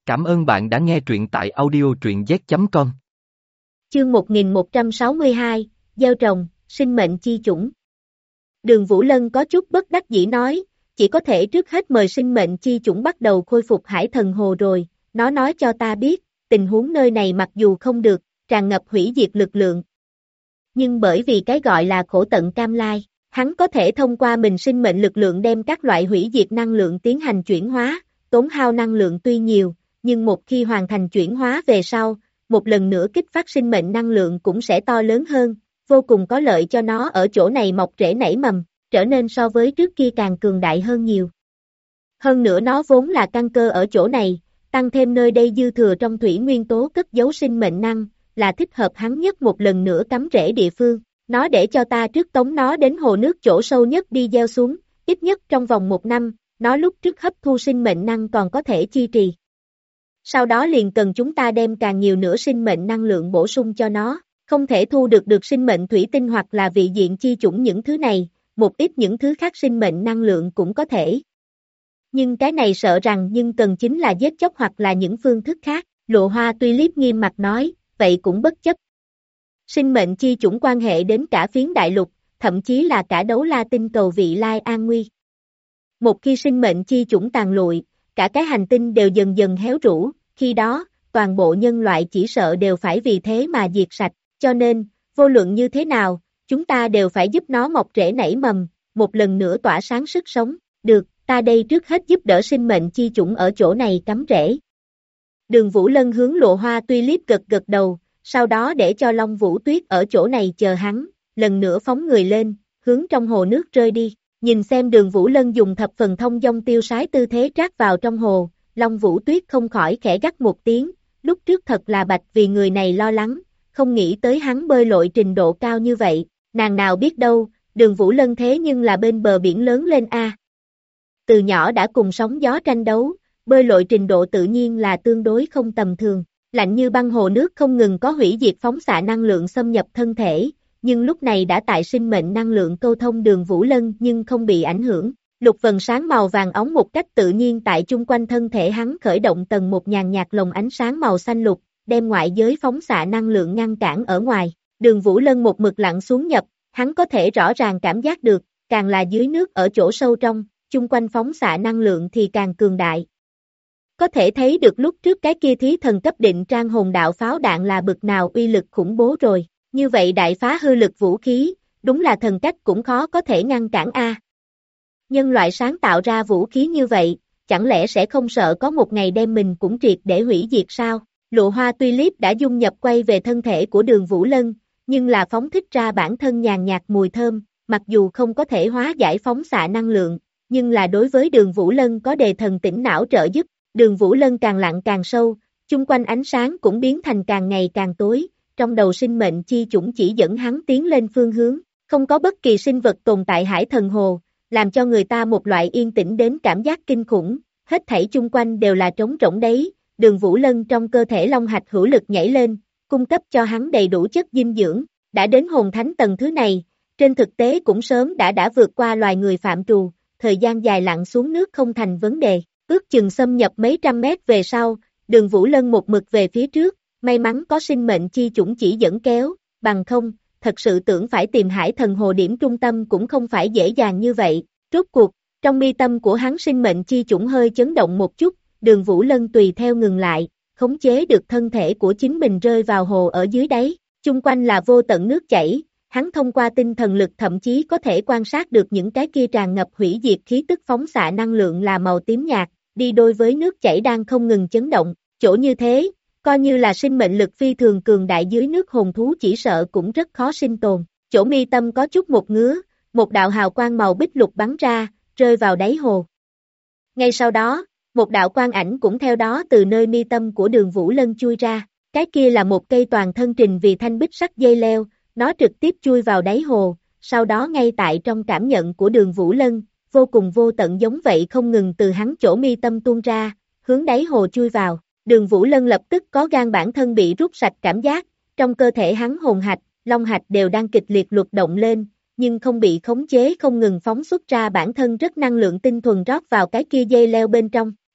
Cảm ơn bạn đã nghe truyện tại audio truyện z.com. Chương 1162, Gieo trồng, sinh mệnh chi chủng. Đường Vũ Lân có chút bất đắc dĩ nói, chỉ có thể trước hết mời sinh mệnh chi chủng bắt đầu khôi phục Hải Thần Hồ rồi, nó nói cho ta biết, tình huống nơi này mặc dù không được, tràn ngập hủy diệt lực lượng. Nhưng bởi vì cái gọi là khổ tận cam lai, hắn có thể thông qua mình sinh mệnh lực lượng đem các loại hủy diệt năng lượng tiến hành chuyển hóa, tốn hao năng lượng tuy nhiều, nhưng một khi hoàn thành chuyển hóa về sau, một lần nữa kích phát sinh mệnh năng lượng cũng sẽ to lớn hơn, vô cùng có lợi cho nó ở chỗ này mọc rễ nảy mầm, trở nên so với trước kia càng cường đại hơn nhiều. Hơn nữa nó vốn là căn cơ ở chỗ này, tăng thêm nơi đây dư thừa trong thủy nguyên tố cất giấu sinh mệnh năng, là thích hợp hắn nhất một lần nữa cắm rễ địa phương. Nó để cho ta trước tống nó đến hồ nước chỗ sâu nhất đi gieo xuống, ít nhất trong vòng 1 năm, nó lúc trước hấp thu sinh mệnh năng còn có thể chi trì. Sau đó liền cần chúng ta đem càng nhiều nữa sinh mệnh năng lượng bổ sung cho nó, không thể thu được sinh mệnh thủy tinh hoặc là vị diện chi chủng những thứ này, một ít những thứ khác sinh mệnh năng lượng cũng có thể. Nhưng cái này sợ rằng cần chính là giết chóc hoặc là những phương thức khác, Lộ Hoa Tulip nghiêm mặt nói, vậy cũng bất chấp. Sinh mệnh chi chủng quan hệ đến cả phiến đại lục, thậm chí là cả đấu la tinh cầu vị lai an nguy. Một khi sinh mệnh chi chủng tàn lụi, cả cái hành tinh đều dần dần héo rũ, khi đó, toàn bộ nhân loại chỉ sợ đều phải vì thế mà diệt sạch, cho nên, vô luận như thế nào, chúng ta đều phải giúp nó mọc rễ nảy mầm, một lần nữa tỏa sáng sức sống, được, ta đây trước hết giúp đỡ sinh mệnh chi chủng ở chỗ này cắm rễ. Đường Vũ Lân hướng Lộ Hoa Tulip gật gật đầu, sau đó để cho Long Vũ Tuyết ở chỗ này chờ hắn, lần nữa phóng người lên, hướng trong hồ nước rơi đi, nhìn xem Đường Vũ Lân dùng thập phần thông dong tiêu sái tư thế trát vào trong hồ, Long Vũ Tuyết không khỏi khẽ gắt một tiếng, lúc trước thật là bạch vì người này lo lắng, không nghĩ tới hắn bơi lội trình độ cao như vậy, nàng nào biết đâu, Đường Vũ Lân thế nhưng là bên bờ biển lớn lên a. Từ nhỏ đã cùng sóng gió tranh đấu, bơi lội trình độ tự nhiên là tương đối không tầm thường. Lạnh như băng hồ nước không ngừng có hủy diệt phóng xạ năng lượng xâm nhập thân thể, nhưng lúc này đã tại sinh mệnh năng lượng câu thông Đường Vũ Lân nhưng không bị ảnh hưởng. Lục vầng sáng màu vàng óng một cách tự nhiên tại chung quanh thân thể hắn khởi động tầng một nhàn nhạt lồng ánh sáng màu xanh lục, đem ngoại giới phóng xạ năng lượng ngăn cản ở ngoài. Đường Vũ Lân một mực lặn xuống nhập, hắn có thể rõ ràng cảm giác được, càng là dưới nước ở chỗ sâu trong, chung quanh phóng xạ năng lượng thì càng cường đại. Có thể thấy được lúc trước cái kia thí thần cấp định trang hồn đạo pháo đạn là bực nào uy lực khủng bố rồi, như vậy đại phá hư lực vũ khí, đúng là thần cách cũng khó có thể ngăn cản a. Nhân loại sáng tạo ra vũ khí như vậy, chẳng lẽ sẽ không sợ có một ngày đem mình cũng triệt để hủy diệt sao? Lộ Hoa Tulip đã dung nhập quay về thân thể của Đường Vũ Lân, nhưng là phóng thích ra bản thân nhàn nhạt mùi thơm, mặc dù không có thể hóa giải phóng xạ năng lượng, nhưng là đối với Đường Vũ Lân có đề thần tỉnh não trợ giúp. Đường Vũ Lân càng lặn càng sâu, chung quanh ánh sáng cũng biến thành càng ngày càng tối, trong đầu sinh mệnh chi chủng chỉ dẫn hắn tiến lên phương hướng, không có bất kỳ sinh vật tồn tại Hải Thần Hồ, làm cho người ta một loại yên tĩnh đến cảm giác kinh khủng, hết thảy chung quanh đều là trống rỗng đấy, Đường Vũ Lân trong cơ thể long hạch hữu lực nhảy lên, cung cấp cho hắn đầy đủ chất dinh dưỡng, đã đến hồn thánh tầng thứ này, trên thực tế cũng sớm đã vượt qua loài người phạm trù, thời gian dài lặn xuống nước không thành vấn đề. Ước chừng xâm nhập mấy trăm mét về sau, Đường Vũ Lân một mực về phía trước, may mắn có sinh mệnh chi chủng chỉ dẫn kéo, bằng không, thật sự tưởng phải tìm Hải Thần Hồ điểm trung tâm cũng không phải dễ dàng như vậy. Rốt cuộc, trong mi tâm của hắn sinh mệnh chi chủng hơi chấn động một chút, Đường Vũ Lân tùy theo ngừng lại, khống chế được thân thể của chính mình rơi vào hồ ở dưới đáy, chung quanh là vô tận nước chảy, hắn thông qua tinh thần lực thậm chí có thể quan sát được những cái kia tràn ngập hủy diệt khí tức phóng xạ năng lượng là màu tím nhạt, đi đôi với nước chảy đang không ngừng chấn động, chỗ như thế, coi như là sinh mệnh lực phi thường cường đại dưới nước hồn thú chỉ sợ cũng rất khó sinh tồn, chỗ mi tâm có chút một ngứa, một đạo hào quang màu bích lục bắn ra, rơi vào đáy hồ. Ngay sau đó, một đạo quang ảnh cũng theo đó từ nơi mi tâm của Đường Vũ Lân chui ra, cái kia là một cây toàn thân trình vì thanh bích sắc dây leo, nó trực tiếp chui vào đáy hồ, sau đó ngay tại trong cảm nhận của Đường Vũ Lân, vô cùng vô tận giống vậy không ngừng từ hắn chỗ mi tâm tuôn ra, hướng đáy hồ chui vào. Đường Vũ Lân lập tức có gan bản thân bị rút sạch cảm giác, trong cơ thể hắn hồn hạch, long hạch đều đang kịch liệt luật động lên, nhưng không bị khống chế không ngừng phóng xuất ra bản thân rất năng lượng tinh thuần rót vào cái kia dây leo bên trong.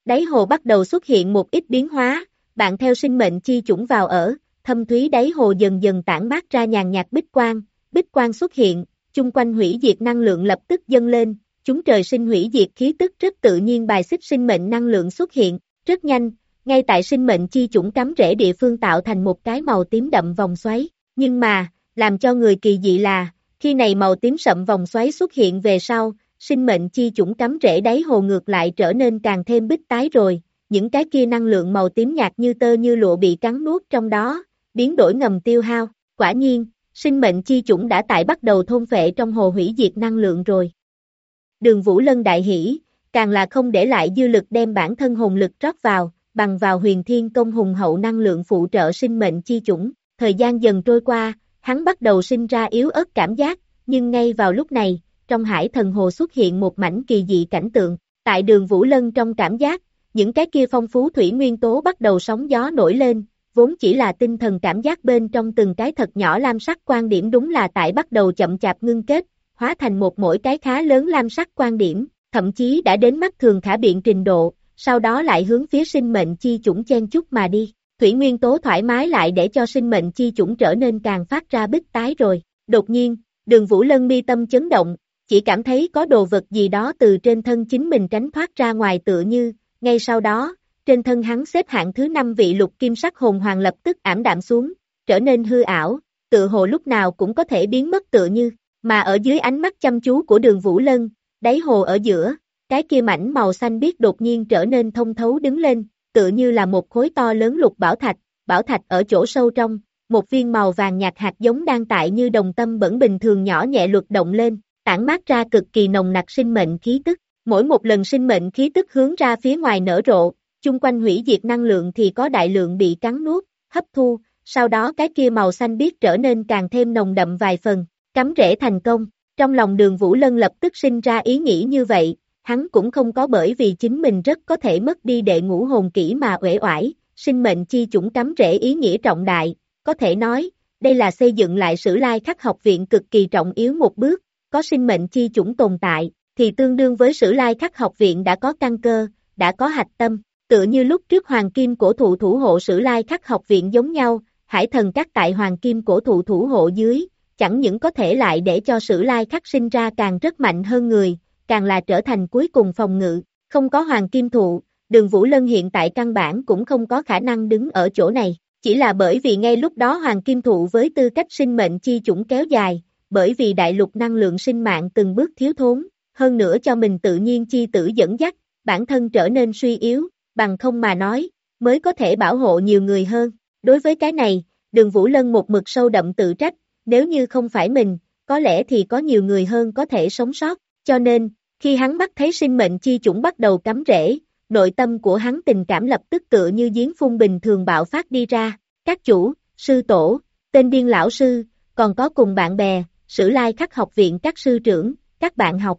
Đáy hồ bắt đầu xuất hiện một ít biến hóa, bạn theo sinh mệnh chi chủng vào ở, thâm thúy đáy hồ dần dần tản mát ra nhàn nhạt bích quang xuất hiện, chung quanh hủy diệt năng lượng lập tức dâng lên, chúng trời sinh hủy diệt khí tức rất tự nhiên bài xích sinh mệnh năng lượng xuất hiện, rất nhanh, ngay tại sinh mệnh chi chủng cắm rễ địa phương tạo thành một cái màu tím đậm vòng xoáy, nhưng mà, làm cho người kỳ dị là, khi này màu tím sậm vòng xoáy xuất hiện về sau, sinh mệnh chi chủng cắm rễ đáy hồ ngược lại trở nên càng thêm bích tái rồi, những cái kia năng lượng màu tím nhạt như tơ như lụa bị cắn nuốt trong đó, biến đổi ngầm tiêu hao, quả nhiên, sinh mệnh chi chủng đã tại bắt đầu thôn phệ trong hồ hủy diệt năng lượng rồi. Đường Vũ Lân đại hỉ, càng là không để lại dư lực đem bản thân hồn lực rót vào, bằng vào huyền thiên công hùng hậu năng lượng phụ trợ sinh mệnh chi chủng, thời gian dần trôi qua, hắn bắt đầu sinh ra yếu ớt cảm giác, nhưng ngay vào lúc này, trong hải thần hồ xuất hiện một mảnh kỳ dị cảnh tượng, tại Đường Vũ Lân trong cảm giác, những cái kia phong phú thủy nguyên tố bắt đầu sóng gió nổi lên, vốn chỉ là tinh thần cảm giác bên trong từng cái thật nhỏ lam sắc quan điểm đúng là tại bắt đầu chậm chạp ngưng kết, hóa thành một mỗi cái khá lớn lam sắc quan điểm, thậm chí đã đến mắt thường khả biện trình độ, sau đó lại hướng phía sinh mệnh chi chủng chen chúc mà đi. Thủy nguyên tố thoải mái lại để cho sinh mệnh chi chủng trở nên càng phát ra bích tái rồi. Đột nhiên, Đường Vũ Lân mi tâm chấn động, chỉ cảm thấy có đồ vật gì đó từ trên thân chính mình tránh thoát ra ngoài tựa như, ngay sau đó, trên thân hắn xếp hạng thứ 5 vị lục kim sắc hồn hoàng lập tức ảm đạm xuống, trở nên hư ảo, tựa hồ lúc nào cũng có thể biến mất tựa như, mà ở dưới ánh mắt chăm chú của Đường Vũ Lân, đáy hồ ở giữa, cái kia mảnh màu xanh biếc đột nhiên trở nên thông thấu đứng lên, tựa như là một khối to lớn lục bảo thạch ở chỗ sâu trong, một viên màu vàng nhạt hạt giống đang tại như đồng tâm bẩn bình thường nhỏ nhẹ luật động lên, tản mát ra cực kỳ nồng nặc sinh mệnh khí tức, mỗi một lần sinh mệnh khí tức hướng ra phía ngoài nở rộ, chung quanh hủy diệt năng lượng thì có đại lượng bị cắn nuốt, hấp thu, sau đó cái kia màu xanh biếc trở nên càng thêm nồng đậm vài phần, cắm rễ thành công, trong lòng Đường Vũ Lân lập tức sinh ra ý nghĩ như vậy, hắn cũng không có bởi vì chính mình rất có thể mất đi đệ ngũ hồn kỹ mà uể oải, sinh mệnh chi chủng cắm rễ ý nghĩa trọng đại, có thể nói, đây là xây dựng lại Sử Lai Khắc học viện cực kỳ trọng yếu một bước, có sinh mệnh chi chủng tồn tại, thì tương đương với Sử Lai Khắc học viện đã có căn cơ, đã có hạch tâm, tựa như lúc trước Hoàng Kim cổ thụ thủ hộ Sử Lai Khắc học viện giống nhau, Hải Thần Các tại Hoàng Kim cổ thụ thủ hộ dưới, chẳng những có thể lại để cho Sử Lai Khắc sinh ra càng rất mạnh hơn người, càng là trở thành cuối cùng phòng ngự, không có Hoàng Kim thụ, Đường Vũ Lân hiện tại căn bản cũng không có khả năng đứng ở chỗ này, chỉ là bởi vì ngay lúc đó Hoàng Kim thụ với tư cách sinh mệnh chi chủng kéo dài, bởi vì đại lục năng lượng sinh mạng từng bước thiếu thốn, hơn nữa cho mình tự nhiên chi tử dẫn dắt, bản thân trở nên suy yếu, bằng không mà nói, mới có thể bảo hộ nhiều người hơn. Đối với cái này, Đường Vũ Lân một mực sâu đậm tự trách, nếu như không phải mình, có lẽ thì có nhiều người hơn có thể sống sót, cho nên, khi hắn bắt thấy sinh mệnh chi chủng bắt đầu cắm rễ, nội tâm của hắn tình cảm lập tức tựa như giếng phun bình thường bạo phát đi ra, các chủ, sư tổ, tên điên lão sư, còn có cùng bạn bè, Sử Lai Khắc học viện các sư trưởng, các bạn học.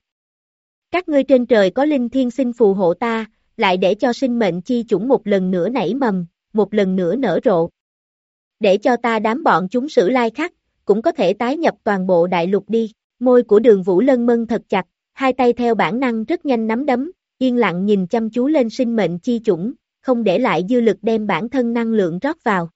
Các ngươi trên trời có linh thiên xin phù hộ ta, lại để cho sinh mệnh chi chủng một lần nữa nảy mầm, một lần nữa nở rộ. Để cho ta đám bọn chúng Sử Lai Khắc, cũng có thể tái nhập toàn bộ đại lục đi. Môi của Đường Vũ Lân mân thật chặt, hai tay theo bản năng rất nhanh nắm đấm, yên lặng nhìn chăm chú lên sinh mệnh chi chủng, không để lại dư lực đem bản thân năng lượng rót vào.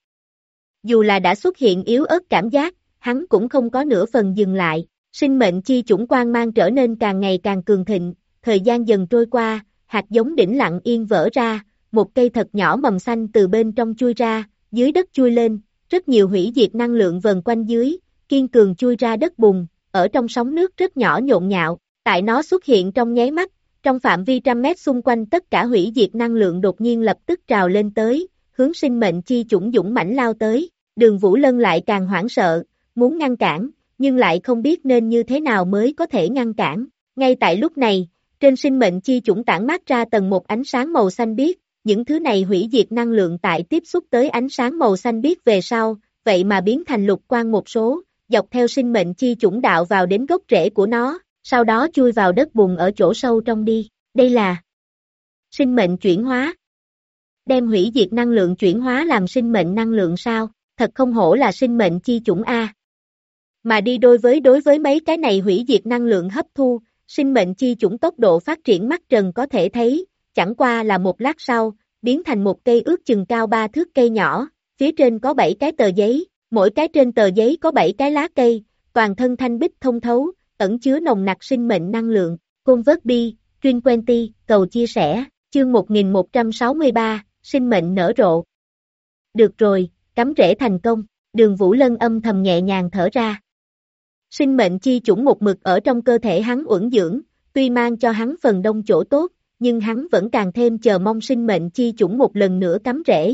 Dù là đã xuất hiện yếu ớt cảm giác, hắn cũng không có nửa phần dừng lại, sinh mệnh chi chủng quang mang trở nên càng ngày càng cường thịnh, thời gian dần trôi qua, hạt giống đỉnh lặng yên vỡ ra, một cây thật nhỏ mầm xanh từ bên trong chui ra, dưới đất chui lên, rất nhiều hủy diệt năng lượng vần quanh dưới, kiên cường chui ra đất bùn, ở trong sóng nước rất nhỏ nhộn nhạo, tại nó xuất hiện trong nháy mắt, trong phạm vi trăm mét xung quanh tất cả hủy diệt năng lượng đột nhiên lập tức trào lên tới, hướng sinh mệnh chi chủng dũng mãnh lao tới, Đường Vũ Lân lại càng hoảng sợ, muốn ngăn cản, nhưng lại không biết nên như thế nào mới có thể ngăn cản, ngay tại lúc này, trên sinh mệnh chi chủng tản mát ra tầng một ánh sáng màu xanh biếc, những thứ này hủy diệt năng lượng tại tiếp xúc tới ánh sáng màu xanh biếc về sau, vậy mà biến thành lục quang một số, dọc theo sinh mệnh chi chủng đạo vào đến gốc rễ của nó, sau đó chui vào đất bùn ở chỗ sâu trong đi, đây là sinh mệnh chuyển hóa. Đem hủy diệt năng lượng chuyển hóa làm sinh mệnh năng lượng sao, thật không hổ là sinh mệnh chi chủng A. Mà đi đối với mấy cái này hủy diệt năng lượng hấp thu, sinh mệnh chi chủng tốc độ phát triển mắt trần có thể thấy, chẳng qua là một lát sau, biến thành một cây ước chừng cao 3 thước cây nhỏ, phía trên có 7 cái tờ giấy, mỗi cái trên tờ giấy có 7 cái lá cây, toàn thân thanh bích thông thấu, ẩn chứa nồng nặc sinh mệnh năng lượng. Convert Bi, Truyền Quenty, cầu chia sẻ, chương 1163, sinh mệnh nở rộ. Được rồi, cắm rễ thành công, Đường Vũ Lân âm thầm nhẹ nhàng thở ra. Sinh mệnh chi chủng một mực ở trong cơ thể hắn uẩn dưỡng, tuy mang cho hắn phần đông chỗ tốt, nhưng hắn vẫn càng thêm chờ mong sinh mệnh chi chủng một lần nữa cắm rễ.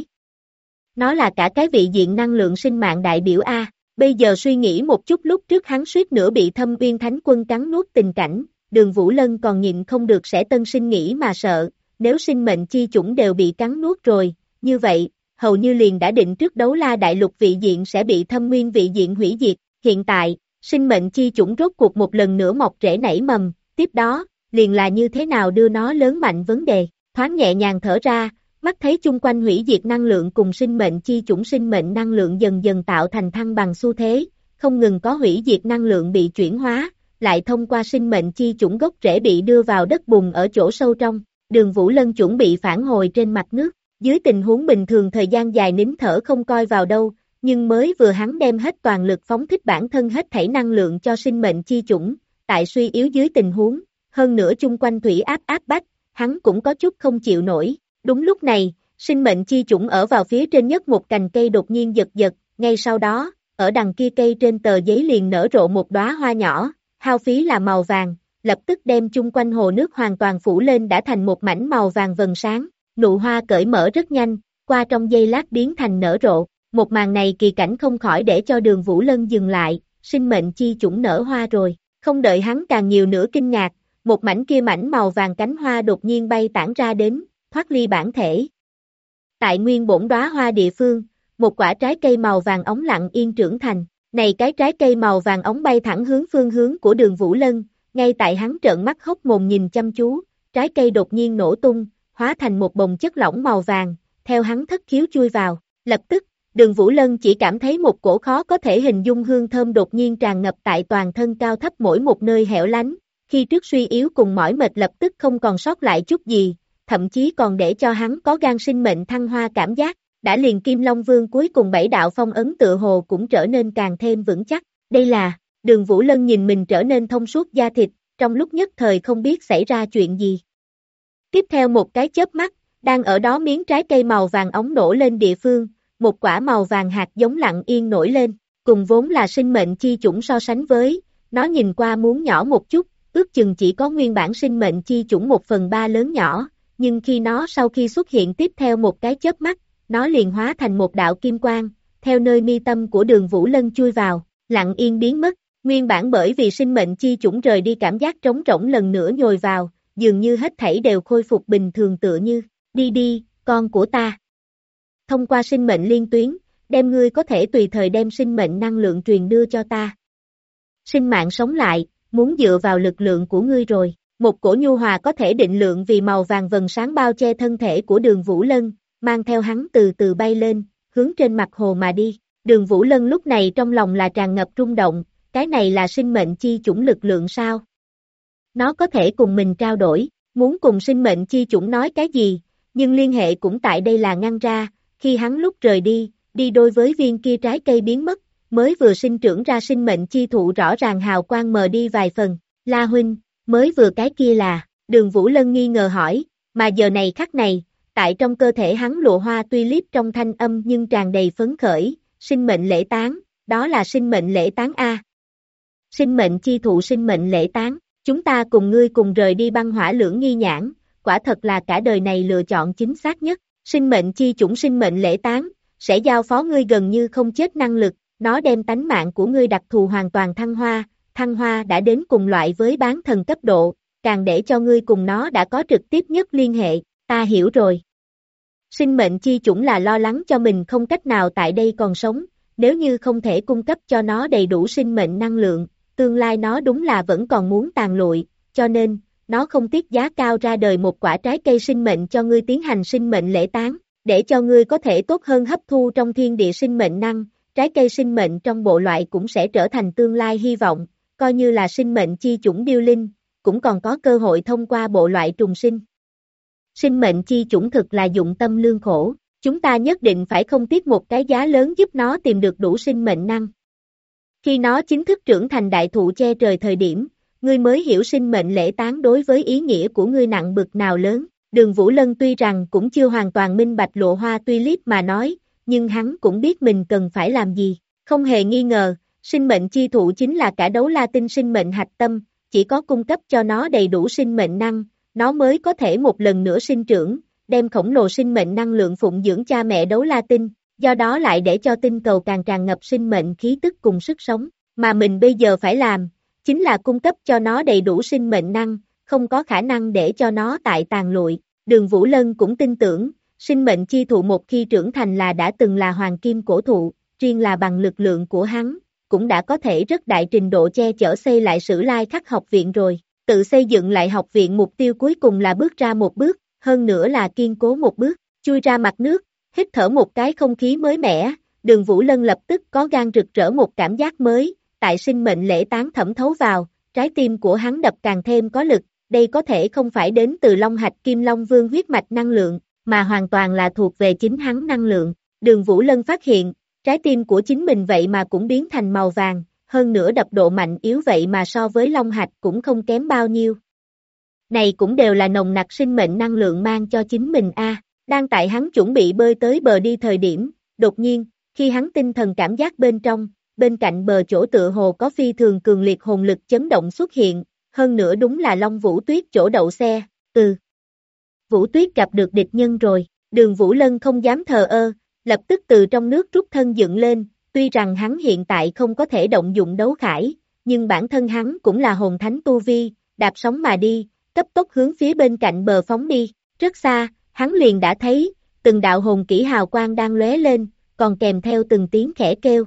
Nó là cả cái vị diện năng lượng sinh mạng đại biểu A, bây giờ suy nghĩ một chút lúc trước hắn suýt nữa bị Thâm Uyên Thánh Quân cắn nuốt tình cảnh, Đường Vũ Lân còn nhịn không được sẽ tân sinh nghĩ mà sợ, nếu sinh mệnh chi chủng đều bị cắn nuốt rồi, như vậy, hầu như liền đã định trước Đấu La Đại Lục vị diện sẽ bị Thâm Nguyên vị diện hủy diệt, hiện tại, sinh mệnh chi chủng rốt cuộc một lần nữa mọc rễ nảy mầm, tiếp đó, liền là như thế nào đưa nó lớn mạnh vấn đề, thoáng nhẹ nhàng thở ra, mắt thấy chung quanh hủy diệt năng lượng cùng sinh mệnh chi chủng sinh mệnh năng lượng dần dần tạo thành thăng bằng xu thế, không ngừng có hủy diệt năng lượng bị chuyển hóa, lại thông qua sinh mệnh chi chủng gốc rễ bị đưa vào đất bùn ở chỗ sâu trong, Đường Vũ Lân chuẩn bị phản hồi trên mặt nước, dưới tình huống bình thường thời gian dài nín thở không coi vào đâu, nhưng mới vừa hắn đem hết toàn lực phóng thích bản thân hết thảy năng lượng cho sinh mệnh chi chủng, tại suy yếu dưới tình huống, hơn nữa chung quanh thủy áp bách, hắn cũng có chút không chịu nổi. Đúng lúc này, sinh mệnh chi chủng ở vào phía trên nhất một cành cây đột nhiên giật giật, ngay sau đó, ở đằng kia cây trên tờ giấy liền nở rộ một đóa hoa nhỏ, hao phí là màu vàng, lập tức đem chung quanh hồ nước hoàn toàn phủ lên đã thành một mảnh màu vàng vầng sáng, nụ hoa cởi mở rất nhanh, qua trong giây lát biến thành nở rộ, một màn này kỳ cảnh không khỏi để cho Đường Vũ Lân dừng lại, sinh mệnh chi chủng nở hoa rồi, không đợi hắn càng nhiều nữa kinh ngạc, một mảnh màu vàng cánh hoa đột nhiên bay tản ra đến, thoát ly bản thể. Tại nguyên bổn đóa hoa địa phương, một quả trái cây màu vàng óng lặng yên trưởng thành, này cái trái cây màu vàng óng bay thẳng hướng phương hướng của Đường Vũ Lân, ngay tại hắn trợn mắt hốc mồm nhìn chăm chú, trái cây đột nhiên nổ tung, hóa thành một bồng chất lỏng màu vàng, theo hắn thất khiếu chui vào, lập tức, Đường Vũ Lân chỉ cảm thấy một cổ khó có thể hình dung hương thơm đột nhiên tràn ngập tại toàn thân cao thấp mỗi một nơi hẻo lánh, khi trước suy yếu cùng mỏi mệt lập tức không còn sót lại chút gì, thậm chí còn để cho hắn có gan sinh mệnh thăng hoa cảm giác, đã liền Kim Long Vương cuối cùng 7 đạo phong ấn tựa hồ cũng trở nên càng thêm vững chắc, đây là, Đường Vũ Lân nhìn mình trở nên thông suốt da thịt, trong lúc nhất thời không biết xảy ra chuyện gì. Tiếp theo một cái chớp mắt, đang ở đó miếng trái cây màu vàng óng nổ lên địa phương, một quả màu vàng hạt giống lặng yên nổi lên, cùng vốn là sinh mệnh chi chủng so sánh với, nó nhìn qua muốn nhỏ một chút, ước chừng chỉ có nguyên bản sinh mệnh chi chủng 1/3 lớn nhỏ, nhưng khi nó sau khi xuất hiện tiếp theo một cái chớp mắt, nó liền hóa thành một đạo kim quang, theo nơi mi tâm của Đường Vũ Lân chui vào, lặng yên biến mất, nguyên bản bởi vì sinh mệnh chi chủng rời đi cảm giác trống rỗng lần nữa nhồi vào, dường như hết thảy đều khôi phục bình thường tựa như, đi đi, con của ta. Thông qua sinh mệnh liên tuyến, đem ngươi có thể tùy thời đem sinh mệnh năng lượng truyền đưa cho ta. Sinh mạng sống lại, muốn dựa vào lực lượng của ngươi rồi. Một cổ nhu hòa có thể định lượng vì màu vàng vầng sáng bao che thân thể của Đường Vũ Lân, mang theo hắn từ từ bay lên, hướng trên mặt hồ mà đi. Đường Vũ Lân lúc này trong lòng là tràn ngập rung động, cái này là sinh mệnh chi chủng lực lượng sao? Nó có thể cùng mình trao đổi, muốn cùng sinh mệnh chi chủng nói cái gì, nhưng liên hệ cũng tại đây là ngăn ra, khi hắn lúc rời đi, đi đôi với viên kia trái cây biến mất, mới vừa sinh trưởng ra sinh mệnh chi thụ rõ ràng hào quang mờ đi vài phần, La huynh, mới vừa cái kia là, Đường Vũ Lân nghi ngờ hỏi, mà giờ này khắc này, tại trong cơ thể hắn lụa hoa tuy liếp trong thanh âm nhưng tràn đầy phấn khởi, sinh mệnh lễ tán, đó là sinh mệnh lễ tán A. Sinh mệnh chi thụ sinh mệnh lễ tán, chúng ta cùng ngươi cùng rời đi băng hỏa lưỡng nghi nhãn, quả thật là cả đời này lựa chọn chính xác nhất, sinh mệnh chi chủng sinh mệnh lễ tán, sẽ giao phó ngươi gần như không chết năng lực, nó đem tánh mạng của ngươi đặc thù hoàn toàn thăng hoa đã đến cùng loại với bán thần cấp độ, càng để cho ngươi cùng nó đã có trực tiếp nhất liên hệ, ta hiểu rồi. Sinh mệnh chi chủng là lo lắng cho mình không cách nào tại đây còn sống, nếu như không thể cung cấp cho nó đầy đủ sinh mệnh năng lượng, tương lai nó đúng là vẫn còn muốn tàn lụi, cho nên, nó không tiếc giá cao ra đời một quả trái cây sinh mệnh cho ngươi tiến hành sinh mệnh lễ tán, để cho ngươi có thể tốt hơn hấp thu trong thiên địa sinh mệnh năng, trái cây sinh mệnh trong bộ loại cũng sẽ trở thành tương lai hy vọng, coi như là sinh mệnh chi chủng điêu linh, cũng còn có cơ hội thông qua bộ loại trùng sinh. sinh mệnh chi chủng thực là dụng tâm lương khổ, chúng ta nhất định phải không tiếc một cái giá lớn giúp nó tìm được đủ sinh mệnh năng. Khi nó chính thức trưởng thành đại thụ che trời thời điểm, ngươi mới hiểu sinh mệnh lễ tán đối với ý nghĩa của ngươi nặng bực nào lớn. Đường Vũ Lân tuy rằng cũng chưa hoàn toàn minh bạch Lộ Hoa Tulip mà nói, nhưng hắn cũng biết mình cần phải làm gì. Không hề nghi ngờ, sinh mệnh chi thụ chính là cả đấu la tinh sinh mệnh hạch tâm, chỉ có cung cấp cho nó đầy đủ sinh mệnh năng, nó mới có thể một lần nữa sinh trưởng, đem khổng lồ sinh mệnh năng lượng phụng dưỡng cha mẹ đấu la tinh, do đó lại để cho tinh cầu càng tràn ngập sinh mệnh khí tức cùng sức sống, mà mình bây giờ phải làm, chính là cung cấp cho nó đầy đủ sinh mệnh năng, không có khả năng để cho nó tại tàn lụi. Đường Vũ Lân cũng tin tưởng, sinh mệnh chi thụ một khi trưởng thành là đã từng là hoàng kim cổ thụ, riêng là bằng lực lượng của hắn, cũng đã có thể rất đại trình độ che chở xây lại Sử Lai Khắc học viện rồi. Tự xây dựng lại học viện mục tiêu cuối cùng là bước ra một bước, hơn nữa là kiên cố một bước, chui ra mặt nước, hít thở một cái không khí mới mẻ, Đường Vũ Lân lập tức có gan rực rỡ một cảm giác mới, tại sinh mệnh lễ tán thẩm thấu vào, trái tim của hắn đập càng thêm có lực, đây có thể không phải đến từ Long Hạch Kim Long Vương huyết mạch năng lượng, mà hoàn toàn là thuộc về chính hắn năng lượng. Đường Vũ Lân phát hiện, trái tim của chính mình vậy mà cũng biến thành màu vàng, hơn nữa đập độ mạnh yếu vậy mà so với Long Hạch cũng không kém bao nhiêu. Này cũng đều là nồng nặc sinh mệnh năng lượng mang cho chính mình a. Đang tại hắn chuẩn bị bơi tới bờ đi thời điểm, đột nhiên, khi hắn tinh thần cảm giác bên trong, bên cạnh bờ chỗ tựa hồ có phi thường cường liệt hồn lực chấn động xuất hiện, hơn nữa đúng là Long Vũ Tuyết chỗ đậu xe, Vũ Tuyết gặp được địch nhân rồi, Đường Vũ Lân không dám thờ ơ, lập tức từ trong nước rút thân dựng lên, tuy rằng hắn hiện tại không có thể động dụng đấu khải, nhưng bản thân hắn cũng là hồn thánh tu vi, đạp sóng mà đi, cấp tốc hướng phía bên cạnh bờ phóng đi, rất xa, hắn liền đã thấy, từng đạo hồn kỹ hào quang đang lóe lên, còn kèm theo từng tiếng khẽ kêu.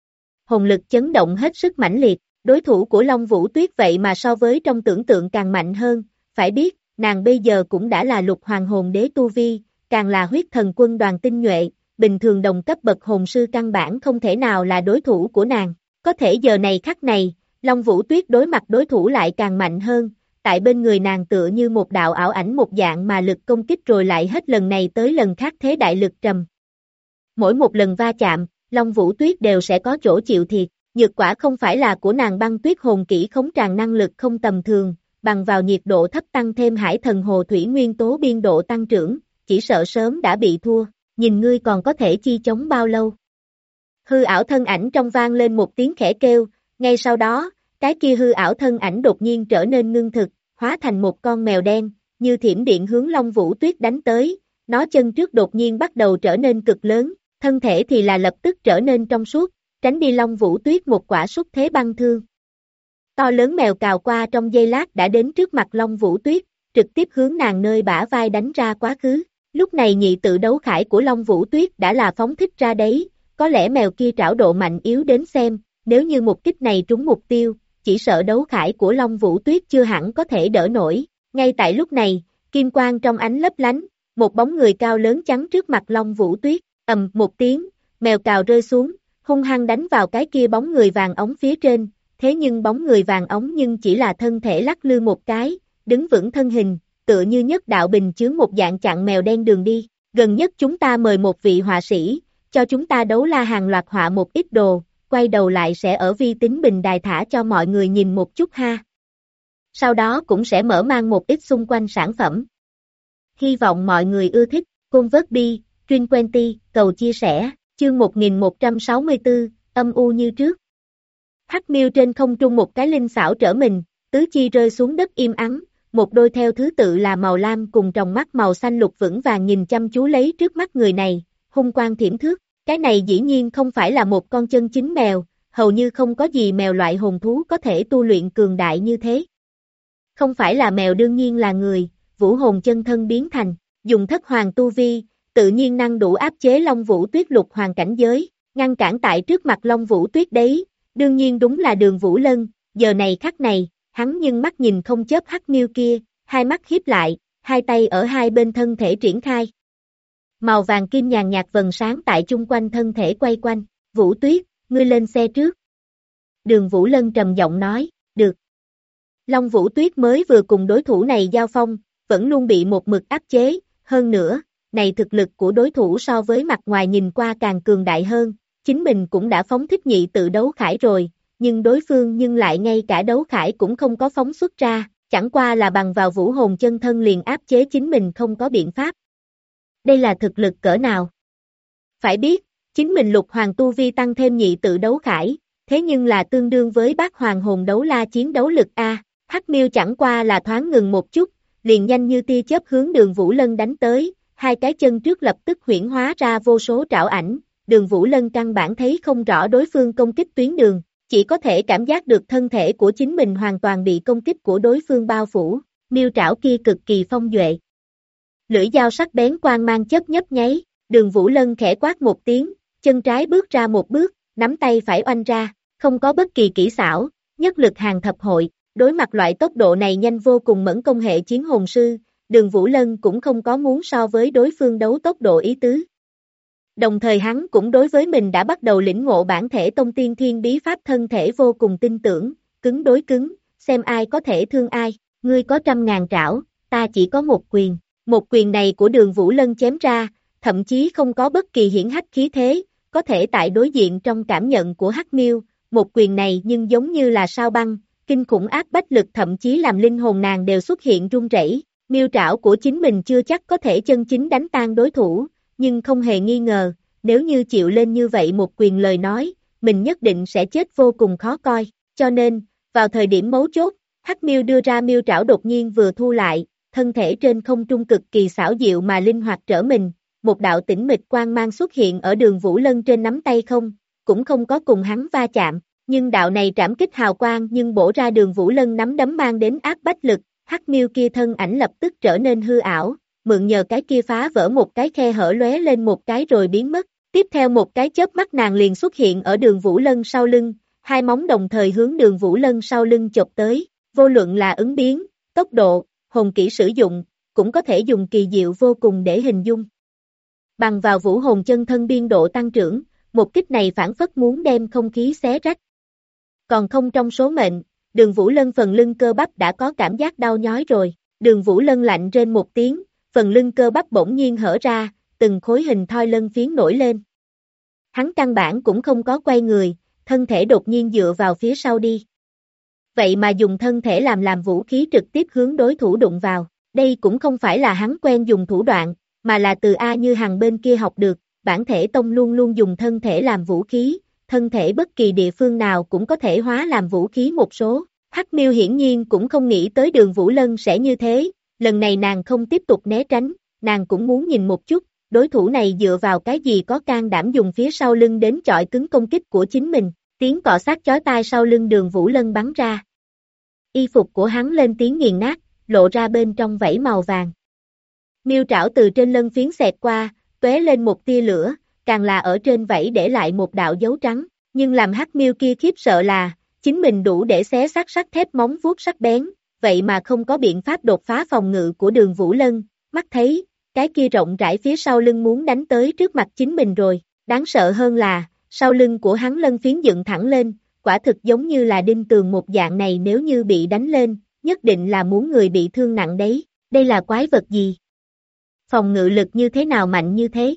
Hồn lực chấn động hết sức mãnh liệt, đối thủ của Long Vũ Tuyết vậy mà so với trong tưởng tượng càng mạnh hơn, phải biết, nàng bây giờ cũng đã là lục hoàng hồn đế tu vi, càng là huyết thần quân đoàn tinh nhuệ, bình thường đồng cấp bậc hồn sư căn bản không thể nào là đối thủ của nàng, có thể giờ này khắc này, Long Vũ Tuyết đối mặt đối thủ lại càng mạnh hơn, tại bên người nàng tựa như một đạo ảo ảnh một dạng mà lực công kích rồi lại hết lần này tới lần khác thế đại lực trầm. Mỗi một lần va chạm, Long Vũ Tuyết đều sẽ có chỗ chịu thiệt, nhược quả không phải là của nàng băng tuyết hồn kỹ khống tràng năng lực không tầm thường, bằng vào nhiệt độ thấp tăng thêm hải thần hồ thủy nguyên tố biên độ tăng trưởng, chỉ sợ sớm đã bị thua, nhìn ngươi còn có thể chi chống bao lâu. Hư ảo thân ảnh trong vang lên một tiếng khẽ kêu, ngay sau đó, cái kia hư ảo thân ảnh đột nhiên trở nên ngưng thực, hóa thành một con mèo đen, như thiểm điện hướng Long Vũ Tuyết đánh tới, nó chân trước đột nhiên bắt đầu trở nên cực lớn, thân thể thì là lập tức trở nên trong suốt, tránh đi Long Vũ Tuyết một quả xúc thế băng thương. To lớn mèo cào qua trong giây lát đã đến trước mặt Long Vũ Tuyết, trực tiếp hướng nàng nơi bả vai đánh ra quá khứ. Lúc này nhị tự đấu khải của Long Vũ Tuyết đã là phóng thích ra đấy, có lẽ mèo kia trảo độ mạnh yếu đến xem, nếu như một kích này trúng mục tiêu, chỉ sợ đấu khải của Long Vũ Tuyết chưa hẳn có thể đỡ nổi. Ngay tại lúc này, kim quang trong ánh lấp lánh, một bóng người cao lớn chắn trước mặt Long Vũ Tuyết, ầm một tiếng, mèo cào rơi xuống, hung hăng đánh vào cái kia bóng người vàng ống phía trên, thế nhưng bóng người vàng ống nhưng chỉ là thân thể lắc lư một cái, đứng vững thân hình, tựa như nhất đạo bình chướng một dạng chặn mèo đen đường đi. Gần nhất chúng ta mời một vị họa sĩ, cho chúng ta đấu la hàng loạt họa một ít đồ, quay đầu lại sẽ ở vi tính bình đài thả cho mọi người nhìn một chút ha. Sau đó cũng sẽ mở mang một ít xung quanh sản phẩm. Hy vọng mọi người ưa thích, Convertby, Dream20, cầu chia sẻ, chương 1164, âm u như trước. Hắc miêu trên không trung một cái linh xảo trở mình, tứ chi rơi xuống đất im ắng, một đôi theo thứ tự là màu lam cùng tròng mắt màu xanh lục vững vàng nhìn chăm chú lấy trước mắt người này, hung quang thiểm thước, cái này dĩ nhiên không phải là một con chân chính mèo, hầu như không có gì mèo loại hồn thú có thể tu luyện cường đại như thế. Không phải là mèo đương nhiên là người, vũ hồn chân thân biến thành, dùng thất hoàng tu vi, tự nhiên năng đủ áp chế Long Vũ Tuyết lục hoàng cảnh giới, ngăn cản tại trước mặt Long Vũ Tuyết đấy, đương nhiên đúng là Đường Vũ Lân, giờ này khắc này, hắn nhưng mắt nhìn không chớp hắc miêu kia, hai mắt hiếp lại, hai tay ở hai bên thân thể triển khai. Màu vàng kim nhàn nhạt vầng sáng tại chung quanh thân thể quay quanh, Vũ Tuyết, ngươi lên xe trước. Đường Vũ Lân trầm giọng nói, được. Long Vũ Tuyết mới vừa cùng đối thủ này giao phong, vẫn luôn bị một mực áp chế, hơn nữa, này thực lực của đối thủ so với mặt ngoài nhìn qua càng cường đại hơn, chính mình cũng đã phóng thích nhị tự đấu khải rồi, nhưng đối phương nhưng lại ngay cả đấu khải cũng không có phóng xuất ra, chẳng qua là bằng vào vũ hồn chân thân liền áp chế chính mình không có biện pháp. Đây là thực lực cỡ nào? Phải biết, chính mình lục hoàng tu vi tăng thêm nhị tự đấu khải, thế nhưng là tương đương với bát hoàng hồn đấu la chiến đấu lực A, Hắc Miêu chẳng qua là thoáng ngừng một chút, liền nhanh như tia chớp hướng Đường Vũ Lân đánh tới, hai cái chân trước lập tức huyễn hóa ra vô số trảo ảnh, Đường Vũ Lân căn bản thấy không rõ đối phương công kích tuyến đường, chỉ có thể cảm giác được thân thể của chính mình hoàn toàn bị công kích của đối phương bao phủ, miêu trảo kia cực kỳ phong duệ. Lưỡi dao sắc bén quang mang chớp nhấp nháy, Đường Vũ Lân khẽ quát một tiếng, chân trái bước ra một bước, nắm tay phải oanh ra, không có bất kỳ kỹ xảo, nhất lực hàng thập hội, đối mặt loại tốc độ này nhanh vô cùng mẫn công hệ chiến hồn sư, Đường Vũ Lân cũng không có muốn so với đối phương đấu tốc độ ý tứ. Đồng thời hắn cũng đối với mình đã bắt đầu lĩnh ngộ bản thể tông tiên thiên bí pháp thân thể vô cùng tin tưởng, cứng đối cứng, xem ai có thể thương ai, ngươi có 100.000 trảo, ta chỉ có một quyền. Một quyền này của Đường Vũ Lân chém ra, thậm chí không có bất kỳ hiển hách khí thế, có thể tại đối diện trong cảm nhận của Hắc Miêu, một quyền này nhưng giống như là sao băng, kinh khủng áp bách lực thậm chí làm linh hồn nàng đều xuất hiện run rẩy. Miêu trảo của chính mình chưa chắc có thể chân chính đánh tan đối thủ, nhưng không hề nghi ngờ, nếu như chịu lên như vậy một quyền lời nói, mình nhất định sẽ chết vô cùng khó coi, cho nên, vào thời điểm mấu chốt, Hắc Miêu đưa ra miêu trảo đột nhiên vừa thu lại, thân thể trên không trung cực kỳ xảo diệu mà linh hoạt trở mình, một đạo tĩnh mịch quang mang xuất hiện ở Đường Vũ Lân trên nắm tay không, cũng không có cùng hắn va chạm, nhưng đạo này trảm kích hào quang nhưng bổ ra Đường Vũ Lân nắm đấm mang đến áp bách lực, Hắc Miêu kia thân ảnh lập tức trở nên hư ảo, mượn nhờ cái kia phá vỡ một cái khe hở lóe lên một cái rồi biến mất, tiếp theo một cái chớp mắt nàng liền xuất hiện ở Đường Vũ Lân sau lưng, hai móng đồng thời hướng Đường Vũ Lân sau lưng chộp tới, vô luận là ứng biến, tốc độ, hồn kỹ sử dụng, cũng có thể dùng kỳ diệu vô cùng để hình dung. Bằng vào vũ hồn chân thân biên độ tăng trưởng, một kích này phản phất muốn đem không khí xé rách. Còn không trong số mệnh, Đường Vũ Lân phần lưng cơ bắp đã có cảm giác đau nhói rồi, Đường Vũ Lân lạnh trên một tiếng, phần lưng cơ bắp bỗng nhiên hở ra, từng khối hình thoi lân phiến nổi lên. Hắn căn bản cũng không có quay người, thân thể đột nhiên dựa vào phía sau đi. Vậy mà dùng thân thể làm vũ khí trực tiếp hướng đối thủ đụng vào, đây cũng không phải là hắn quen dùng thủ đoạn, mà là từ A Như Hằng bên kia học được, bản thể tông luôn luôn dùng thân thể làm vũ khí, thân thể bất kỳ địa phương nào cũng có thể hóa làm vũ khí một số. Hắc Miêu hiển nhiên cũng không nghĩ tới Đường Vũ Lân sẽ như thế, lần này nàng không tiếp tục né tránh, nàng cũng muốn nhìn một chút, đối thủ này dựa vào cái gì có can đảm dùng phía sau lưng đến chọi cứng công kích của chính mình, tiếng cọ sát chói tai sau lưng Đường Vũ Lân bắn ra. Y phục của hắn lên tiếng nghiền nát, lộ ra bên trong vảy màu vàng. Miêu trảo từ trên lân phiến xẹt qua, tóe lên một tia lửa, càng là ở trên vảy để lại một đạo dấu trắng, nhưng làm Hắc Miêu kia khiếp sợ là, chính mình đủ để xé xác sắt thép móng vuốt sắc bén, vậy mà không có biện pháp đột phá phòng ngự của Đường Vũ Lân, mắt thấy, cái kia rộng rãi phía sau lưng muốn đánh tới trước mặt chính mình rồi, đáng sợ hơn là, sau lưng của hắn lân phiến dựng thẳng lên, quả thực giống như là đinh tường một dạng này nếu như bị đánh lên, nhất định là muốn người bị thương nặng đấy, đây là quái vật gì? Phòng ngự lực như thế nào mạnh như thế?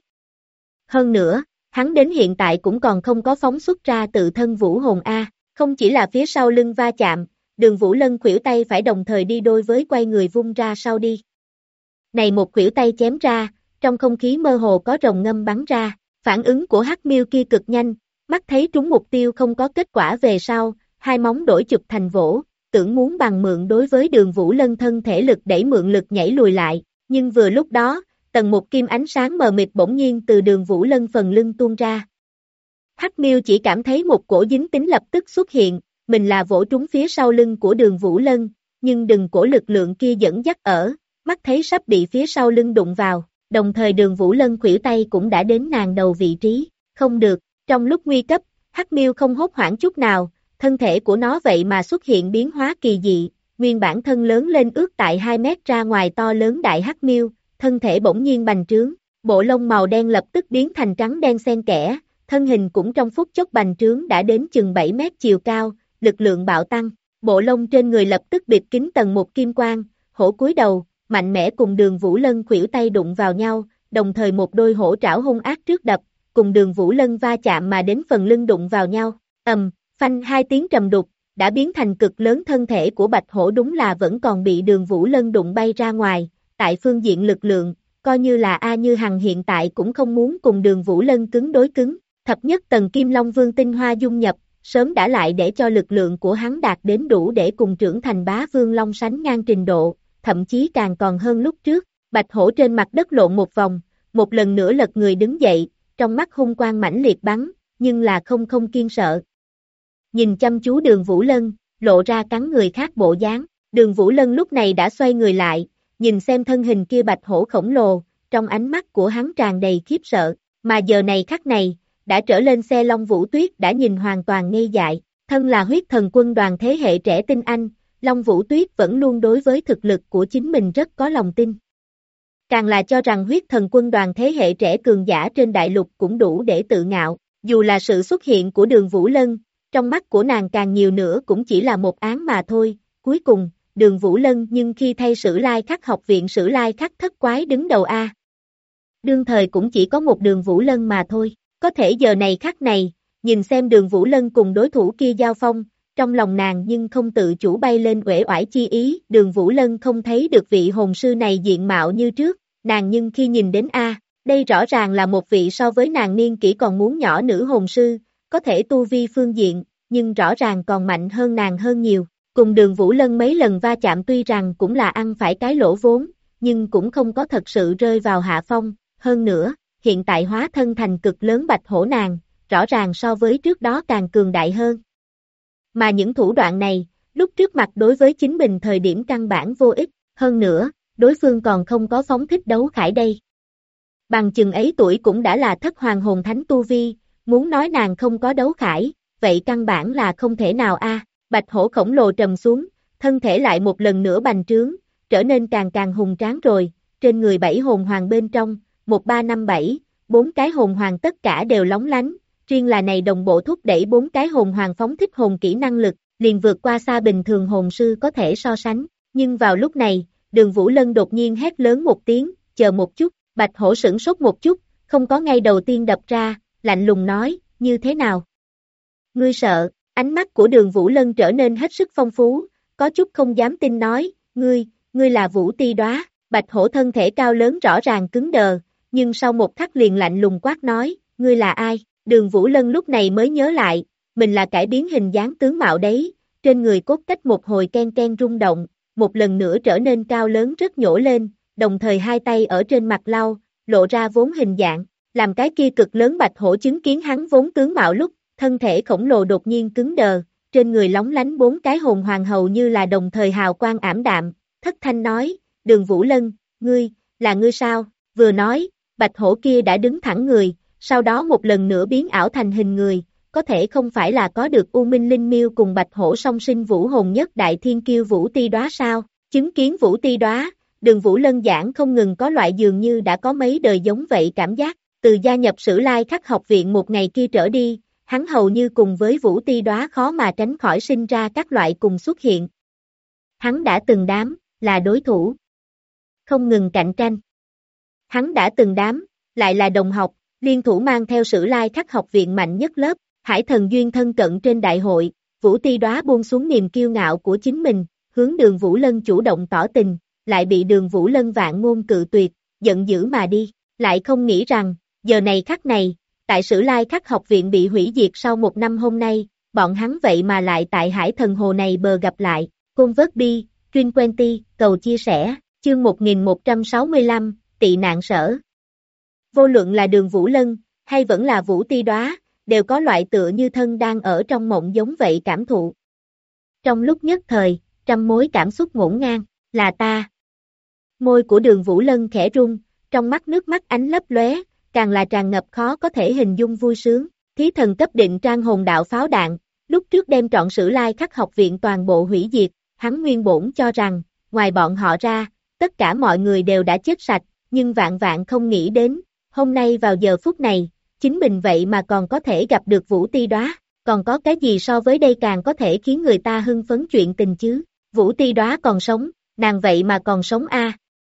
Hơn nữa, hắn đến hiện tại cũng còn không có phóng xuất ra tự thân vũ hồn A, không chỉ là phía sau lưng va chạm, Đường Vũ Lân khuỷu tay phải đồng thời đi đôi với quay người vung ra sau đi. Này một khuỷu tay chém ra, trong không khí mơ hồ có rồng ngâm bắn ra, phản ứng của Hắc Miêu kia cực nhanh, mắt thấy trúng mục tiêu không có kết quả về sau, hai móng đổi chụp thành vỗ, tưởng muốn bằng mượn đối với Đường Vũ Lân thân thể lực đẩy mượn lực nhảy lùi lại, nhưng vừa lúc đó, tầng một kim ánh sáng mờ mịt bỗng nhiên từ Đường Vũ Lân phần lưng tuôn ra. Hắc Miêu chỉ cảm thấy một cổ dính tính lập tức xuất hiện, mình là vỗ trúng phía sau lưng của Đường Vũ Lân, nhưng đừng cổ lực lượng kia dẫn dắt ở, mắt thấy sắp bị phía sau lưng đụng vào, đồng thời Đường Vũ Lân khuỷu tay cũng đã đến nàng đầu vị trí, không được, trong lúc nguy cấp, Hắc Miêu không hốt hoảng chút nào, thân thể của nó vậy mà xuất hiện biến hóa kỳ dị, nguyên bản thân lớn lên ước tại 2 mét ra ngoài to lớn đại Hắc Miêu, thân thể bỗng nhiên bành trướng, bộ lông màu đen lập tức biến thành trắng đen xen kẽ, thân hình cũng trong phút chốc bành trướng đã đến chừng 7 mét chiều cao, lực lượng bạo tăng, bộ lông trên người lập tức bịt kín tầng một kim quang, hổ cúi đầu, mạnh mẽ cùng Đường Vũ Lân khuỷu tay đụng vào nhau, đồng thời một đôi hổ trảo hung ác trước đập, cùng Đường Vũ Lân va chạm mà đến phần lưng đụng vào nhau, phanh hai tiếng trầm đục, đã biến thành cực lớn thân thể của Bạch Hổ đúng là vẫn còn bị Đường Vũ Lân đụng bay ra ngoài, tại phương diện lực lượng, coi như là A Như Hằng hiện tại cũng không muốn cùng Đường Vũ Lân cứng đối cứng, thập nhất tầng Kim Long Vương tinh hoa dung nhập, sớm đã lại để cho lực lượng của hắn đạt đến đủ để cùng trưởng thành Bá Vương Long sánh ngang trình độ, thậm chí càng còn hơn lúc trước. Bạch Hổ trên mặt đất lộn một vòng, một lần nữa lật người đứng dậy, trong mắt hung quang mãnh liệt bắn, nhưng là không kiên sợ. Nhìn chăm chú Đường Vũ Lân, lộ ra cắn người khác bộ dáng, Đường Vũ Lân lúc này đã xoay người lại, nhìn xem thân hình kia Bạch Hổ khổng lồ, trong ánh mắt của hắn tràn đầy khiếp sợ, mà giờ này khắc này, đã trở lên xe Long Vũ Tuyết đã nhìn hoàn toàn ngây dại, thân là huyết thần quân đoàn thế hệ trẻ tinh anh, Long Vũ Tuyết vẫn luôn đối với thực lực của chính mình rất có lòng tin. Càng là cho rằng huyết thần quân đoàn thế hệ trẻ cường giả trên đại lục cũng đủ để tự ngạo, dù là sự xuất hiện của Đường Vũ Lân, trong mắt của nàng càng nhiều nữa cũng chỉ là một án mà thôi, cuối cùng, Đường Vũ Lân nhưng khi thay Sử Lai Khắc học viện Sử Lai Khắc thất quái đứng đầu A. Đương thời cũng chỉ có một Đường Vũ Lân mà thôi, có thể giờ này khắc này, nhìn xem Đường Vũ Lân cùng đối thủ kia giao phong, trong lòng nàng nhưng không tự chủ bay lên uể oải chi ý, Đường Vũ Lân không thấy được vị hồn sư này diện mạo như trước, nàng nhưng khi nhìn đến A, đây rõ ràng là một vị so với nàng niên kỷ còn muốn nhỏ nữ hồn sư, có thể tu vi phương diện, nhưng rõ ràng còn mạnh hơn nàng hơn nhiều. Cùng Đường Vũ Lân mấy lần va chạm tuy rằng cũng là ăn phải cái lỗ vốn, nhưng cũng không có thật sự rơi vào hạ phong, hơn nữa, hiện tại hóa thân thành cực lớn Bạch Hổ nàng, rõ ràng so với trước đó càng cường đại hơn. Mà những thủ đoạn này, lúc trước mặt đối với chính mình thời điểm căn bản vô ích, hơn nữa, đối phương còn không có phóng thích đấu khải đây. Bằng chừng ấy tuổi cũng đã là thất hoàng hồn thánh tu vi, muốn nói nàng không có đấu khải, vậy căn bản là không thể nào a. Bạch Hổ khổng lồ trầm xuống, thân thể lại một lần nữa bành trướng, trở nên càng hùng tráng rồi, trên người 7 hồn hoàng bên trong, 1357, 4 cái hồn hoàng tất cả đều lóng lánh, riêng là này đồng bộ thúc đẩy 4 cái hồn hoàng phóng thích hồn kỹ năng lực, liền vượt qua xa bình thường hồn sư có thể so sánh, nhưng vào lúc này, Đường Vũ Lân đột nhiên hét lớn một tiếng, chờ một chút, Bạch Hổ sửng sốt một chút, không có ngay đầu tiên đập ra, lạnh lùng nói, như thế nào? Ngươi sợ? Ánh mắt của Đường Vũ Lân trở nên hết sức phong phú, có chút không dám tin nói, ngươi là Vũ Ti Đóa. Bạch Hổ thân thể cao lớn rõ ràng cứng đờ, nhưng sau một khắc liền lạnh lùng quát nói, ngươi là ai? Đường Vũ Lân lúc này mới nhớ lại, mình là cải biến hình dáng tướng mạo đấy, trên người cốt cách một hồi ken rung động, một lần nữa trở nên cao lớn rất nhổ lên, đồng thời hai tay ở trên mặt lau, lộ ra vốn hình dạng, làm cái kia cực lớn Bạch Hổ chứng kiến hắn vốn tướng mạo lúc, thân thể khổng lồ đột nhiên cứng đờ, trên người lóng lánh 4 cái hồn hoàng hầu như là đồng thời hào quang ảm đạm, thất thanh nói, Đường Vũ Lân, là ngươi sao? Vừa nói, Bạch Hổ kia đã đứng thẳng người, sau đó một lần nữa biến ảo thành hình người, có thể không phải là có được U Minh Linh Miêu cùng Bạch Hổ song sinh vũ hồn nhất đại thiên kiêu Vũ Ti Đóa sao? Chứng kiến Vũ Ti Đóa, Đường Vũ Lân giảng không ngừng có loại dường như đã có mấy đời giống vậy cảm giác, từ gia nhập Sử Lai Khắc học viện một ngày kia trở đi, hắn hầu như cùng với Vũ Ti Đóa khó mà tránh khỏi sinh ra các loại cùng xuất hiện. Hắn đã từng đám, là đối thủ. Không ngừng cạnh tranh. Hắn đã từng đám, lại là đồng học, liên thủ mang theo Sử Lai Khắc học viện mạnh nhất lớp, Hải Thần Duyên thân cận trên đại hội, Vũ Ti Đóa buông xuống niềm kiêu ngạo của chính mình, hướng Đường Vũ Lân chủ động tỏ tình, lại bị Đường Vũ Lân vạn ngôn cự tuyệt, giận dữ mà đi, lại không nghĩ rằng, giờ này khắc này, tại Sử Lai Khắc học viện bị hủy diệt sau một năm hôm nay, bọn hắn vậy mà lại tại Hải Thần Hồ này bờ gặp lại, Côn Vớt Bi, Truyền Quenty, cầu chia sẻ, chương 1165, tị nạn sở. Vô luận là Đường Vũ Lân, hay vẫn là Vũ Ti Đóa, đều có loại tựa như thân đang ở trong mộng giống vậy cảm thụ. Trong lúc nhất thời, trăm mối cảm xúc ngổn ngang, là ta. Môi của Đường Vũ Lân khẽ rung, trong mắt nước mắt ánh lấp lóe, càng là tràn ngập khó có thể hình dung vui sướng. Thí thần cấp định trang hồn đạo pháo đạn, lúc trước đem trọn Sử Lai Khắc học viện toàn bộ hủy diệt, hắn nguyên bổn cho rằng, ngoài bọn họ ra, tất cả mọi người đều đã chết sạch, nhưng vạn không nghĩ đến, hôm nay vào giờ phút này, chính mình vậy mà còn có thể gặp được Vũ Ti Đóa, còn có cái gì so với đây càng có thể khiến người ta hưng phấn chuyện tình chứ? Vũ Ti Đóa còn sống, nàng vậy mà còn sống a.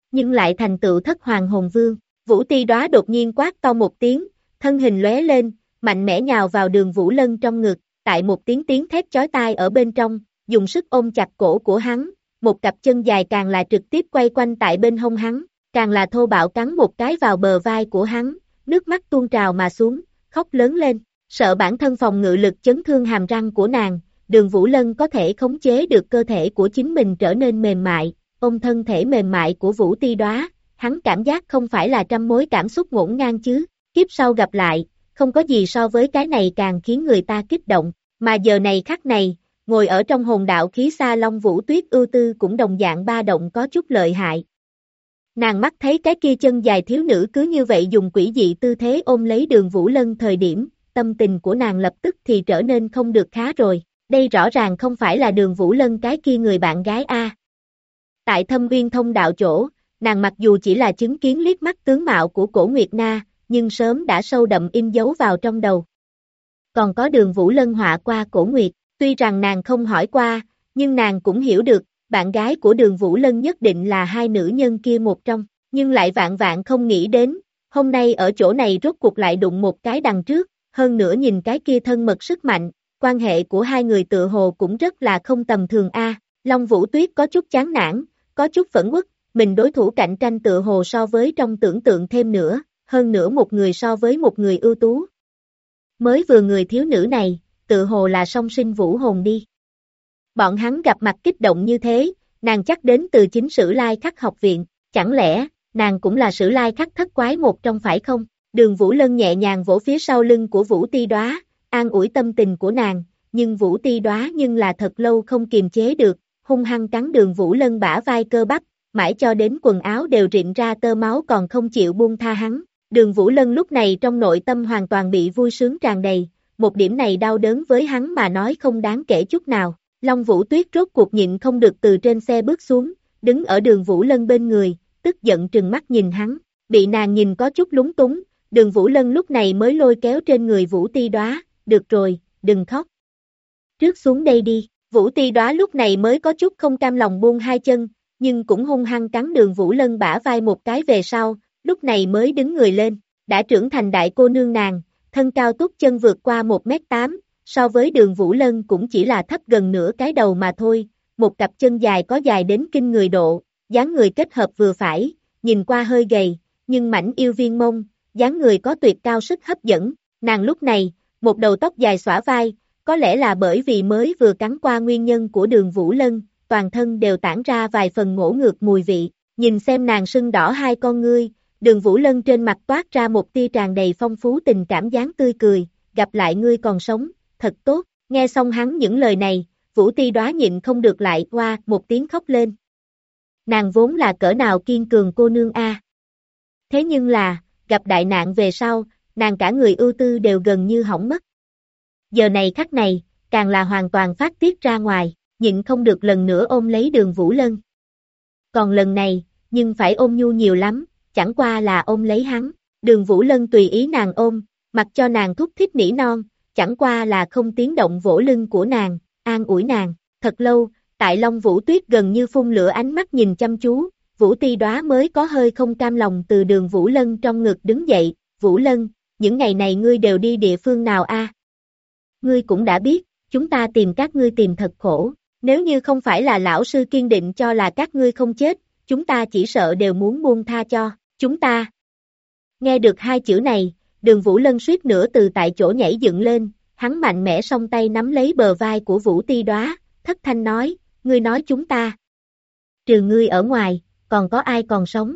nhưng lại thành tựu thất hoàng hồn vương. Vũ Ti Đóa đột nhiên quát to một tiếng, thân hình lóe lên, mạnh mẽ nhào vào Đường Vũ Lân trong ngực, tại một tiếng thét chói tai ở bên trong, dùng sức ôm chặt cổ của hắn, một cặp chân dài càng là trực tiếp quay quanh tại bên hông hắn, càng là thô bạo cắn một cái vào bờ vai của hắn, nước mắt tuôn trào mà xuống, khóc lớn lên, sợ bản thân phòng ngự lực chấn thương hàm răng của nàng, Đường Vũ Lân có thể khống chế được cơ thể của chính mình trở nên mềm mại, ôm thân thể mềm mại của Vũ Ti Đóa, hắn cảm giác không phải là trăm mối cảm xúc ngổn ngang chứ, kiếp sau gặp lại, không có gì so với cái này càng khiến người ta kích động, mà giờ này khắc này, ngồi ở trong hồn đạo khí sa Long Vũ Tuyết ưu tư cũng đồng dạng ba động có chút lợi hại. Nàng mắt thấy cái kia chân dài thiếu nữ cứ như vậy dùng quỷ dị tư thế ôm lấy Đường Vũ Lân thời điểm, tâm tình của nàng lập tức thì trở nên không được khá rồi, đây rõ ràng không phải là Đường Vũ Lân cái kia người bạn gái a. Tại Thâm Uyên Thông đạo chỗ, nàng mặc dù chỉ là chứng kiến liếc mắt tướng mạo của Cổ Nguyệt Na, nhưng sớm đã sâu đậm in dấu vào trong đầu. Còn có Đường Vũ Lân họa qua Cổ Nguyệt, tuy rằng nàng không hỏi qua, nhưng nàng cũng hiểu được, bạn gái của Đường Vũ Lân nhất định là hai nữ nhân kia một trong, nhưng lại vạn vạn không nghĩ đến, hôm nay ở chỗ này rốt cuộc lại đụng một cái đằng trước, hơn nữa nhìn cái kia thân mật sức mạnh, quan hệ của hai người tựa hồ cũng rất là không tầm thường a. Long Vũ Tuyết có chút chán nản, có chút phẫn uất, mình đối thủ cạnh tranh tựa hồ so với trong tưởng tượng thêm nữa, hơn nữa một người so với một người ưu tú. Mới vừa người thiếu nữ này, tựa hồ là song sinh vũ hồn đi. Bọn hắn gặp mặt kích động như thế, nàng chắc đến từ chính Sử Lai Khắc học viện, chẳng lẽ, nàng cũng là Sử Lai Khắc thất quái một trong phải không? Đường Vũ Lân nhẹ nhàng vỗ phía sau lưng của Vũ Ti Đóa, an ủi tâm tình của nàng, nhưng Vũ Ti Đóa nhưng là thật lâu không kiềm chế được, hung hăng cắn Đường Vũ Lân bả vai cơ bắp, mãi cho đến quần áo đều rịn ra tơ máu còn không chịu buông tha hắn. Đường Vũ Lân lúc này trong nội tâm hoàn toàn bị vui sướng tràn đầy, một điểm này đau đớn với hắn mà nói không đáng kể chút nào. Long Vũ Tuyết rốt cuộc nhịn không được từ trên xe bước xuống, đứng ở Đường Vũ Lân bên người, tức giận trừng mắt nhìn hắn, bị nàng nhìn có chút lúng túng, Đường Vũ Lân lúc này mới lôi kéo trên người Vũ Ti Đóa, được rồi, đừng khóc. Trước xuống đây đi, Vũ Ti Đóa lúc này mới có chút không cam lòng buông hai chân, nhưng cũng hung hăng cắn Đường Vũ Lân bả vai một cái về sau, lúc này mới đứng người lên, đã trưởng thành đại cô nương nàng, thân cao tút chân vượt qua 1m8, so với Đường Vũ Lân cũng chỉ là thấp gần nửa cái đầu mà thôi, một cặp chân dài có dài đến kinh người độ, dáng người kết hợp vừa phải, nhìn qua hơi gầy, nhưng mảnh yêu viên mông, dáng người có tuyệt cao sức hấp dẫn, nàng lúc này, một đầu tóc dài xõa vai, có lẽ là bởi vì mới vừa cắn qua nguyên nhân của Đường Vũ Lân, toàn thân đều tản ra vài phần ngỗ ngược mùi vị, nhìn xem nàng sưng đỏ hai con ngươi, Đường Vũ Lân trên mặt toát ra một tia tràn đầy phong phú tình cảm dáng tươi cười, gặp lại ngươi còn sống, thật tốt, nghe xong hắn những lời này, Vũ Ti Đóa nhịn không được lại qua một tiếng khóc lên. Nàng vốn là cỡ nào kiên cường cô nương a. Thế nhưng là, gặp đại nạn về sau, nàng cả người ưu tư đều gần như hỏng mất. Giờ này khắc này, càng là hoàn toàn phát tiết ra ngoài, nhịn không được lần nữa ôm lấy Đường Vũ Lân. Còn lần này, nhưng phải ôm nhu nhiều lắm, chẳng qua là ôm lấy hắn, Đường Vũ Lân tùy ý nàng ôm, mặc cho nàng thúc thích nỉ non, chẳng qua là không tiếng động vỗ lưng của nàng, an ủi nàng, thật lâu, tại Long Vũ Tuyết gần như phun lửa ánh mắt nhìn chăm chú, Vũ Ti Đóa mới có hơi không cam lòng từ Đường Vũ Lân trong ngực đứng dậy, Vũ Lân, những ngày này ngươi đều đi địa phương nào a? Ngươi cũng đã biết, chúng ta tìm các ngươi tìm thật khổ, nếu như không phải là lão sư kiên định cho là các ngươi không chết, chúng ta chỉ sợ đều muốn buông tha cho, chúng ta. Nghe được hai chữ này, Đường Vũ Lân suýt nữa từ tại chỗ nhảy dựng lên, hắn mạnh mẽ song tay nắm lấy bờ vai của Vũ Ti Đóa, thất thanh nói, ngươi nói chúng ta. Trừ ngươi ở ngoài, còn có ai còn sống?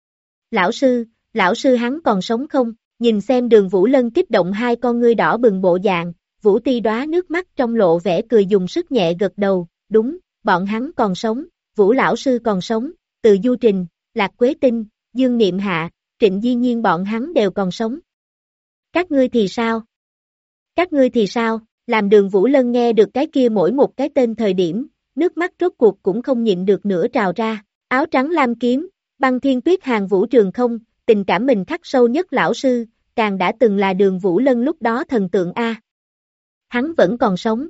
Lão sư hắn còn sống không? Nhìn xem Đường Vũ Lân kích động hai con ngươi đỏ bừng bộ dạng, Vũ Ti Đóa nước mắt trong lộ vẻ cười dùng sức nhẹ gật đầu, đúng, bọn hắn còn sống, Vũ lão sư còn sống, Từ Du Trình, Lạc Quế Tinh, Dương Niệm Hạ, Trịnh Di Nhiên bọn hắn đều còn sống. Các ngươi thì sao? Các ngươi thì sao? Làm Đường Vũ Lân nghe được cái kia mỗi một cái tên thời điểm, nước mắt rốt cuộc cũng không nhịn được nữa trào ra, áo trắng lam kiếm, băng thiên tuyết hàng Vũ Trường Không, tình cảm mình khắc sâu nhất lão sư, càng đã từng là Đường Vũ Lân lúc đó thần tượng A. Hắn vẫn còn sống,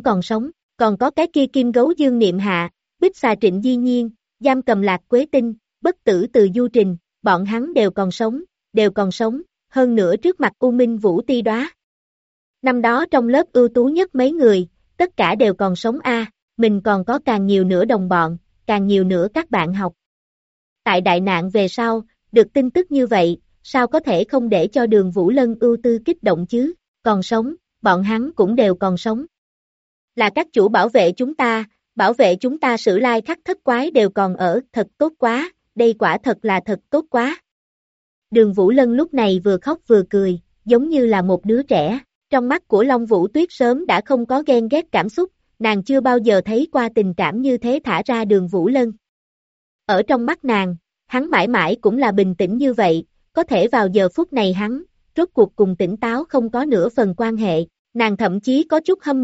còn có cái kia kim gấu Dương Niệm Hạ, bích xà Trịnh Di Nhiên, giam cầm Lạc Quế Tinh, bất tử từ du trình, bọn hắn đều còn sống, hơn nữa trước mặt U Minh Vũ Ti Đóa. Năm đó trong lớp ưu tú nhất mấy người, tất cả đều còn sống mình còn có càng nhiều nữa đồng bọn, càng nhiều nữa các bạn học. Tại đại nạn về sau, được tin tức như vậy, sao có thể không để cho Đường Vũ Lân ưu tư kích động chứ, còn sống, bọn hắn cũng đều còn sống. Là các chủ bảo vệ chúng ta Sử Lai Khắc thất quái đều còn ở, thật tốt quá, đây quả thật là thật tốt quá. Đường Vũ Lân lúc này vừa khóc vừa cười, giống như là một đứa trẻ, trong mắt của Long Vũ Tuyết sớm đã không có ghen ghét cảm xúc, nàng chưa bao giờ thấy qua tình cảm như thế thả ra Đường Vũ Lân. Ở trong mắt nàng, hắn mãi mãi cũng là bình tĩnh như vậy, có thể vào giờ phút này hắn, rốt cuộc cùng tỉnh táo không có nửa phần quan hệ, nàng thậm chí có chút hâm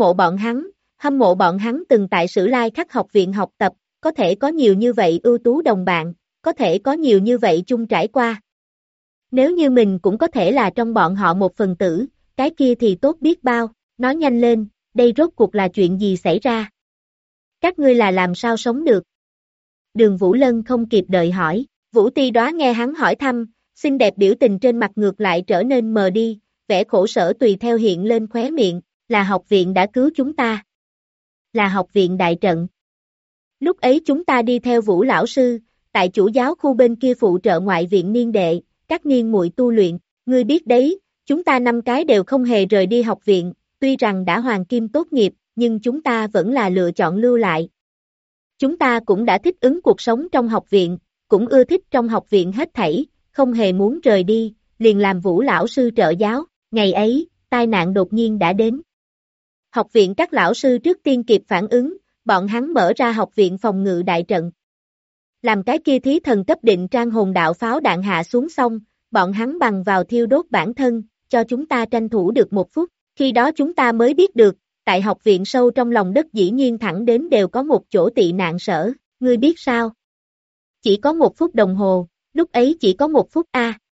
mộ bọn hắn từng tại Sử Lai Khắc học viện học tập, có thể có nhiều như vậy ưu tú đồng bạn, có thể có nhiều như vậy chung trải qua. Nếu như mình cũng có thể là trong bọn họ một phần tử, cái kia thì tốt biết bao, nói nhanh lên, đây rốt cuộc là chuyện gì xảy ra? Các ngươi là làm sao sống được? Đường Vũ Lân không kịp đợi hỏi, Vũ Ti Đóa nghe hắn hỏi thăm, xinh đẹp biểu tình trên mặt ngược lại trở nên mờ đi, vẻ khổ sở tùy theo hiện lên khóe miệng, là học viện đã cứu chúng ta. Là học viện đại trận. Lúc ấy chúng ta đi theo Vũ lão sư, tại chủ giáo khu bên kia phụ trợ ngoại viện niên đệ, các niên muội tu luyện, ngươi biết đấy, chúng ta 5 cái đều không hề rời đi học viện, tuy rằng đã hoàng kim tốt nghiệp, nhưng chúng ta vẫn là lựa chọn lưu lại. Chúng ta cũng đã thích ứng cuộc sống trong học viện, cũng ưa thích trong học viện hết thảy, không hề muốn rời đi, liền làm Vũ lão sư trợ giáo, ngày ấy, tai nạn đột nhiên đã đến. Học viện các lão sư trước tiên kịp phản ứng, bọn hắn mở ra học viện phòng ngự đại trận. Làm cái kia thí thần cấp định trang hồn đạo pháo đạn hạ xuống xong, bọn hắn bằng vào thiêu đốt bản thân, cho chúng ta tranh thủ được 1 phút, khi đó chúng ta mới biết được, tại học viện sâu trong lòng đất dĩ nhiên thẳng đến đều có một chỗ tị nạn sở, ngươi biết sao? Chỉ có 1 phút đồng hồ, lúc ấy chỉ có 1 phút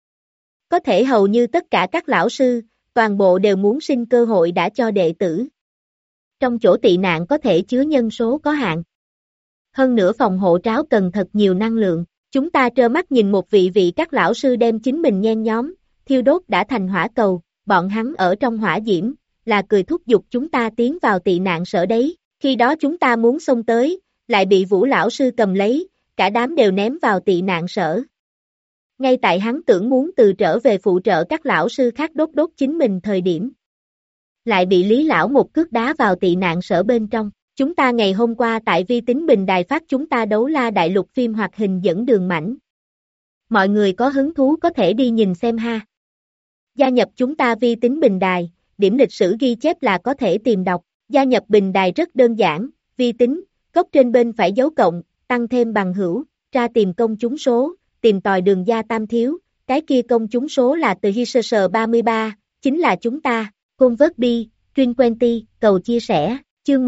Có thể hầu như tất cả các lão sư, toàn bộ đều muốn sinh cơ hội đã cho đệ tử. Trong chỗ tị nạn có thể chứa nhân số có hạn. Hơn nữa phòng hộ tráo cần thật nhiều năng lượng, chúng ta trơ mắt nhìn một vị các lão sư đem chính mình nhen nhóm, thiêu đốt đã thành hỏa cầu, bọn hắn ở trong hỏa diễm, là cười thúc giục chúng ta tiến vào tị nạn sở đấy, khi đó chúng ta muốn xông tới, lại bị Vũ lão sư cầm lấy, cả đám đều ném vào tị nạn sở. Ngay tại hắn tưởng muốn từ trở về phụ trợ các lão sư khác đốt chính mình thời điểm. Lại bị Lý lão một cước đá vào tị nạn sở bên trong. Chúng ta ngày hôm qua tại Vi Tính Bình Đài phát chúng ta đấu la đại lục phim hoạt hình dẫn đường mảnh. Mọi người có hứng thú có thể đi nhìn xem ha. Gia nhập chúng ta Vi Tính Bình Đài, điểm lịch sử ghi chép là có thể tìm đọc. Gia nhập Bình Đài rất đơn giản, Vi Tính, góc trên bên phải dấu cộng, tăng thêm bằng hữu, ra tìm công chúng số, tìm tòi đường Gia Tam Thiếu, cái kia công chúng số là từ Hiserser 33, chính là chúng ta, Convert Bi, Truyền Quenty, cầu chia sẻ. Chương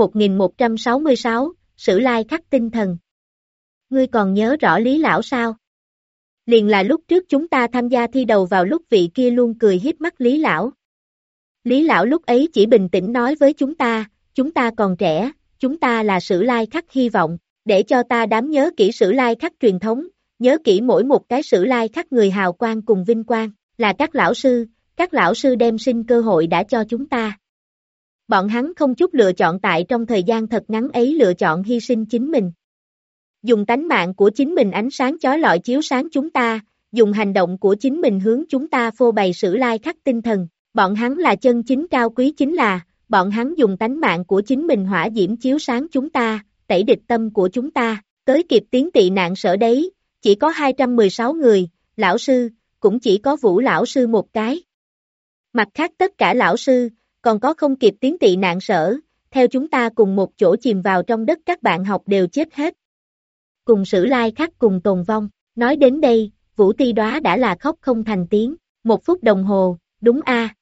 1166, Sử Lai Khắc tinh thần. Ngươi còn nhớ rõ Lý lão sao? Liền là lúc trước chúng ta tham gia thi đầu vào lúc vị kia luôn cười hiếp mắt Lý lão. Lý lão lúc ấy chỉ bình tĩnh nói với chúng ta còn trẻ, chúng ta là Sử Lai Khắc hy vọng, để cho ta đám nhớ kỹ Sử Lai Khắc truyền thống, nhớ kỹ mỗi một cái Sử Lai Khắc người hào quang cùng vinh quang, là các lão sư đem sinh cơ hội đã cho chúng ta. Bọn hắn không chút lựa chọn tại trong thời gian thật ngắn ấy lựa chọn hy sinh chính mình. Dùng tánh mạng của chính mình ánh sáng chói lọi chiếu sáng chúng ta, dùng hành động của chính mình hướng chúng ta phô bày Sử Lai Khắc tinh thần. Bọn hắn là chân chính cao quý chính là, bọn hắn dùng tánh mạng của chính mình hỏa diễm chiếu sáng chúng ta, tẩy địch tâm của chúng ta, tới kịp tiến tị nạn sở đấy, chỉ có 216 người, lão sư, cũng chỉ có Vũ lão sư một cái. Mặt khác tất cả lão sư, còn có không kịp tiến tị nạn sở, theo chúng ta cùng một chỗ chìm vào trong đất các bạn học đều chết hết. Cùng Sử Lai Khắc cùng tồn vong, nói đến đây, Vũ Ti Đóa đã là khóc không thành tiếng, 1 phút đồng hồ, đúng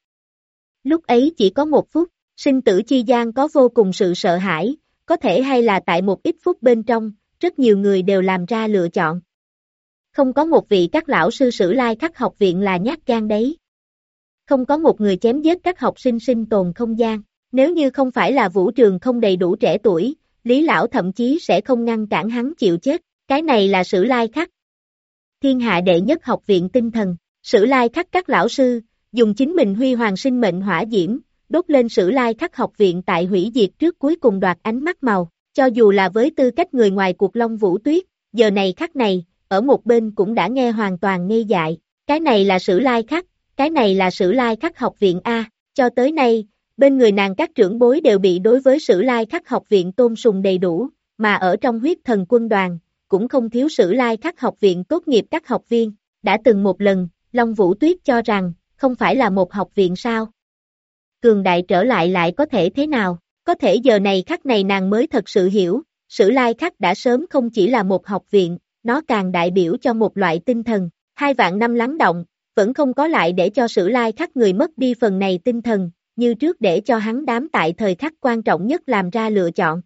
Lúc ấy chỉ có 1 phút, sinh tử chi gian có vô cùng sự sợ hãi, có thể hay là tại một ít phút bên trong, rất nhiều người đều làm ra lựa chọn. Không có một vị các lão sư Sử Lai Khắc học viện là nhát gan đấy. Không có một người chém giết các học sinh sinh tồn không gian, nếu như không phải là Vũ Trường không đầy đủ trẻ tuổi, Lý lão thậm chí sẽ không ngăn cản hắn chịu chết, cái này là Sử Lai Khắc. thiên hạ đệ nhất học viện tinh thần, Sử Lai Khắc các lão sư, dùng chính mình huy hoàng sinh mệnh hỏa diễm, đốt lên Sử Lai Khắc học viện tại hủy diệt trước cuối cùng đoạt ánh mắt màu, cho dù là với tư cách người ngoài cuộc Long Vũ Tuyết, giờ này khắc này, ở một bên cũng đã nghe hoàn toàn ngây dại, cái này là Sử Lai Khắc, cái này là Sử Lai Khắc học viện A, cho tới nay, bên người nàng các trưởng bối đều bị đối với Sử Lai Khắc học viện tôn sùng đầy đủ, mà ở trong huyết thần quân đoàn, cũng không thiếu Sử Lai Khắc học viện tốt nghiệp các học viên, đã từng một lần, Long Vũ Tuyết cho rằng, không phải là một học viện sao? Cường đại trở lại lại có thể thế nào? Có thể giờ này khắc này nàng mới thật sự hiểu, Sử Lai Khắc đã sớm không chỉ là một học viện, nó càng đại biểu cho một loại tinh thần, 2.000 năm lắng động, vẫn không có lại để cho Sử Lai Khắc người mất đi phần này tinh thần, như trước để cho hắn đám tại thời khắc quan trọng nhất làm ra lựa chọn.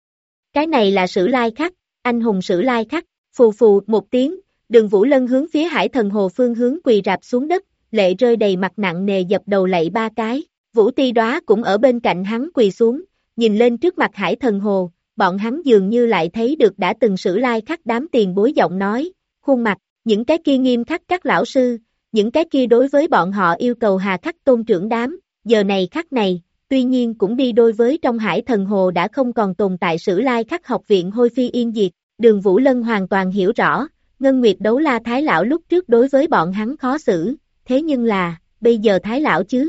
Cái này là Sử Lai Khắc, anh hùng Sử Lai Khắc, phù phù một tiếng, Đường Vũ Lân hướng phía Hải Thần Hồ phương hướng quỳ rạp xuống đất, lệ rơi đầy mặt nặng nề dập đầu lạy 3 cái, Vũ Ti Đóa cũng ở bên cạnh hắn quỳ xuống, nhìn lên trước mặt Hải Thần Hồ, bọn hắn dường như lại thấy được đã từng Sử Lai Khắc đám tiền bối giọng nói, khuôn mặt, những cái kia nghiêm khắc các lão sư, những cái kia đối với bọn họ yêu cầu hà khắc tôn trưởng đám, giờ này khắc này, tuy nhiên cũng đi đôi với trong Hải Thần Hồ đã không còn tồn tại Sử Lai Khắc học viện hôi phi yên diệt, Đường Vũ Lân hoàn toàn hiểu rõ, Ngân Nguyệt Đấu La Thái Lão lúc trước đối với bọn hắn khó xử, thế nhưng là, bây giờ Thái Lão chứ.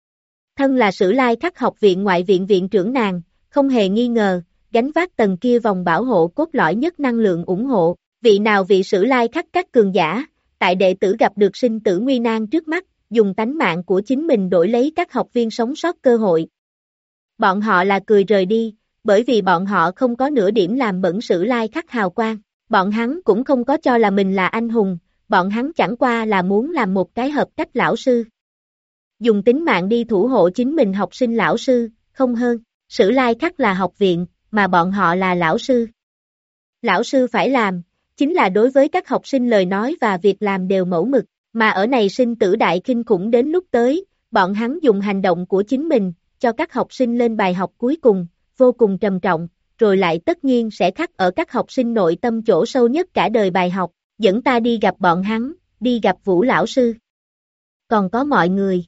Thân là Sử Lai Khắc học viện ngoại viện viện trưởng nàng, không hề nghi ngờ, gánh vác tầng kia vòng bảo hộ cốt lõi nhất năng lượng ủng hộ, vị nào vị Sử Lai Khắc các cường giả, tại đệ tử gặp được sinh tử nguy nan trước mắt, dùng tánh mạng của chính mình đổi lấy các học viên sống sót cơ hội. Bọn họ là cười rời đi, bởi vì bọn họ không có nửa điểm làm bẩn Sử Lai Khắc hào quang, bọn hắn cũng không có cho là mình là anh hùng, bọn hắn chẳng qua là muốn làm một cái hợp cách lão sư. Dùng tính mạng đi thủ hộ chính mình học sinh lão sư, không hơn, Sử Lai Khắc là học viện, mà bọn họ là lão sư. Lão sư phải làm, chính là đối với các học sinh lời nói và việc làm đều mẫu mực, mà ở này sinh tử đại kinh khủng đến lúc tới, bọn hắn dùng hành động của chính mình, cho các học sinh lên bài học cuối cùng, vô cùng trầm trọng, rồi lại tất nhiên sẽ khắc ở các học sinh nội tâm chỗ sâu nhất cả đời bài học, dẫn ta đi gặp bọn hắn, đi gặp Vũ lão sư. Còn có mọi người.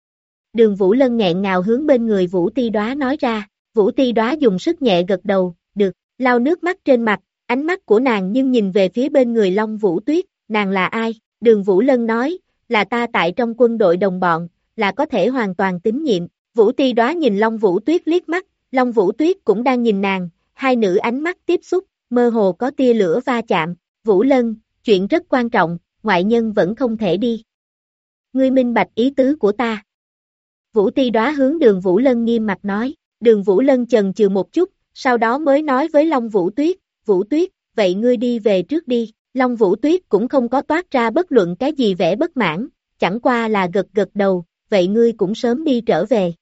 Đường Vũ Lân nghẹn ngào hướng bên người Vũ Ti Đóa nói ra, Vũ Ti Đóa dùng sức nhẹ gật đầu, được, lau nước mắt trên mặt, ánh mắt của nàng nhưng nhìn về phía bên người Long Vũ Tuyết, nàng là ai? Đường Vũ Lân nói, là ta tại trong quân đội đồng bọn, là có thể hoàn toàn tín nhiệm. Vũ Ti Đóa nhìn Long Vũ Tuyết liếc mắt, Long Vũ Tuyết cũng đang nhìn nàng, hai nữ ánh mắt tiếp xúc, mơ hồ có tia lửa va chạm. Vũ Lân, chuyện rất quan trọng, ngoại nhân vẫn không thể đi. Ngươi minh bạch ý tứ của ta. Vũ Ti Đóa hướng Đường Vũ Lân nghiêm mặt nói, Đường Vũ Lân chần chừ một chút, sau đó mới nói với Long Vũ Tuyết, vậy ngươi đi về trước đi. Long Vũ Tuyết cũng không có toát ra bất luận cái gì vẻ bất mãn, chẳng qua là gật gật đầu, vậy ngươi cũng sớm đi trở về.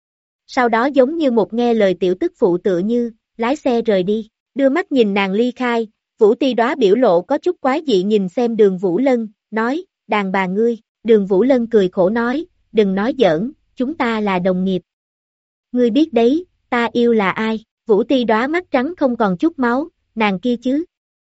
Sau đó giống như một nghe lời tiểu tức phụ tựa như, lái xe rời đi, đưa mắt nhìn nàng ly khai, Vũ Ti Đóa biểu lộ có chút quái dị nhìn xem Đường Vũ Lân, nói, đàn bà ngươi, Đường Vũ Lân cười khổ nói, đừng nói giỡn, chúng ta là đồng nghiệp. Ngươi biết đấy, ta yêu là ai, Vũ Ti Đóa mắt trắng không còn chút máu, nàng kia chứ.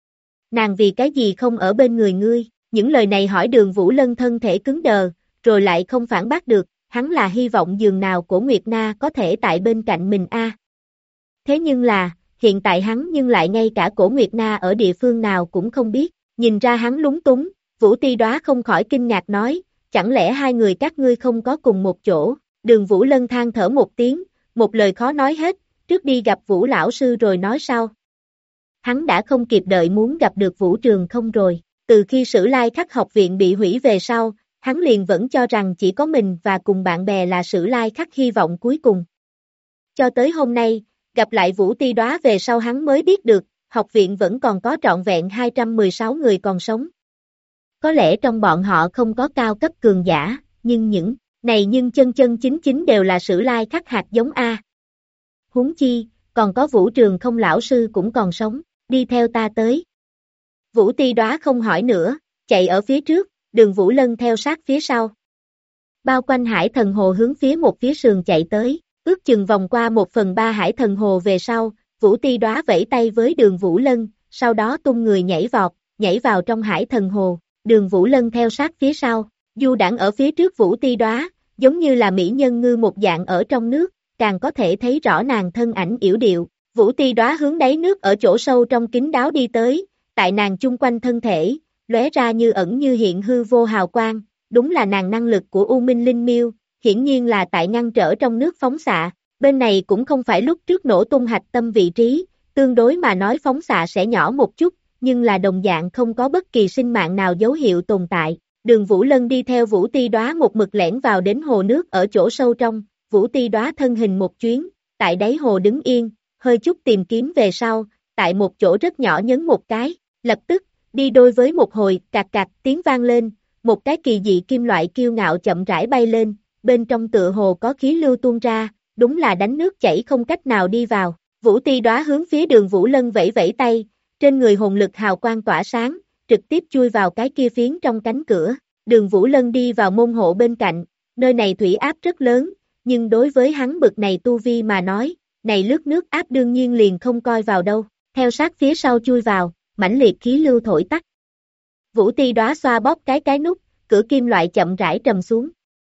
Nàng vì cái gì không ở bên người ngươi, những lời này hỏi Đường Vũ Lân thân thể cứng đờ, rồi lại không phản bác được, hắn là hy vọng dường nào Cổ Nguyệt Na có thể tại bên cạnh mình a. Thế nhưng là, hiện tại hắn nhưng lại ngay cả Cổ Nguyệt Na ở địa phương nào cũng không biết, nhìn ra hắn lúng túng, Vũ Ti Đóa không khỏi kinh ngạc nói, chẳng lẽ hai người các ngươi không có cùng một chỗ, Đường Vũ Lân than thở một tiếng, một lời khó nói hết, trước đi gặp Vũ lão sư rồi nói sau. Hắn đã không kịp đợi muốn gặp được Vũ Trường không rồi, từ khi Sử Lai Khắc học viện bị hủy về sau, hắn liền vẫn cho rằng chỉ có mình và cùng bạn bè là Sử Lai Khắc hy vọng cuối cùng. Cho tới hôm nay, gặp lại Vũ Ti Đóa về sau hắn mới biết được, học viện vẫn còn có trọn vẹn 216 người còn sống. Có lẽ trong bọn họ không có cao cấp cường giả, nhưng những này nhưng chân chân chính chính đều là Sử Lai Khắc hạt giống A. Huống chi, còn có Vũ Trường không lão sư cũng còn sống, đi theo ta tới. Vũ Ti Đóa không hỏi nữa, chạy ở phía trước, Đường Vũ Lân theo sát phía sau. Bao quanh Hải Thần Hồ hướng phía một phía sườn chạy tới, ước chừng vòng qua 1/3 Hải Thần Hồ về sau, Vũ Ti Đóa vẫy tay với Đường Vũ Lân, sau đó tung người nhảy vọt, nhảy vào trong Hải Thần Hồ. Đường Vũ Lân theo sát phía sau, du đãng ở phía trước Vũ Ti Đóa, giống như là mỹ nhân ngư một dạng ở trong nước, càng có thể thấy rõ nàng thân ảnh yểu điệu. Vũ Ti Đóa hướng đáy nước ở chỗ sâu trong kín đáo đi tới, tại nàng chung quanh thân thể, lóe ra như ẩn như hiện hư vô hào quang, đúng là nàng năng lực của U Minh Linh Miêu, hiển nhiên là tại ngăn trở trong nước phóng xạ. Bên này cũng không phải lúc trước nổ tung hạch tâm vị trí, tương đối mà nói phóng xạ sẽ nhỏ một chút, nhưng là đồng dạng không có bất kỳ sinh mạng nào dấu hiệu tồn tại. Đường Vũ Lân đi theo Vũ Ti Đóa một mực lẻn vào đến hồ nước ở chỗ sâu trong, Vũ Ti Đóa thân hình một chuyến, tại đáy hồ đứng yên, hơi chút tìm kiếm về sau, tại một chỗ rất nhỏ nhấn một cái, lập tức, đi đôi với một hồi, cạc cạc tiếng vang lên, một cái kỳ dị kim loại kiêu ngạo chậm rãi bay lên, bên trong tựa hồ có khí lưu tuôn ra, đúng là đánh nước chảy không cách nào đi vào. Vũ Ti Đóa hướng phía Đường Vũ Lân vẫy vẫy tay, trên người hồn lực hào quang tỏa sáng, trực tiếp chui vào cái kia phiến trong cánh cửa. Đường Vũ Lân đi vào môn hộ bên cạnh, nơi này thủy áp rất lớn, nhưng đối với hắn bực này tu vi mà nói, này lướt nước áp đương nhiên liền không coi vào đâu, theo sát phía sau chui vào, mãnh liệt khí lưu thổi tắt. Vũ Ti Đóa xoa bóp cái nút, cửa kim loại chậm rãi trầm xuống.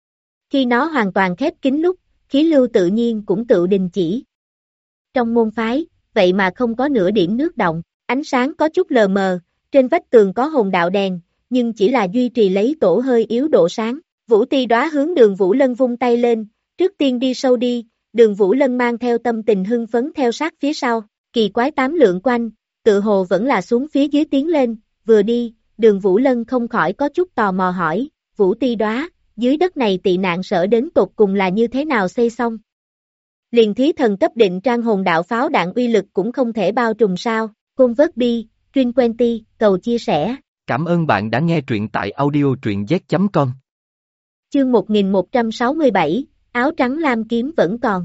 Khi nó hoàn toàn khép kín lúc, khí lưu tự nhiên cũng tự đình chỉ. Trong môn phái, vậy mà không có nửa điểm nước động, ánh sáng có chút lờ mờ, trên vách tường có hồn đạo đèn, nhưng chỉ là duy trì lấy tổ hơi yếu độ sáng. Vũ Ti Đóa hướng Đường Vũ Lân vung tay lên, trước tiên đi sâu đi, Đường Vũ Lân mang theo tâm tình hưng phấn theo sát phía sau, kỳ quái tám lượn quanh, tự hồ vẫn là xuống phía dưới tiến lên, vừa đi, Đường Vũ Lân không khỏi có chút tò mò hỏi, Vũ Ti Đóa, dưới đất này tị nạn sở đến tột cùng là như thế nào xây xong? Liền thí thần cấp định trang hồn đạo pháo đạn uy lực cũng không thể bao trùm sao, Côn vớt bi, Truyên Quenty, cầu chia sẻ. Cảm ơn bạn đã nghe truyện tại audio truyện z.com. Chương 1167, áo trắng lam kiếm vẫn còn.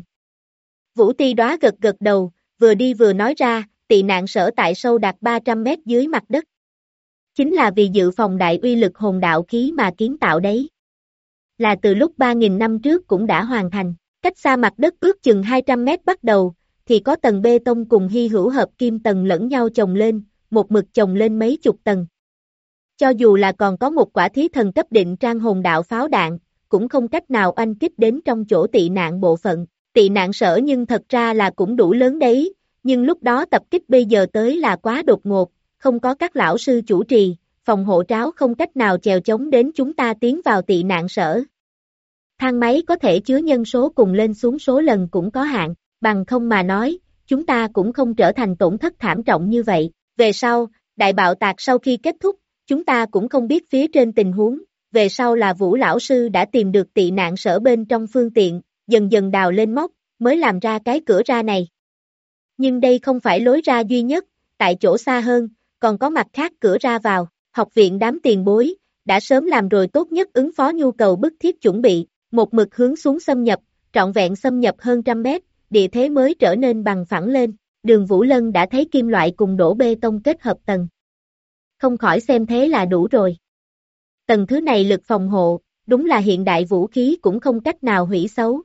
Vũ Ti Đóa gật gật đầu, vừa đi vừa nói ra, tị nạn sở tại sâu đạt 300 mét dưới mặt đất. Chính là vì dự phòng đại uy lực hồn đạo khí mà kiến tạo đấy. Là từ lúc 3.000 năm trước cũng đã hoàn thành, cách xa mặt đất ước chừng 200 mét bắt đầu, thì có tầng bê tông cùng hy hữu hợp kim tầng lẫn nhau chồng lên, một mực chồng lên mấy chục tầng. Cho dù là còn có một quả thí thần cấp định trang hồn đạo pháo đạn, cũng không cách nào oanh kích đến trong chỗ tị nạn bộ phận. Tị nạn sở nhưng thật ra là cũng đủ lớn đấy, nhưng lúc đó tập kích bây giờ tới là quá đột ngột, không có các lão sư chủ trì, phòng hộ tráo không cách nào chèo chống đến chúng ta tiến vào tị nạn sở. Thang máy có thể chứa nhân số cùng lên xuống số lần cũng có hạn, bằng không mà nói, chúng ta cũng không trở thành tổn thất thảm trọng như vậy. Về sau, đại bạo tạc sau khi kết thúc, chúng ta cũng không biết phía trên tình huống, về sau là Vũ lão sư đã tìm được tị nạn sở bên trong phương tiện, dần dần đào lên móc, mới làm ra cái cửa ra này. Nhưng đây không phải lối ra duy nhất, tại chỗ xa hơn, còn có mặt khác cửa ra vào, học viện đám tiền bối, đã sớm làm rồi tốt nhất ứng phó nhu cầu bức thiết chuẩn bị, một mực hướng xuống xâm nhập, trọn vẹn xâm nhập hơn 100 mét, địa thế mới trở nên bằng phẳng lên, Đường Vũ Lân đã thấy kim loại cùng đổ bê tông kết hợp tầng. Không khỏi xem thế là đủ rồi. Tầng thứ này lực phòng hộ, đúng là hiện đại vũ khí cũng không cách nào hủy xấu.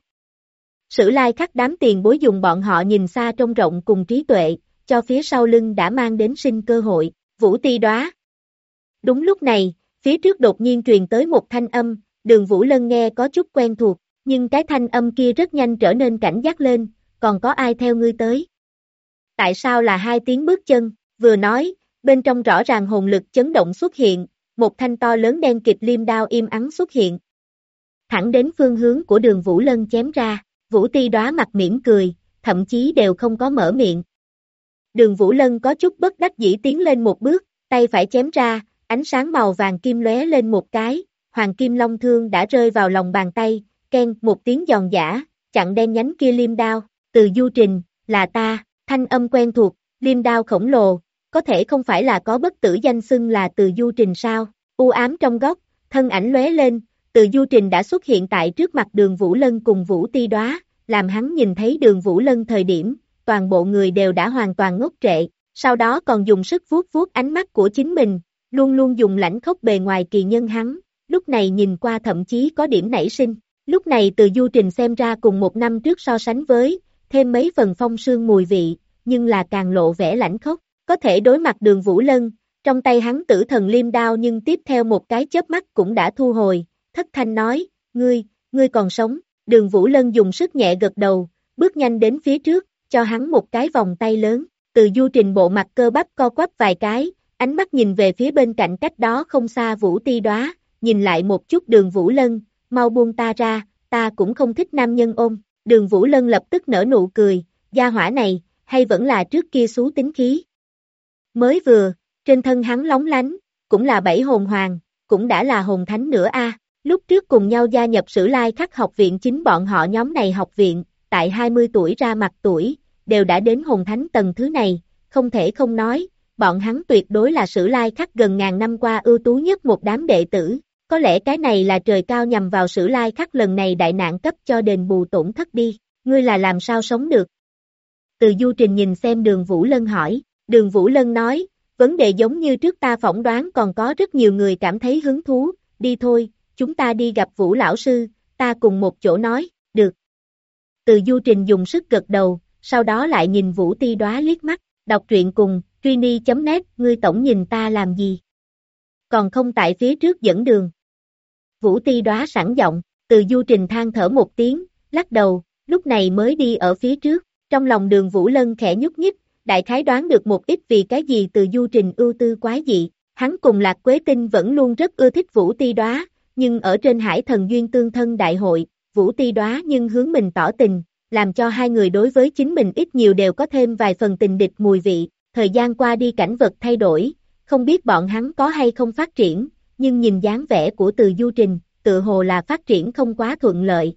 Sử lai khắc đám tiền bối dùng bọn họ nhìn xa trông rộng cùng trí tuệ, cho phía sau lưng đã mang đến sinh cơ hội, Vũ Ti Đóa. Đúng lúc này, phía trước đột nhiên truyền tới một thanh âm, Đường Vũ Lân nghe có chút quen thuộc, nhưng cái thanh âm kia rất nhanh trở nên cảnh giác lên, còn có ai theo ngươi tới? Tại sao là hai tiếng bước chân, vừa nói, bên trong rõ ràng hồn lực chấn động xuất hiện, một thanh to lớn đen kịt liêm đao im ắng xuất hiện. Thẳng đến phương hướng của Đường Vũ Lân chém ra, Vũ Ti Đóa mặt mỉm cười, thậm chí đều không có mở miệng. Đường Vũ Lân có chút bất đắc dĩ tiến lên một bước, tay phải chém ra, ánh sáng màu vàng kim lóe lên một cái, hoàng kim long thương đã rơi vào lòng bàn tay, keng một tiếng giòn giã, chặn đen nhánh kia liêm đao, Từ Du Trình, là ta, thanh âm quen thuộc, liêm đao khổng lồ, có thể không phải là có bất tử danh xưng là Từ Du Trình sao, u ám trong góc, thân ảnh lóe lên, Từ Du Trình đã xuất hiện tại trước mặt Đường Vũ Lân cùng Vũ Ti Đóa, làm hắn nhìn thấy Đường Vũ Lân thời điểm, toàn bộ người đều đã hoàn toàn ngốc trệ, sau đó còn dùng sức vuốt vuốt ánh mắt của chính mình, luôn luôn dùng lãnh khốc bề ngoài kỳ nhân hắn, lúc này nhìn qua thậm chí có điểm nảy sinh, lúc này Từ Du Trình xem ra cùng một năm trước so sánh với, thêm mấy phần phong sương mùi vị, nhưng là càng lộ vẻ lãnh khốc, có thể đối mặt Đường Vũ Lân, Trong tay hắn tử thần liêm đao nhưng tiếp theo một cái chớp mắt cũng đã thu hồi, thất thanh nói, ngươi còn sống, Đường Vũ Lân dùng sức nhẹ gật đầu, bước nhanh đến phía trước, cho hắn một cái vòng tay lớn, Từ Du Trình bộ mặt cơ bắp co quắp vài cái, ánh mắt nhìn về phía bên cạnh cách đó không xa Vũ Ti Đóa, nhìn lại một chút Đường Vũ Lân, mau buông ta ra, ta cũng không thích nam nhân ôm, Đường Vũ Lân lập tức nở nụ cười, gia hỏa này, hay vẫn là trước kia xú tính khí. Mới vừa, trên thân hắn lóng lánh, cũng là 7 hồn hoàng, cũng đã là hồn thánh nữa a. Lúc trước cùng nhau gia nhập Sử Lai Khắc học viện chính bọn họ nhóm này học viện, tại 20 tuổi ra mặt tuổi, đều đã đến hồn thánh tầng thứ này, không thể không nói, bọn hắn tuyệt đối là Sử Lai Khắc gần ngàn năm qua ưu tú nhất một đám đệ tử, có lẽ cái này là trời cao nhằm vào Sử Lai Khắc lần này đại nạn cấp cho đền bù tổn thất đi, ngươi là làm sao sống được? Từ Du Trình nhìn xem Đường Vũ Lân hỏi, Đường Vũ Lân nói, vấn đề giống như trước ta phỏng đoán còn có rất nhiều người cảm thấy hứng thú, đi thôi, chúng ta đi gặp Vũ lão sư, ta cùng một chỗ nói, được. Từ Du Trình dùng sức gật đầu, sau đó lại nhìn Vũ Ti Đóa liếc mắt, đọc truyện cùng, Trini.net, ngươi tổng nhìn ta làm gì? Còn không tại phía trước dẫn đường. Vũ Ti Đóa sẵn giọng, Từ Du Trình than thở một tiếng, lắc đầu, lúc này mới đi ở phía trước, trong lòng Đường Vũ Lân khẽ nhúc nhích, đại khái đoán được một ít vì cái gì Từ Du Trình ưu tư quái dị, hắn cùng Lạc Quế Tinh vẫn luôn rất ưa thích Vũ Ti Đóa, nhưng ở trên Hải Thần Duyên Tương Thân đại hội, Vũ Ti Đóa nhưng hướng mình tỏ tình, làm cho hai người đối với chính mình ít nhiều đều có thêm vài phần tình địch mùi vị, thời gian qua đi cảnh vật thay đổi, không biết bọn hắn có hay không phát triển, nhưng nhìn dáng vẻ của Từ Du Trình, tự hồ là phát triển không quá thuận lợi.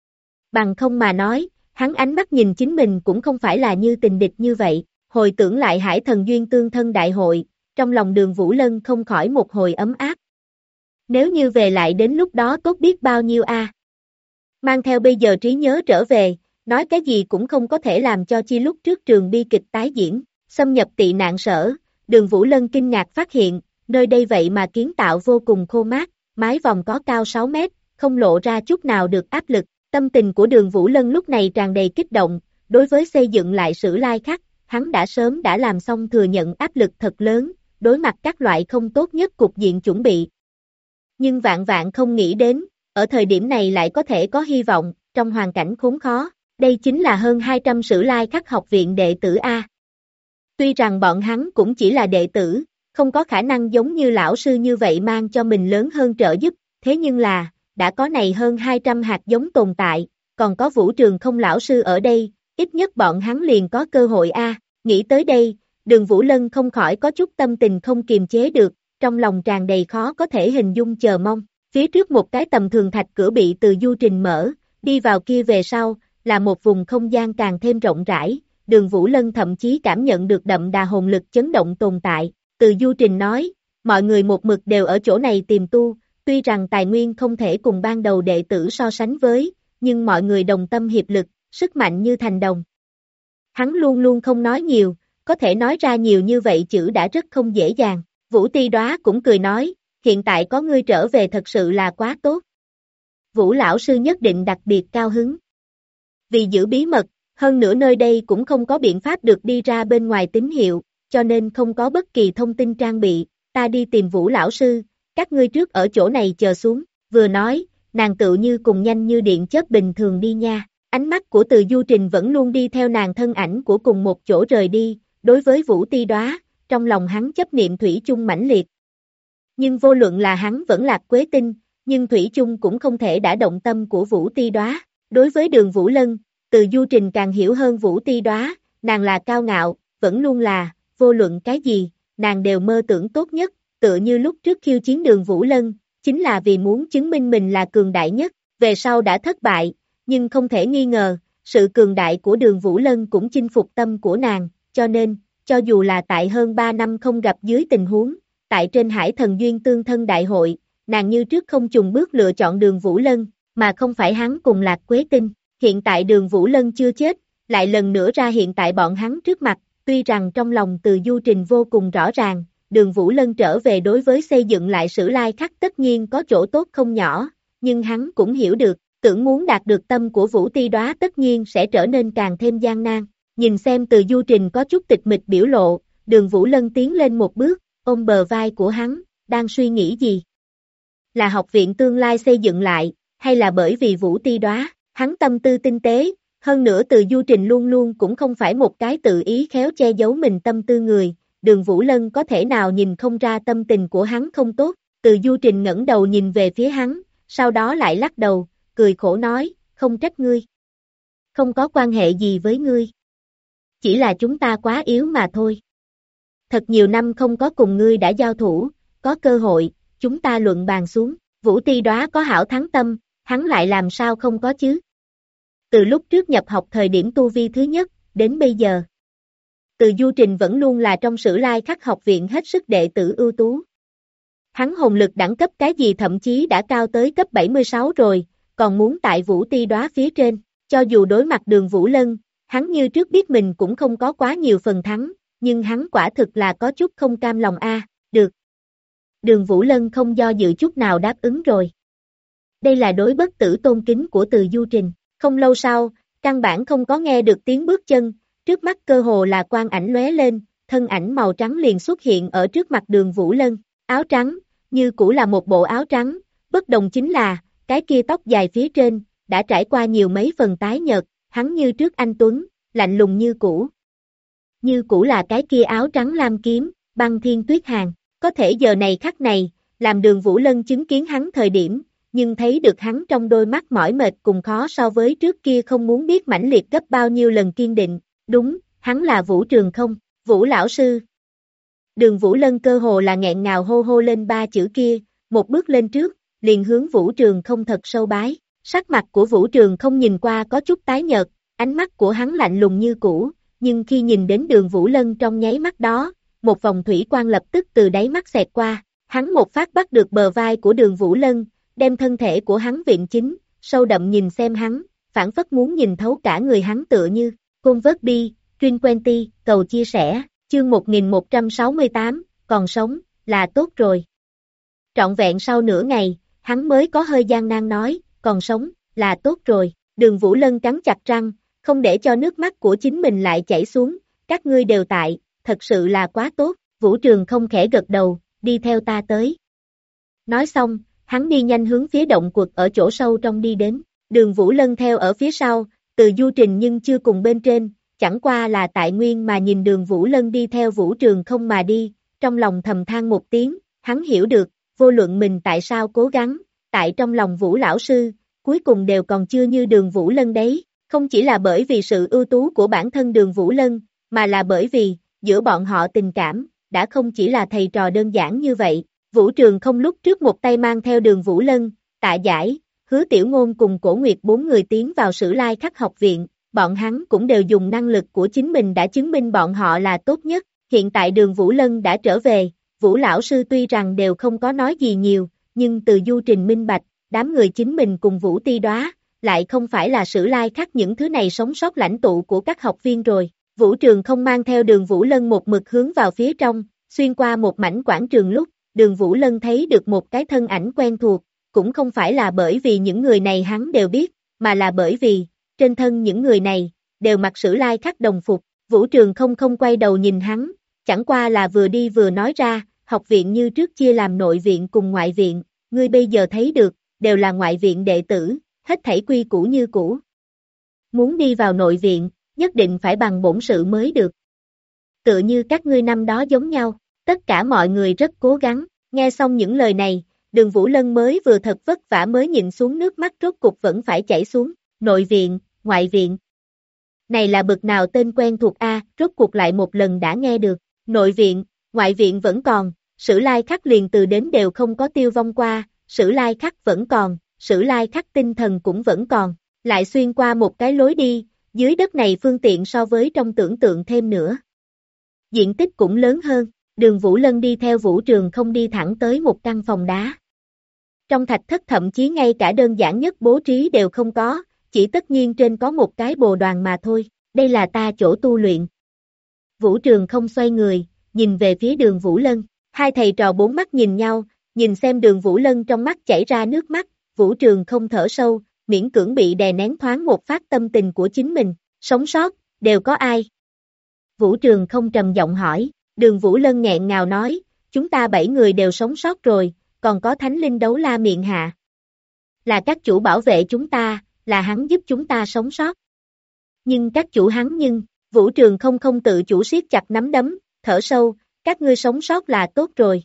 Bằng không mà nói, hắn ánh mắt nhìn chính mình cũng không phải là như tình địch như vậy, hồi tưởng lại Hải Thần Duyên Tương Thân đại hội, trong lòng Đường Vũ Lân không khỏi một hồi ấm áp. Nếu như về lại đến lúc đó tốt biết bao nhiêu a. Mang theo bây giờ trí nhớ trở về, nói cái gì cũng không có thể làm cho chi lúc trước trường bi kịch tái diễn, xâm nhập tị nạn sở, Đường Vũ Lân kinh ngạc phát hiện, nơi đây vậy mà kiến tạo vô cùng khô mát, mái vòm có cao 6 mét, không lộ ra chút nào được áp lực, tâm tình của Đường Vũ Lân lúc này tràn đầy kích động, đối với xây dựng lại Sử Lai Khắc, hắn đã sớm đã làm xong thừa nhận áp lực thật lớn, đối mặt các loại không tốt nhất cục diện chuẩn bị. Nhưng vạn vạn không nghĩ đến, ở thời điểm này lại có thể có hy vọng, trong hoàn cảnh khốn khó, đây chính là hơn 200 Sử Lai Khắc học viện đệ tử A. Tuy rằng bọn hắn cũng chỉ là đệ tử, không có khả năng giống như lão sư như vậy mang cho mình lớn hơn trợ giúp, thế nhưng là, đã có này hơn 200 hạt giống tồn tại, còn có Vũ Trường Không lão sư ở đây, ít nhất bọn hắn liền có cơ hội A. Nghĩ tới đây, Đường Vũ Lân không khỏi có chút tâm tình không kiềm chế được, trong lòng tràn đầy khó có thể hình dung chờ mong. Phía trước một cái tầm thường thạch cửa bị Từ Du Trình mở, đi vào kia về sau, là một vùng không gian càng thêm rộng rãi, Đường Vũ Lân thậm chí cảm nhận được đậm đà hồn lực chấn động tồn tại. Từ Du Trình nói, mọi người một mực đều ở chỗ này tìm tu, tuy rằng tài nguyên không thể cùng ban đầu đệ tử so sánh với, nhưng mọi người đồng tâm hiệp lực, sức mạnh như thành đồng. Hắn luôn luôn không nói nhiều, có thể nói ra nhiều như vậy chữ đã rất không dễ dàng. Vũ Ti Đóa cũng cười nói, hiện tại có ngươi trở về thật sự là quá tốt. Vũ lão sư nhất định đặc biệt cao hứng. Vì giữ bí mật, hơn nữa nơi đây cũng không có biện pháp được đi ra bên ngoài tín hiệu, cho nên không có bất kỳ thông tin trang bị, ta đi tìm Vũ lão sư, các ngươi trước ở chỗ này chờ xuống, vừa nói, nàng tựu như cùng nhanh như điện chớp bình thường đi nha, ánh mắt của Từ Du Trình vẫn luôn đi theo nàng thân ảnh của cùng một chỗ rời đi, đối với Vũ Ti Đóa, trong lòng hắn chấp niệm thủy chung mãnh liệt. Nhưng vô luận là hắn vẫn Lạc Quế Tinh, nhưng thủy chung cũng không thể đả động tâm của Vũ Ti Đóa, đối với Đường Vũ Lân, Từ Du Trình càng hiểu hơn Vũ Ti Đóa, nàng là cao ngạo, vẫn luôn là, vô luận cái gì, nàng đều mơ tưởng tốt nhất, tựa như lúc trước khiêu chiến Đường Vũ Lân, chính là vì muốn chứng minh mình là cường đại nhất, về sau đã thất bại, nhưng không thể nghi ngờ, sự cường đại của Đường Vũ Lân cũng chinh phục tâm của nàng, cho nên, cho dù là tại hơn 3 năm không gặp dưới tình huống, tại trên Hải Thần Duyên Tương Thân đại hội, nàng như trước không chùng bước lựa chọn Đường Vũ Lân, mà không phải hắn cùng Lạc Quế Tinh, hiện tại Đường Vũ Lân chưa chết, lại lần nữa ra hiện tại bọn hắn trước mặt, tuy rằng trong lòng Từ Du Trình vô cùng rõ ràng, Đường Vũ Lân trở về đối với xây dựng lại Sử Lai Khắc tất nhiên có chỗ tốt không nhỏ, nhưng hắn cũng hiểu được, tưởng muốn đạt được tâm của Vũ Ti Đóa tất nhiên sẽ trở nên càng thêm gian nan. Nhìn xem Từ Du Trình có chút tịch mịch biểu lộ, Đường Vũ Lân tiến lên một bước, ôm bờ vai của hắn, đang suy nghĩ gì? Là học viện tương lai xây dựng lại, hay là bởi vì Vũ Ti Đóa, hắn tâm tư tinh tế, hơn nữa Từ Du Trình luôn luôn cũng không phải một cái tự ý khéo che giấu mình tâm tư người, Đường Vũ Lân có thể nào nhìn không ra tâm tình của hắn không tốt, Từ Du Trình ngẩng đầu nhìn về phía hắn, sau đó lại lắc đầu, cười khổ nói, không trách ngươi. Không có quan hệ gì với ngươi. Chỉ là chúng ta quá yếu mà thôi. Thật nhiều năm không có cùng ngươi đã giao thủ, có cơ hội, chúng ta luận bàn xuống, Vũ Ti Đóa có hảo thắng tâm, hắn lại làm sao không có chứ. Từ lúc trước nhập học thời điểm tu vi thứ nhất, đến bây giờ. Từ Du Trình vẫn luôn là trong Sử Lai Khắc học viện hết sức đệ tử ưu tú. Hắn hồn lực đẳng cấp cái gì thậm chí đã cao tới cấp 76 rồi, còn muốn tại Vũ Ti Đóa phía trên, cho dù đối mặt Đường Vũ Lân, hắn như trước biết mình cũng không có quá nhiều phần thắng, nhưng hắn quả thực là có chút không cam lòng được. Đường Vũ Lân không do dự chút nào đáp ứng rồi. Đây là đối bất tử tôn kính của Từ Du Trình, không lâu sau, căn bản không có nghe được tiếng bước chân, trước mắt cơ hồ là quang ảnh lóe lên, thân ảnh màu trắng liền xuất hiện ở trước mặt Đường Vũ Lân, áo trắng, như cũ là một bộ áo trắng, bất đồng chính là, cái kia tóc dài phía trên, đã trải qua nhiều mấy phần tái nhợt, hắn như trước anh tuấn, lạnh lùng như cũ. Như cũ là cái kia áo trắng lam kiếm, băng thiên tuyết hàn, có thể giờ này khắc này, làm Đường Vũ Lân chứng kiến hắn thời điểm, nhưng thấy được hắn trong đôi mắt mỏi mệt cùng khó so với trước kia không muốn biết mãnh liệt gấp bao nhiêu lần kiên định, đúng, hắn là Vũ Trường Không, Vũ lão sư. Đường Vũ Lân cơ hồ là nghẹn ngào hô hô lên ba chữ kia, một bước lên trước, liền hướng Vũ Trường Không thật sâu bái, sắc mặt của Vũ Trường Không nhìn qua có chút tái nhợt, ánh mắt của hắn lạnh lùng như cũ, nhưng khi nhìn đến Đường Vũ Lân trong nháy mắt đó, một vòng thủy quang lập tức từ đáy mắt xẹt qua, hắn một phát bắt được bờ vai của Đường Vũ Lân, đem thân thể của hắn vịn chính, sâu đậm nhìn xem hắn, phảng phất muốn nhìn thấu cả người hắn tựa như, Convert Truyền Quenty, cầu chia sẻ, chương 1168, còn sống, là tốt rồi. Trọn vẹn sau nửa ngày, hắn mới có hơi gian nan nói, còn sống, là tốt rồi, Đường Vũ Lân cắn chặt răng, không để cho nước mắt của chính mình lại chảy xuống, các ngươi đều tại, thật sự là quá tốt, Vũ Trường Không khẽ gật đầu, đi theo ta tới. Nói xong, hắn đi nhanh hướng phía động quật ở chỗ sâu trong đi đến, Đường Vũ Lân theo ở phía sau, Từ Du Trình nhưng chưa cùng bên trên, chẳng qua là tại nguyên mà nhìn Đường Vũ Lân đi theo Vũ Trường Không mà đi, trong lòng thầm than một tiếng, hắn hiểu được, vô luận mình tại sao cố gắng, tại trong lòng Vũ lão sư, cuối cùng đều còn chưa như Đường Vũ Lân đấy, không chỉ là bởi vì sự ưu tú của bản thân Đường Vũ Lân, mà là bởi vì, giữa bọn họ tình cảm, đã không chỉ là thầy trò đơn giản như vậy. Vũ Trường Không lúc trước một tay mang theo Đường Vũ Lân, Tạ Giải, Hứa Tiểu Ngôn cùng Cổ Nguyệt bốn người tiến vào Sử Lai Khắc học viện, bọn hắn cũng đều dùng năng lực của chính mình đã chứng minh bọn họ là tốt nhất, hiện tại Đường Vũ Lân đã trở về, Vũ lão sư tuy rằng đều không có nói gì nhiều, nhưng Từ Du Trình minh bạch, đám người chính mình cùng Vũ Ti Đóa, lại không phải là Sử Lai Khắc những thứ này sống sót lãnh tụ của các học viên rồi. Vũ Trường Không mang theo Đường Vũ Lân một mực hướng vào phía trong, xuyên qua một mảnh quảng trường lúc, Đường Vũ Lân thấy được một cái thân ảnh quen thuộc, cũng không phải là bởi vì những người này hắn đều biết, mà là bởi vì, trên thân những người này, đều mặc Sử Lai Khắc đồng phục, Vũ Trường không quay đầu nhìn hắn, chẳng qua là vừa đi vừa nói ra, học viện như trước chia làm nội viện cùng ngoại viện, ngươi bây giờ thấy được, đều là ngoại viện đệ tử, hết thảy quy củ như cũ. Muốn đi vào nội viện, nhất định phải bằng bổn sự mới được. Tựa như các ngươi năm đó giống nhau, tất cả mọi người rất cố gắng, nghe xong những lời này, Đường Vũ Lân mới vừa thật vất vả mới nhìn xuống nước mắt rốt cục vẫn phải chảy xuống, nội viện, ngoại viện. Này là bực nào tên quen thuộc rốt cuộc lại một lần đã nghe được, nội viện, ngoại viện vẫn còn, Sử Lai Khắc liền từ đến đều không có tiêu vong qua, Sử Lai Khắc vẫn còn, Sử Lai Khắc tinh thần cũng vẫn còn, lại xuyên qua một cái lối đi, dưới đất này phương tiện so với trong tưởng tượng thêm nữa. Diện tích cũng lớn hơn, Đường Vũ Lân đi theo Vũ Trường Không đi thẳng tới một căn phòng đá. Trong thạch thất thậm chí ngay cả đơn giản nhất bố trí đều không có, chỉ tất nhiên trên có một cái bồ đoàn mà thôi, đây là ta chỗ tu luyện. Vũ Trường Không xoay người, nhìn về phía Đường Vũ Lân, hai thầy trò bốn mắt nhìn nhau, nhìn xem Đường Vũ Lân trong mắt chảy ra nước mắt, Vũ Trường Không thở sâu, miễn cưỡng bị đè nén thoáng một phát tâm tình của chính mình, sống sót, đều có ai? Vũ Trường Không trầm giọng hỏi, Đường Vũ Lân nghẹn ngào nói, chúng ta 7 người đều sống sót rồi, còn có Thánh Linh Đấu La Miện Hạ. Là các chủ bảo vệ chúng ta, là hắn giúp chúng ta sống sót. Nhưng các chủ hắn Vũ Trường không tự chủ siết chặt nắm đấm, thở sâu, các ngươi sống sót là tốt rồi.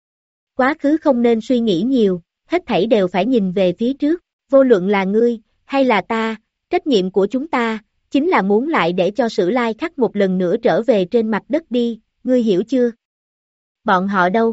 Quá khứ không nên suy nghĩ nhiều, hết thảy đều phải nhìn về phía trước, vô luận là ngươi, hay là ta, trách nhiệm của chúng ta, chính là muốn lại để cho Sử Lai Khắc một lần nữa trở về trên mặt đất đi, ngươi hiểu chưa? Bọn họ đâu?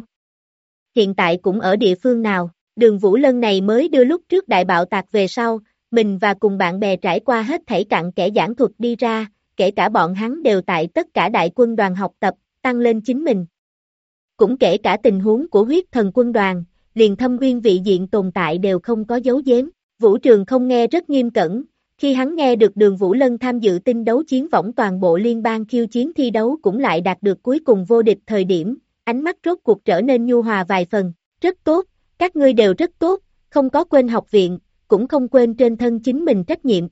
Hiện tại cũng ở địa phương nào? Đường Vũ Lân này mới đưa lúc trước đại bạo tạc về sau, mình và cùng bạn bè trải qua hết thảy cặn kẽ giảng thuật đi ra, kể cả bọn hắn đều tại tất cả đại quân đoàn học tập, tăng lên chính mình. Cũng kể cả tình huống của huyết thần quân đoàn, liền thâm uyên vị diện tồn tại đều không có giấu giếm. Vũ Trường không nghe rất nghiêm cẩn, khi hắn nghe được Đường Vũ Lân tham dự tinh đấu chiến võng toàn bộ liên bang khiêu chiến thi đấu cũng lại đạt được cuối cùng vô địch thời điểm, ánh mắt rốt cuộc trở nên nhu hòa vài phần, rất tốt, các ngươi đều rất tốt, không có quên học viện, cũng không quên trên thân chính mình trách nhiệm.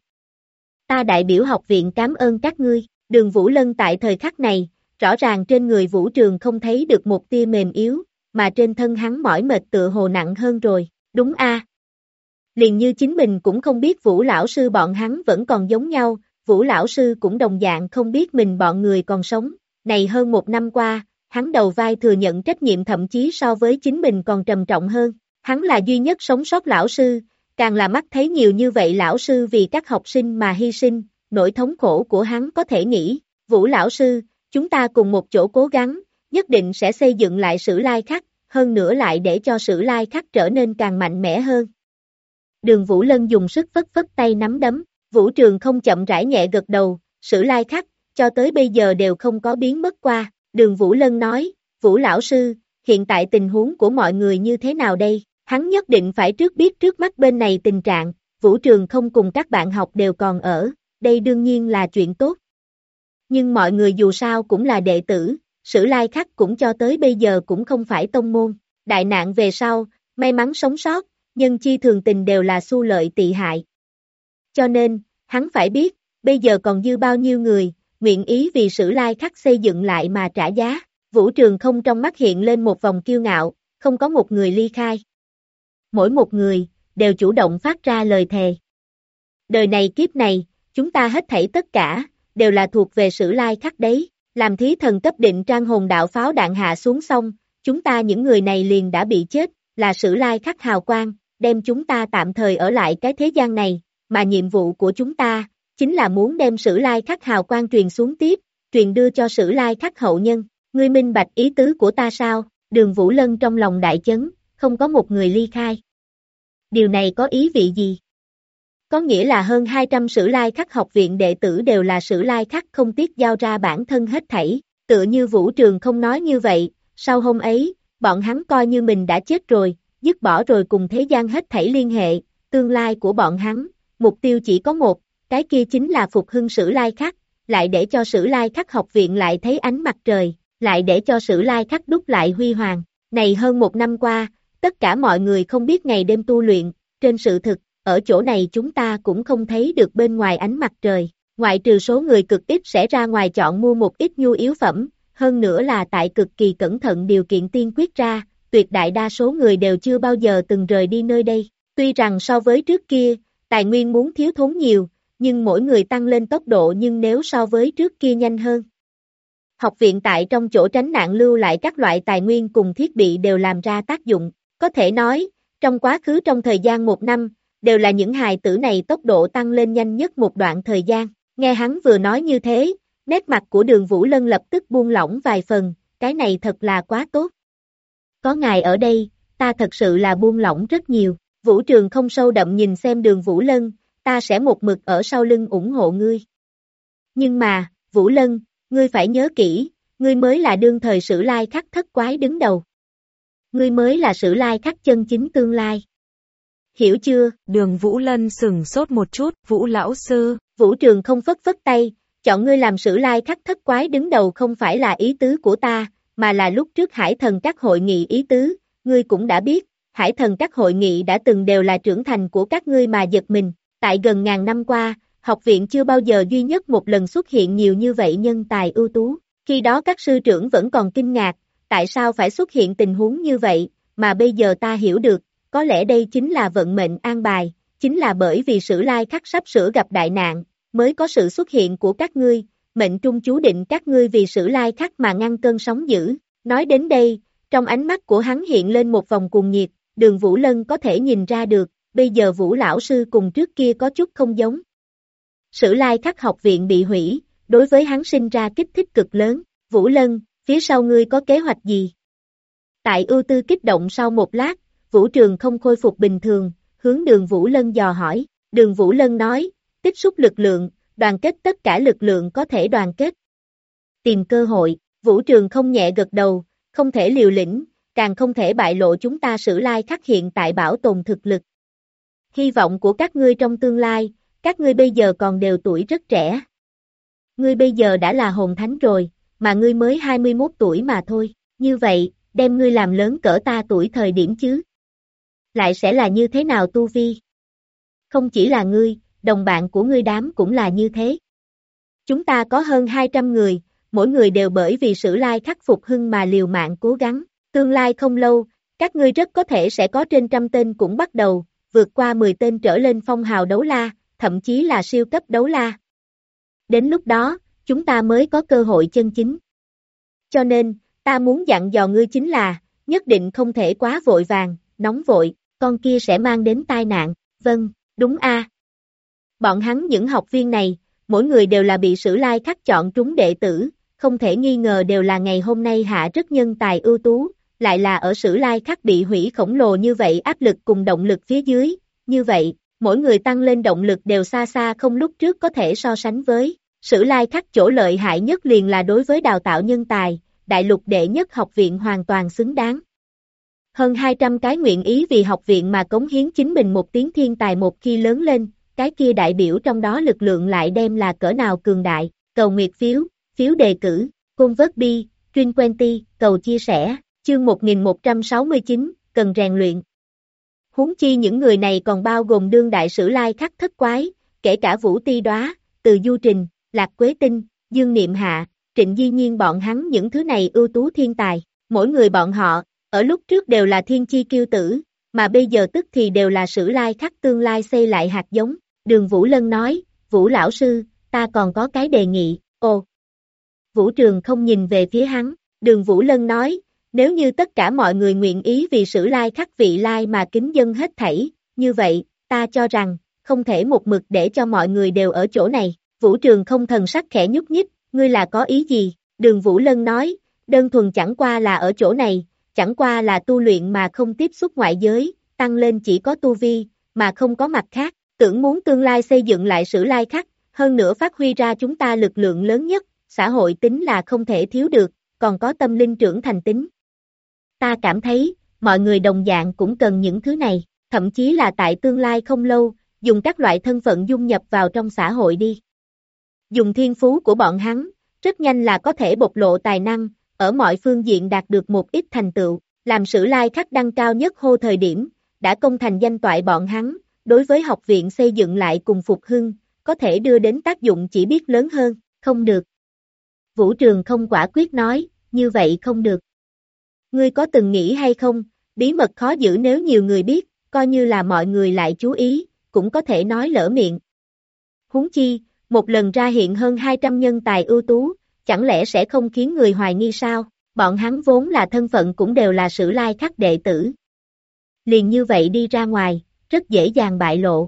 Ta đại biểu học viện cảm ơn các ngươi, Đường Vũ Lân tại thời khắc này, rõ ràng trên người Vũ Trường không thấy được một tia mềm yếu, mà trên thân hắn mỏi mệt tựa hồ nặng hơn rồi, đúng a? Liền như chính mình cũng không biết Vũ lão sư bọn hắn vẫn còn giống nhau, Vũ lão sư cũng đồng dạng không biết mình bọn người còn sống, này hơn 1 năm qua, hắn đầu vai thừa nhận trách nhiệm thậm chí so với chính mình còn trầm trọng hơn, hắn là duy nhất sống sót lão sư, càng là mắt thấy nhiều như vậy lão sư vì các học sinh mà hy sinh, nỗi thống khổ của hắn có thể nghĩ, Vũ lão sư, chúng ta cùng một chỗ cố gắng, nhất định sẽ xây dựng lại Sử Lai Khắc, hơn nữa lại để cho Sử Lai Khắc trở nên càng mạnh mẽ hơn. Đường Vũ Lân dùng sức phất phất tay nắm đấm, Vũ Trường không chậm rãi nhẹ gật đầu, Sử Lai Khắc, cho tới bây giờ đều không có biến mất qua, Đường Vũ Lân nói, Vũ lão sư, hiện tại tình huống của mọi người như thế nào đây, hắn nhất định phải trước biết trước mắt bên này tình trạng, Vũ Trường không cùng các bạn học đều còn ở, đây đương nhiên là chuyện tốt. Nhưng mọi người dù sao cũng là đệ tử, Sử Lai Khắc cũng cho tới bây giờ cũng không phải tông môn, đại nạn về sau, may mắn sống sót, nhân chi thường tình đều là xu lợi tị hại. Cho nên, hắn phải biết, bây giờ còn dư bao nhiêu người, nguyện ý vì Sử Lai Khắc xây dựng lại mà trả giá, Vũ Trường không trong mắt hiện lên một vòng kiêu ngạo, không có một người ly khai. Mỗi một người, đều chủ động phát ra lời thề. Đời này kiếp này, chúng ta hết thảy tất cả, đều là thuộc về Sử Lai Khắc đấy, làm thí thần cấp định trang hồn đạo pháo đạn hạ xuống xong, chúng ta những người này liền đã bị chết, là Sử Lai Khắc hào quang, đem chúng ta tạm thời ở lại cái thế gian này, mà nhiệm vụ của chúng ta, chính là muốn đem Sử Lai Khắc hào quang truyền xuống tiếp, truyền đưa cho Sử Lai Khắc hậu nhân, ngươi minh bạch ý tứ của ta sao, Đường Vũ Lân trong lòng đại chấn, không có một người ly khai. Điều này có ý vị gì? Có nghĩa là hơn 200 Sử Lai Khắc học viện đệ tử đều là Sử Lai Khắc không tiếc giao ra bản thân hết thảy, tựa như Vũ Trường không nói như vậy, sau hôm ấy, bọn hắn coi như mình đã chết rồi, dứt bỏ rồi cùng thế gian hết thảy liên hệ, tương lai của bọn hắn, mục tiêu chỉ có một, cái kia chính là phục hưng Sử Lai Khắc, lại để cho Sử Lai Khắc học viện lại thấy ánh mặt trời, lại để cho Sử Lai Khắc đúc lại huy hoàng. Này hơn 1 năm qua, tất cả mọi người không biết ngày đêm tu luyện, trên sự thực, ở chỗ này chúng ta cũng không thấy được bên ngoài ánh mặt trời, ngoại trừ số người cực ít sẽ ra ngoài chọn mua một ít nhu yếu phẩm, hơn nữa là tại cực kỳ cẩn thận điều kiện tiên quyết ra, tuyệt đại đa số người đều chưa bao giờ từng rời đi nơi đây, tuy rằng so với trước kia, tài nguyên muốn thiếu thốn nhiều, nhưng mỗi người tăng lên tốc độ nhưng nếu so với trước kia nhanh hơn. Học viện tại trong chỗ tránh nạn lưu lại các loại tài nguyên cùng thiết bị đều làm ra tác dụng, có thể nói, trong quá khứ trong thời gian 1 năm, đều là những hài tử này tốc độ tăng lên nhanh nhất một đoạn thời gian, nghe hắn vừa nói như thế, nét mặt của Đường Vũ Lân lập tức buông lỏng vài phần, cái này thật là quá tốt. Có ngài ở đây, ta thật sự là buông lỏng rất nhiều, Vũ Trường không sâu đậm nhìn xem Đường Vũ Lân, ta sẽ một mực ở sau lưng ủng hộ ngươi. Nhưng mà, Vũ Lân, ngươi phải nhớ kỹ, ngươi mới là đương thời Sử Lai Khắc thất quái đứng đầu. Ngươi mới là Sử Lai Khắc chân chính tương lai. Hiểu chưa? Đường Vũ Lân sửng sốt một chút, Vũ lão sư. Vũ Trường không phất phất tay, chọn ngươi làm Sử Lai Khắc thất quái đứng đầu không phải là ý tứ của ta, mà là lúc trước Hải Thần các hội nghị ý tứ, ngươi cũng đã biết, Hải Thần các hội nghị đã từng đều là trưởng thành của các ngươi mà giật mình, tại gần ngàn năm qua, học viện chưa bao giờ duy nhất một lần xuất hiện nhiều như vậy nhân tài ưu tú, khi đó các sư trưởng vẫn còn kinh ngạc, tại sao phải xuất hiện tình huống như vậy, mà bây giờ ta hiểu được, có lẽ đây chính là vận mệnh an bài, chính là bởi vì Sử Lai Khắc sắp sửa gặp đại nạn, mới có sự xuất hiện của các ngươi, mệnh trung chú định các ngươi vì Sử Lai Khắc mà ngăn cơn sóng dữ. Nói đến đây, trong ánh mắt của hắn hiện lên một vòng cuồng nhiệt, Đường Vũ Lân có thể nhìn ra được, bây giờ Vũ lão sư cùng trước kia có chút không giống. Sử Lai Khắc học viện bị hủy, đối với hắn sinh ra kích thích cực lớn. Vũ Lân, phía sau ngươi có kế hoạch gì? Tại ưu tư kích động sau một lát, Vũ Trường không khôi phục bình thường, hướng Đường Vũ Lân dò hỏi. Đường Vũ Lân nói, tích xúc lực lượng, đoàn kết tất cả lực lượng có thể đoàn kết. Tìm cơ hội, Vũ Trường không nhẹ gật đầu, không thể liều lĩnh, càng không thể bại lộ chúng ta Sử Lai Khắc hiện tại bảo tồn thực lực. Hy vọng của các ngươi trong tương lai, các ngươi bây giờ còn đều tuổi rất trẻ. Ngươi bây giờ đã là hồn thánh rồi, mà ngươi mới 21 tuổi mà thôi, như vậy, đem ngươi làm lớn cỡ ta tuổi thời điểm chứ. Lại sẽ là như thế nào tu vi? Không chỉ là ngươi, đồng bạn của ngươi đám cũng là như thế. Chúng ta có hơn 200 người, mỗi người đều bởi vì Sử Lai Khắc phục hưng mà liều mạng cố gắng. Tương lai không lâu, các ngươi rất có thể sẽ có trên trăm tên cũng bắt đầu, vượt qua 10 tên trở lên phong hào đấu la, thậm chí là siêu cấp đấu la. Đến lúc đó, chúng ta mới có cơ hội chân chính. Cho nên, ta muốn dặn dò ngươi chính là, nhất định không thể quá vội vàng, nóng vội, con kia sẽ mang đến tai nạn. Vâng, đúng a. Bọn hắn những học viên này, mỗi người đều là bị Sử Lai Khắc chọn trúng đệ tử, không thể nghi ngờ đều là ngày hôm nay hạ rất nhân tài ưu tú, lại là ở Sử Lai Khắc bị hủy khổng lồ như vậy áp lực cùng động lực phía dưới, như vậy, mỗi người tăng lên động lực đều xa xa không lúc trước có thể so sánh với. Sử Lai Khắc chỗ lợi hại nhất liền là đối với đào tạo nhân tài, đại lục đệ nhất học viện hoàn toàn xứng đáng. Hơn 200 cái nguyện ý vì học viện mà cống hiến chính mình một tiếng thiên tài một khi lớn lên, cái kia đại biểu trong đó lực lượng lại đem là cỡ nào cường đại. Cầu nguyệt phiếu, phiếu đề cử, convert bi, Trin Quenty, cầu chia sẻ, chương 1169, cần rèn luyện. Huống chi những người này còn bao gồm đương đại Sử Lai Khắc thất quái, kể cả Vũ Ti Đóa, Từ Du Trình, Lạc Quế Tinh, Dương Niệm Hạ, Trịnh Di Nhiên bọn hắn những thứ này ưu tú thiên tài, mỗi người bọn họ, ở lúc trước đều là thiên chi kiêu tử, mà bây giờ tức thì đều là Sử Lai Khắc tương lai xây lại hạt giống. Đường Vũ Lân nói, Vũ lão sư, ta còn có cái đề nghị. Ồ! Vũ Trường không nhìn về phía hắn, Đường Vũ Lân nói, nếu như tất cả mọi người nguyện ý vì Sử Lai Khắc vị lai mà kính dân hết thảy, như vậy, ta cho rằng, không thể một mực để cho mọi người đều ở chỗ này. Vũ Trường không thần sắc khẽ nhúc nhích, ngươi là có ý gì? Đường Vũ Lân nói, đơn thuần chẳng qua là ở chỗ này, chẳng qua là tu luyện mà không tiếp xúc ngoại giới, tăng lên chỉ có tu vi, mà không có mặt khác, tưởng muốn tương lai xây dựng lại Sử Lai Khắc, hơn nữa phát huy ra chúng ta lực lượng lớn nhất, xã hội tính là không thể thiếu được, còn có tâm linh trưởng thành tính. Ta cảm thấy, mọi người đồng dạng cũng cần những thứ này, thậm chí là tại tương lai không lâu, dùng các loại thân phận dung nhập vào trong xã hội đi. Dùng thiên phú của bọn hắn, rất nhanh là có thể bộc lộ tài năng, ở mọi phương diện đạt được một ít thành tựu, làm Sử Lai Khắc đăng cao nhất hô thời điểm, đã công thành danh toại bọn hắn, đối với học viện xây dựng lại cùng phục hưng, có thể đưa đến tác dụng chỉ biết lớn hơn, không được. Vũ Trường không quả quyết nói, như vậy không được. Ngươi có từng nghĩ hay không, bí mật khó giữ nếu nhiều người biết, coi như là mọi người lại chú ý, cũng có thể nói lỡ miệng. Huống chi, một lần ra hiện hơn 200 nhân tài ưu tú, chẳng lẽ sẽ không khiến người hoài nghi sao? Bọn hắn vốn là thân phận cũng đều là Sử Lai Khắc đệ tử. Liền như vậy đi ra ngoài, rất dễ dàng bại lộ.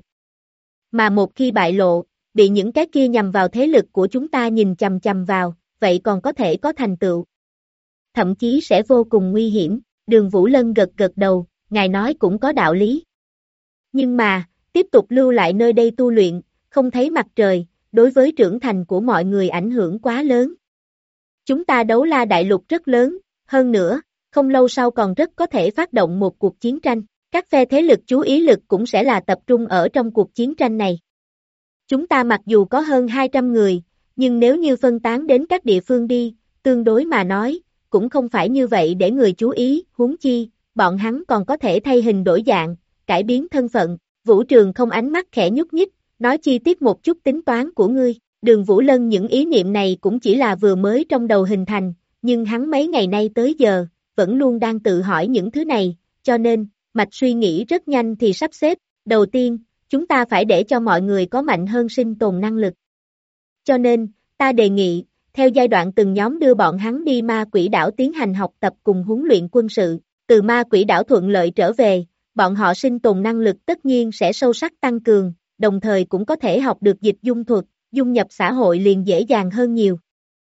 Mà một khi bại lộ, bị những cái kia nhằm vào thế lực của chúng ta nhìn chằm chằm vào, vậy còn có thể có thành tựu. Thậm chí sẽ vô cùng nguy hiểm. Đường Vũ Lân gật gật đầu, ngài nói cũng có đạo lý. Nhưng mà, tiếp tục lưu lại nơi đây tu luyện, không thấy mặt trời, đối với trưởng thành của mọi người ảnh hưởng quá lớn. Chúng ta đấu la đại lục rất lớn, hơn nữa, không lâu sau còn rất có thể phát động một cuộc chiến tranh. Các phe thế lực chú ý lực cũng sẽ là tập trung ở trong cuộc chiến tranh này. Chúng ta mặc dù có hơn 200 người, nhưng nếu như phân tán đến các địa phương đi, tương đối mà nói, cũng không phải như vậy để người chú ý, huống chi, bọn hắn còn có thể thay hình đổi dạng, cải biến thân phận. Vũ Trường không ánh mắt khẽ nhúc nhích, nói chi tiết một chút tính toán của ngươi. Đường Vũ Lân những ý niệm này cũng chỉ là vừa mới trong đầu hình thành, nhưng hắn mấy ngày nay tới giờ, vẫn luôn đang tự hỏi những thứ này, cho nên, mạch suy nghĩ rất nhanh thì sắp xếp. Đầu tiên, chúng ta phải để cho mọi người có mạnh hơn sinh tồn năng lực. Cho nên, ta đề nghị, theo giai đoạn từng nhóm đưa bọn hắn đi ma quỷ đảo tiến hành học tập cùng huấn luyện quân sự. Từ ma quỷ đảo thuận lợi trở về, bọn họ sinh tồn năng lực tất nhiên sẽ sâu sắc tăng cường, đồng thời cũng có thể học được dịch dung thuật, dung nhập xã hội liền dễ dàng hơn nhiều.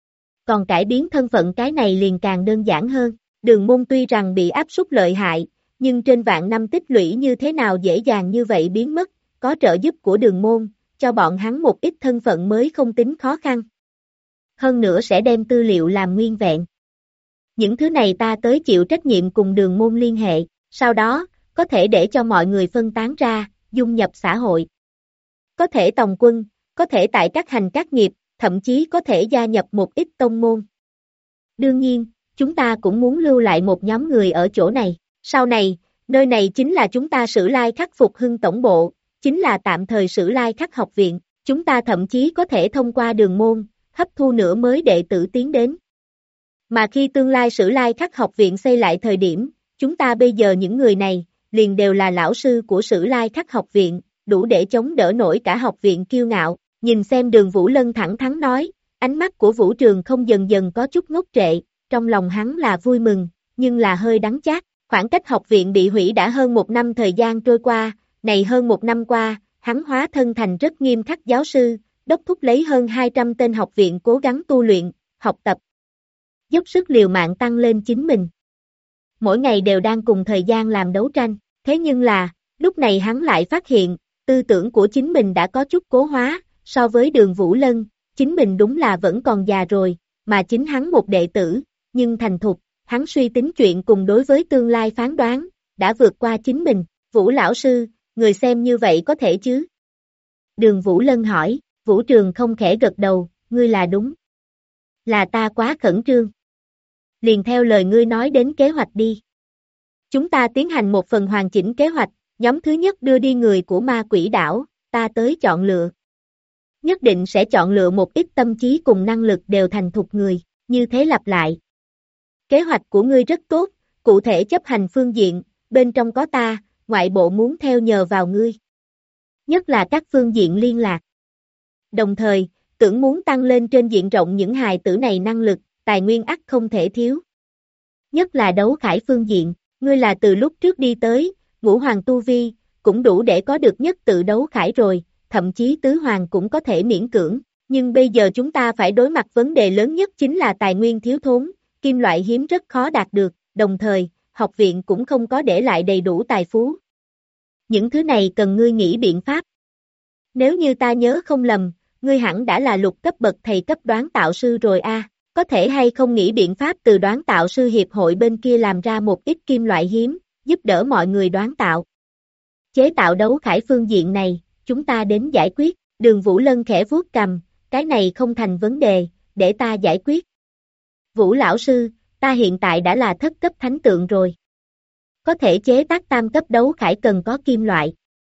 Còn cải biến thân phận cái này liền càng đơn giản hơn. Đường môn tuy rằng bị áp súc lợi hại, nhưng trên vạn năm tích lũy như thế nào dễ dàng như vậy biến mất, có trợ giúp của đường môn, cho bọn hắn một ít thân phận mới không tính khó khăn. Hơn nữa sẽ đem tư liệu làm nguyên vẹn. Những thứ này ta tới chịu trách nhiệm cùng đường môn liên hệ, sau đó, có thể để cho mọi người phân tán ra, dung nhập xã hội. Có thể tòng quân, có thể tại các hành các nghiệp, thậm chí có thể gia nhập một ít tông môn. Đương nhiên, chúng ta cũng muốn lưu lại một nhóm người ở chỗ này. Sau này, nơi này chính là chúng ta Sử Lai Khắc Phục Hưng tổng bộ, chính là tạm thời Sử Lai Khắc học viện. Chúng ta thậm chí có thể thông qua đường môn, hấp thu nửa mới đệ tử tiến đến. Mà khi tương lai Sử Lai Khắc học viện xây lại thời điểm, chúng ta bây giờ những người này, liền đều là lão sư của Sử Lai Khắc học viện, đủ để chống đỡ nổi cả học viện kiêu ngạo. Nhìn xem Đường Vũ Lân thẳng thắn nói, ánh mắt của Vũ Trường không dần dần có chút ngốc trệ, trong lòng hắn là vui mừng, nhưng là hơi đắng chát. Khoảng cách học viện bị hủy đã hơn 1 năm thời gian trôi qua, này hơn 1 năm qua, hắn hóa thân thành rất nghiêm khắc giáo sư, đốc thúc lấy hơn 200 tên học viện cố gắng tu luyện, học tập. Dốc sức liều mạng tăng lên chính mình. Mỗi ngày đều đang cùng thời gian làm đấu tranh, thế nhưng là, lúc này hắn lại phát hiện, tư tưởng của chính mình đã có chút cố hóa, so với Đường Vũ Lân, chính mình đúng là vẫn còn già rồi, mà chính hắn một đệ tử, nhưng thành thục, hắn suy tính chuyện cùng đối với tương lai phán đoán, đã vượt qua chính mình. Vũ lão sư, người xem như vậy có thể chứ? Đường Vũ Lân hỏi, Vũ Trường không khẽ gật đầu, ngươi là đúng. Là ta quá khẩn trương. Liền theo lời ngươi nói đến kế hoạch đi. Chúng ta tiến hành một phần hoàn chỉnh kế hoạch, nhóm thứ nhất đưa đi người của ma quỷ đảo, ta tới chọn lựa. Nhất định sẽ chọn lựa một ít tâm trí cùng năng lực đều thành thục người, như thế lặp lại. Kế hoạch của ngươi rất tốt, cụ thể chấp hành phương diện, bên trong có ta, ngoại bộ muốn theo nhờ vào ngươi. Nhất là các phương diện liên lạc. Đồng thời, tưởng muốn tăng lên trên diện rộng những hài tử này năng lực, tài nguyên ắt không thể thiếu. Nhất là đấu khải phương diện, ngươi là từ lúc trước đi tới, ngũ hoàng tu vi, cũng đủ để có được nhất tự đấu khải rồi, thậm chí tứ hoàng cũng có thể miễn cưỡng, nhưng bây giờ chúng ta phải đối mặt vấn đề lớn nhất chính là tài nguyên thiếu thốn, kim loại hiếm rất khó đạt được, đồng thời, học viện cũng không có để lại đầy đủ tài phú. Những thứ này cần ngươi nghĩ biện pháp. Nếu như ta nhớ không lầm, ngươi hẳn đã là lục cấp bậc thầy cấp đoán tạo sư rồi a, có thể hay không nghĩ biện pháp từ đoán tạo sư hiệp hội bên kia làm ra một ít kim loại hiếm, giúp đỡ mọi người đoán tạo. Chế tạo đấu khải phương diện này, chúng ta đến giải quyết. Đường Vũ Lân khẽ vuốt cằm, cái này không thành vấn đề, để ta giải quyết. Vũ lão sư, ta hiện tại đã là thất cấp thánh tượng rồi. Có thể chế tác tam cấp đấu khải cần có kim loại.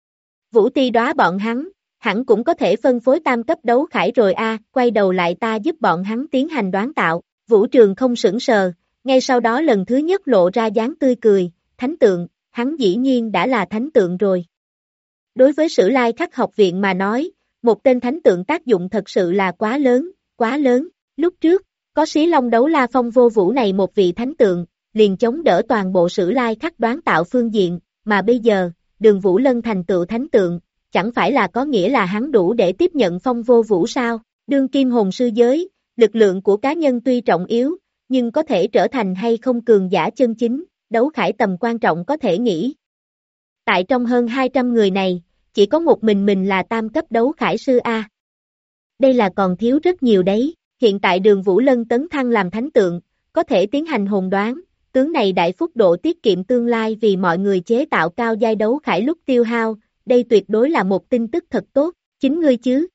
Vũ Ti đoá bọn hắn, hẳn cũng có thể phân phối tam cấp đấu khải rồi a, quay đầu lại ta giúp bọn hắn tiến hành đoán tạo. Vũ Trường không sững sờ, ngay sau đó lần thứ nhất lộ ra dáng tươi cười, thánh tượng, hắn dĩ nhiên đã là thánh tượng rồi. Đối với Sử Lai Khắc học viện mà nói, một tên thánh tượng tác dụng thật sự là quá lớn, quá lớn. Lúc trước, có Xí Long Đấu La Phong Vô Vũ này một vị thánh tượng, liền chống đỡ toàn bộ Sử Lai Khắc đoán tạo phương diện, mà bây giờ, Đường Vũ Lân thành tựu thánh tượng, chẳng phải là có nghĩa là hắn đủ để tiếp nhận Phong Vô Vũ sao? Đương kim hồn sư giới, lực lượng của cá nhân tuy trọng yếu, nhưng có thể trở thành hay không cường giả chân chính, đấu khải tầm quan trọng có thể nghĩ. Tại trong hơn 200 người này, chỉ có một mình là tam cấp đấu khải sư A. Đây là còn thiếu rất nhiều đấy, hiện tại Đường Vũ Lân tấn thăng làm thánh tượng, có thể tiến hành hồn đoán, tướng này đại phúc độ tiết kiệm tương lai vì mọi người chế tạo cao giai đấu khải lúc tiêu hao, đây tuyệt đối là một tin tức thật tốt, chính ngươi chứ.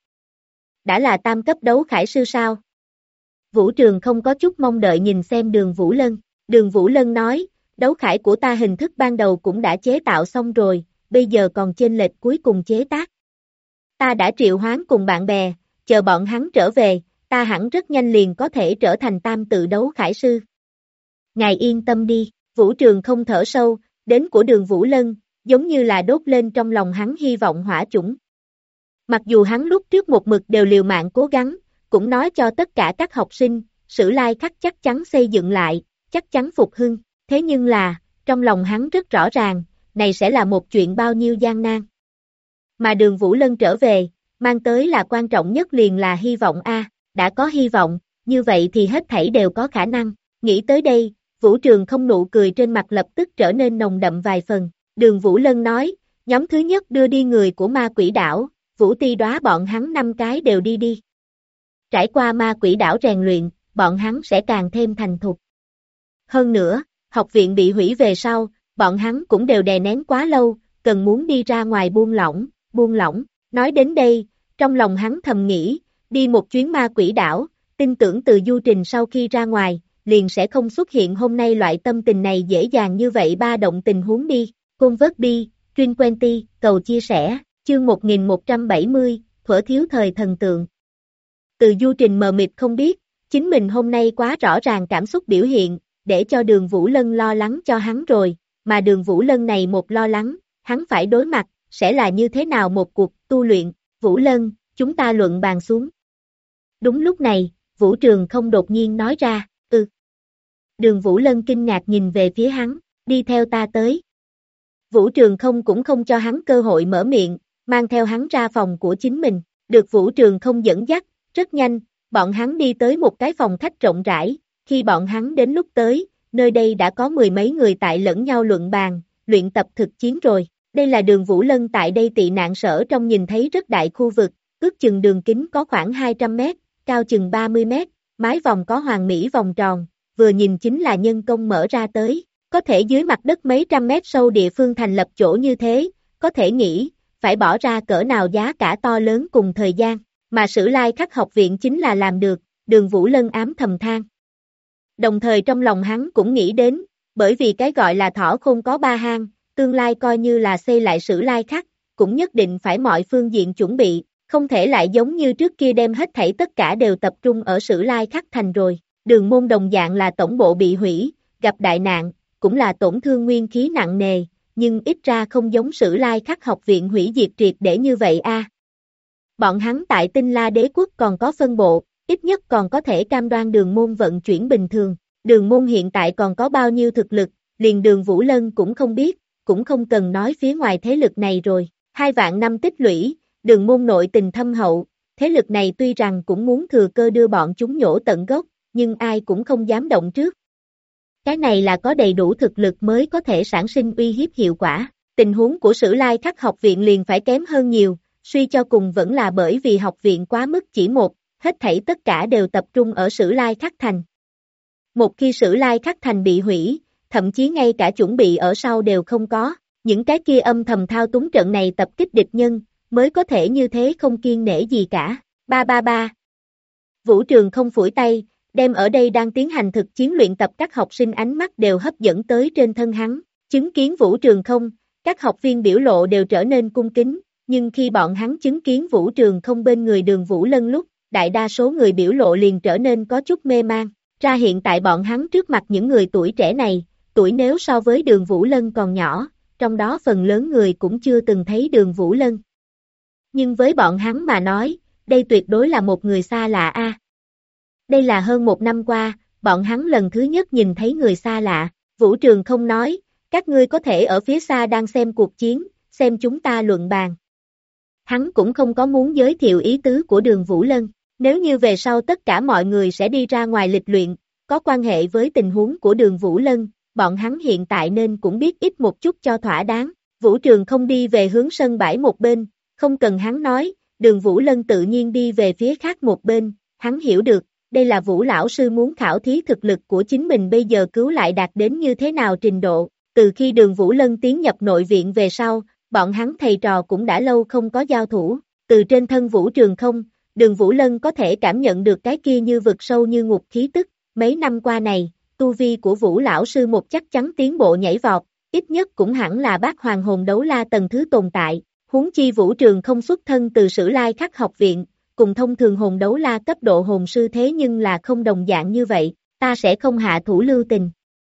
Đã là tam cấp đấu khải sư sao? Vũ Trường không có chút mong đợi nhìn xem Đường Vũ Lân. Đường Vũ Lân nói, đấu khải của ta hình thức ban đầu cũng đã chế tạo xong rồi, bây giờ còn chênh lệch cuối cùng chế tác. Ta đã triệu hoán cùng bạn bè, chờ bọn hắn trở về, ta hẳn rất nhanh liền có thể trở thành tam tự đấu khải sư. ngài yên tâm đi, Vũ Trường không thở sâu, đến của Đường Vũ Lân, giống như là đốt lên trong lòng hắn hy vọng hỏa chủng. Mặc dù hắn lúc trước một mực đều liều mạng cố gắng, cũng nói cho tất cả các học sinh, Sử Lai Khắc chắc chắn xây dựng lại, chắc chắn phục hưng, thế nhưng là, trong lòng hắn rất rõ ràng, này sẽ là một chuyện bao nhiêu gian nan. Mà Đường Vũ Lân trở về, mang tới là quan trọng nhất liền là hy vọng đã có hy vọng, như vậy thì hết thảy đều có khả năng, nghĩ tới đây, Vũ Trường không nụ cười trên mặt lập tức trở nên nồng đậm vài phần, Đường Vũ Lân nói, nhóm thứ nhất đưa đi người của ma quỷ đảo, Vũ Ti Đoá bọn hắn 5 cái đều đi. Trải qua ma quỷ đảo rèn luyện, bọn hắn sẽ càng thêm thành thục. Hơn nữa, học viện bị hủy về sau, bọn hắn cũng đều đè nén quá lâu, cần muốn đi ra ngoài buông lỏng. Nói đến đây, trong lòng hắn thầm nghĩ, đi một chuyến ma quỷ đảo, tin tưởng từ du trình sau khi ra ngoài, liền sẽ không xuất hiện hôm nay loại tâm tình này dễ dàng như vậy ba động tình huống đi. Côn vớt đi, Truyên Quenty, cầu chia sẻ, chương 1170, thuở thiếu thời thần tượng. Từ du trình mờ mịt không biết, chính mình hôm nay quá rõ ràng cảm xúc biểu hiện, để cho Đường Vũ Lân lo lắng cho hắn rồi, mà Đường Vũ Lân này một lo lắng, hắn phải đối mặt, sẽ là như thế nào một cuộc tu luyện, Vũ Lân, chúng ta luận bàn xuống. Đúng lúc này, Vũ Trường không đột nhiên nói ra, Đường Vũ Lân kinh ngạc nhìn về phía hắn, đi theo ta tới. Vũ Trường không cũng không cho hắn cơ hội mở miệng, mang theo hắn ra phòng của chính mình, được Vũ Trường không dẫn dắt, rất nhanh, bọn hắn đi tới một cái phòng khách rộng rãi, khi bọn hắn đến lúc tới, nơi đây đã có 10 mấy người tại lẫn nhau luận bàn, luyện tập thực chiến rồi. Đây là Đường Vũ Lân tại đây tị nạn sở trong nhìn thấy rất đại khu vực, ước chừng đường kính có khoảng 200 mét, cao chừng 30 mét, mái vòng có hoàn mỹ vòng tròn, vừa nhìn chính là nhân công mở ra tới, có thể dưới mặt đất mấy trăm mét sâu địa phương thành lập chỗ như thế, có thể nghĩ, phải bỏ ra cỡ nào giá cả to lớn cùng thời gian, mà Sử Lai Khắc học viện chính là làm được, Đường Vũ Lân ám thầm than. Đồng thời trong lòng hắn cũng nghĩ đến, bởi vì cái gọi là thỏ khôn có ba hang, tương lai coi như là xây lại Sử Lai Khắc, cũng nhất định phải mọi phương diện chuẩn bị, không thể lại giống như trước kia đem hết thảy tất cả đều tập trung ở Sử Lai Khắc thành rồi. Đường môn đồng dạng là tổng bộ bị hủy, gặp đại nạn, cũng là tổn thương nguyên khí nặng nề, nhưng ít ra không giống Sử Lai Khắc học viện hủy diệt triệt để như vậy Bọn hắn tại Tinh La Đế Quốc còn có phân bộ, ít nhất còn có thể cam đoan đường môn vận chuyển bình thường. Đường môn hiện tại còn có bao nhiêu thực lực, liền Đường Vũ Lân cũng không biết, cũng không cần nói phía ngoài thế lực này rồi. 2 vạn năm tích lũy, đường môn nội tình thâm hậu, thế lực này tuy rằng cũng muốn thừa cơ đưa bọn chúng nhổ tận gốc, nhưng ai cũng không dám động trước. Cái này là có đầy đủ thực lực mới có thể sản sinh uy hiếp hiệu quả. Tình huống của Sử Lai Khắc học viện liền phải kém hơn nhiều, suy cho cùng vẫn là bởi vì học viện quá mức chỉ một, hết thảy tất cả đều tập trung ở Sử Lai Khắc thành. Một khi Sử Lai Khắc thành bị hủy, thậm chí ngay cả chuẩn bị ở sau đều không có, những cái kia âm thầm thao túng trận này tập kích địch nhân, mới có thể như thế không kiêng nể gì cả. Ba. Vũ Trường không phủi tay, đem ở đây đang tiến hành thực chiến luyện tập các học sinh ánh mắt đều hấp dẫn tới trên thân hắn, chứng kiến Vũ Trường không, các học viên biểu lộ đều trở nên cung kính, nhưng khi bọn hắn chứng kiến Vũ Trường không bên người Đường Vũ Lân lúc, đại đa số người biểu lộ liền trở nên có chút mê man, ra hiện tại bọn hắn trước mặt những người tuổi trẻ này, tuổi nếu so với Đường Vũ Lân còn nhỏ, trong đó phần lớn người cũng chưa từng thấy Đường Vũ Lân. Nhưng với bọn hắn mà nói, đây tuyệt đối là một người xa lạ Đây là hơn 1 năm qua, bọn hắn lần thứ nhất nhìn thấy người xa lạ, Vũ Trường không nói, các ngươi có thể ở phía xa đang xem cuộc chiến, xem chúng ta luận bàn. Hắn cũng không có muốn giới thiệu ý tứ của Đường Vũ Lân, nếu như về sau tất cả mọi người sẽ đi ra ngoài lịch luyện, có quan hệ với tình huống của Đường Vũ Lân, bọn hắn hiện tại nên cũng biết ít một chút cho thỏa đáng. Vũ Trường không đi về hướng sân bãi một bên, không cần hắn nói, Đường Vũ Lân tự nhiên đi về phía khác một bên, hắn hiểu được, đây là Vũ lão sư muốn khảo thí thực lực của chính mình bây giờ cứu lại đạt đến như thế nào trình độ. Từ khi Đường Vũ Lân tiến nhập nội viện về sau, bọn hắn thầy trò cũng đã lâu không có giao thủ, từ trên thân Vũ Trường không, Đường Vũ Lân có thể cảm nhận được cái kia như vực sâu như ngục khí tức, mấy năm qua này, tu vi của Vũ lão sư một chắc chắn tiến bộ nhảy vọt, ít nhất cũng hẳn là bát hoàng hồn đấu la tầng thứ tồn tại, huống chi Vũ Trường không xuất thân từ Sử Lai Khắc học viện, cùng thông thường hồn đấu la cấp độ hồn sư thế nhưng là không đồng dạng như vậy, ta sẽ không hạ thủ lưu tình.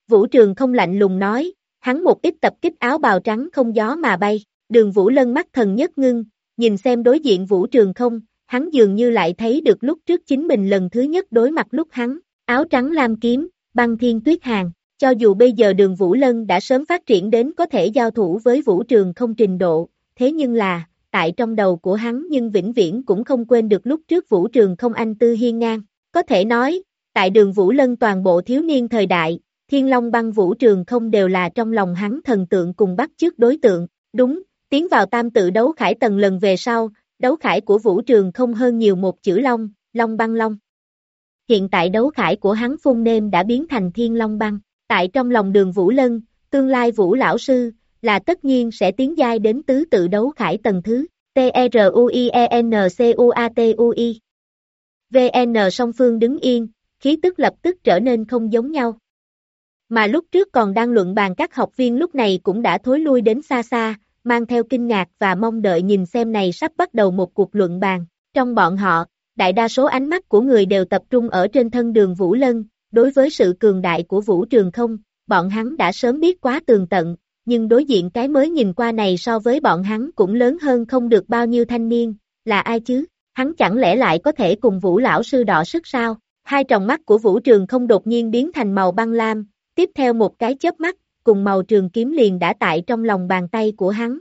Vũ Trường không lạnh lùng nói, hắn một ít tập kích áo bào trắng không gió mà bay. Đường Vũ Lân mắt thần nhất ngưng, nhìn xem đối diện Vũ Trường không, hắn dường như lại thấy được lúc trước chính mình lần thứ nhất đối mặt lúc hắn, áo trắng lam kiếm, băng thiên tuyết hàng. Cho dù bây giờ Đường Vũ Lân đã sớm phát triển đến có thể giao thủ với Vũ Trường không trình độ, thế nhưng là, tại trong đầu của hắn nhưng vĩnh viễn cũng không quên được lúc trước Vũ Trường không anh tư hiên ngang. Có thể nói, tại Đường Vũ Lân toàn bộ thiếu niên thời đại, Thiên Long băng Vũ Trường không đều là trong lòng hắn thần tượng cùng bắt chước đối tượng. Đúng, tiến vào tam tự đấu khải tầng lần về sau, đấu khải của Vũ Trường không hơn nhiều một chữ Long, Long băng Long. Hiện tại đấu khải của hắn phun nêm đã biến thành Thiên Long băng. Tại trong lòng Đường Vũ Lân, tương lai Vũ lão sư, là tất nhiên sẽ tiến giai đến tứ tự đấu khải tầng thứ, TRUIENCUATUI. VN song phương đứng yên, khí tức lập tức trở nên không giống nhau. Mà lúc trước còn đang luận bàn các học viên lúc này cũng đã thối lui đến xa xa, mang theo kinh ngạc và mong đợi nhìn xem này sắp bắt đầu một cuộc luận bàn. Trong bọn họ, đại đa số ánh mắt của người đều tập trung ở trên thân Đường Vũ Lân. Đối với sự cường đại của Vũ Trường không, bọn hắn đã sớm biết quá tường tận, nhưng đối diện cái mới nhìn qua này so với bọn hắn cũng lớn hơn không được bao nhiêu thanh niên, là ai chứ? Hắn chẳng lẽ lại có thể cùng Vũ lão sư đọ sức sao? Hai tròng mắt của Vũ Trường không đột nhiên biến thành màu băng lam, tiếp theo một cái chớp mắt, cùng màu trường kiếm liền đã tại trong lòng bàn tay của hắn.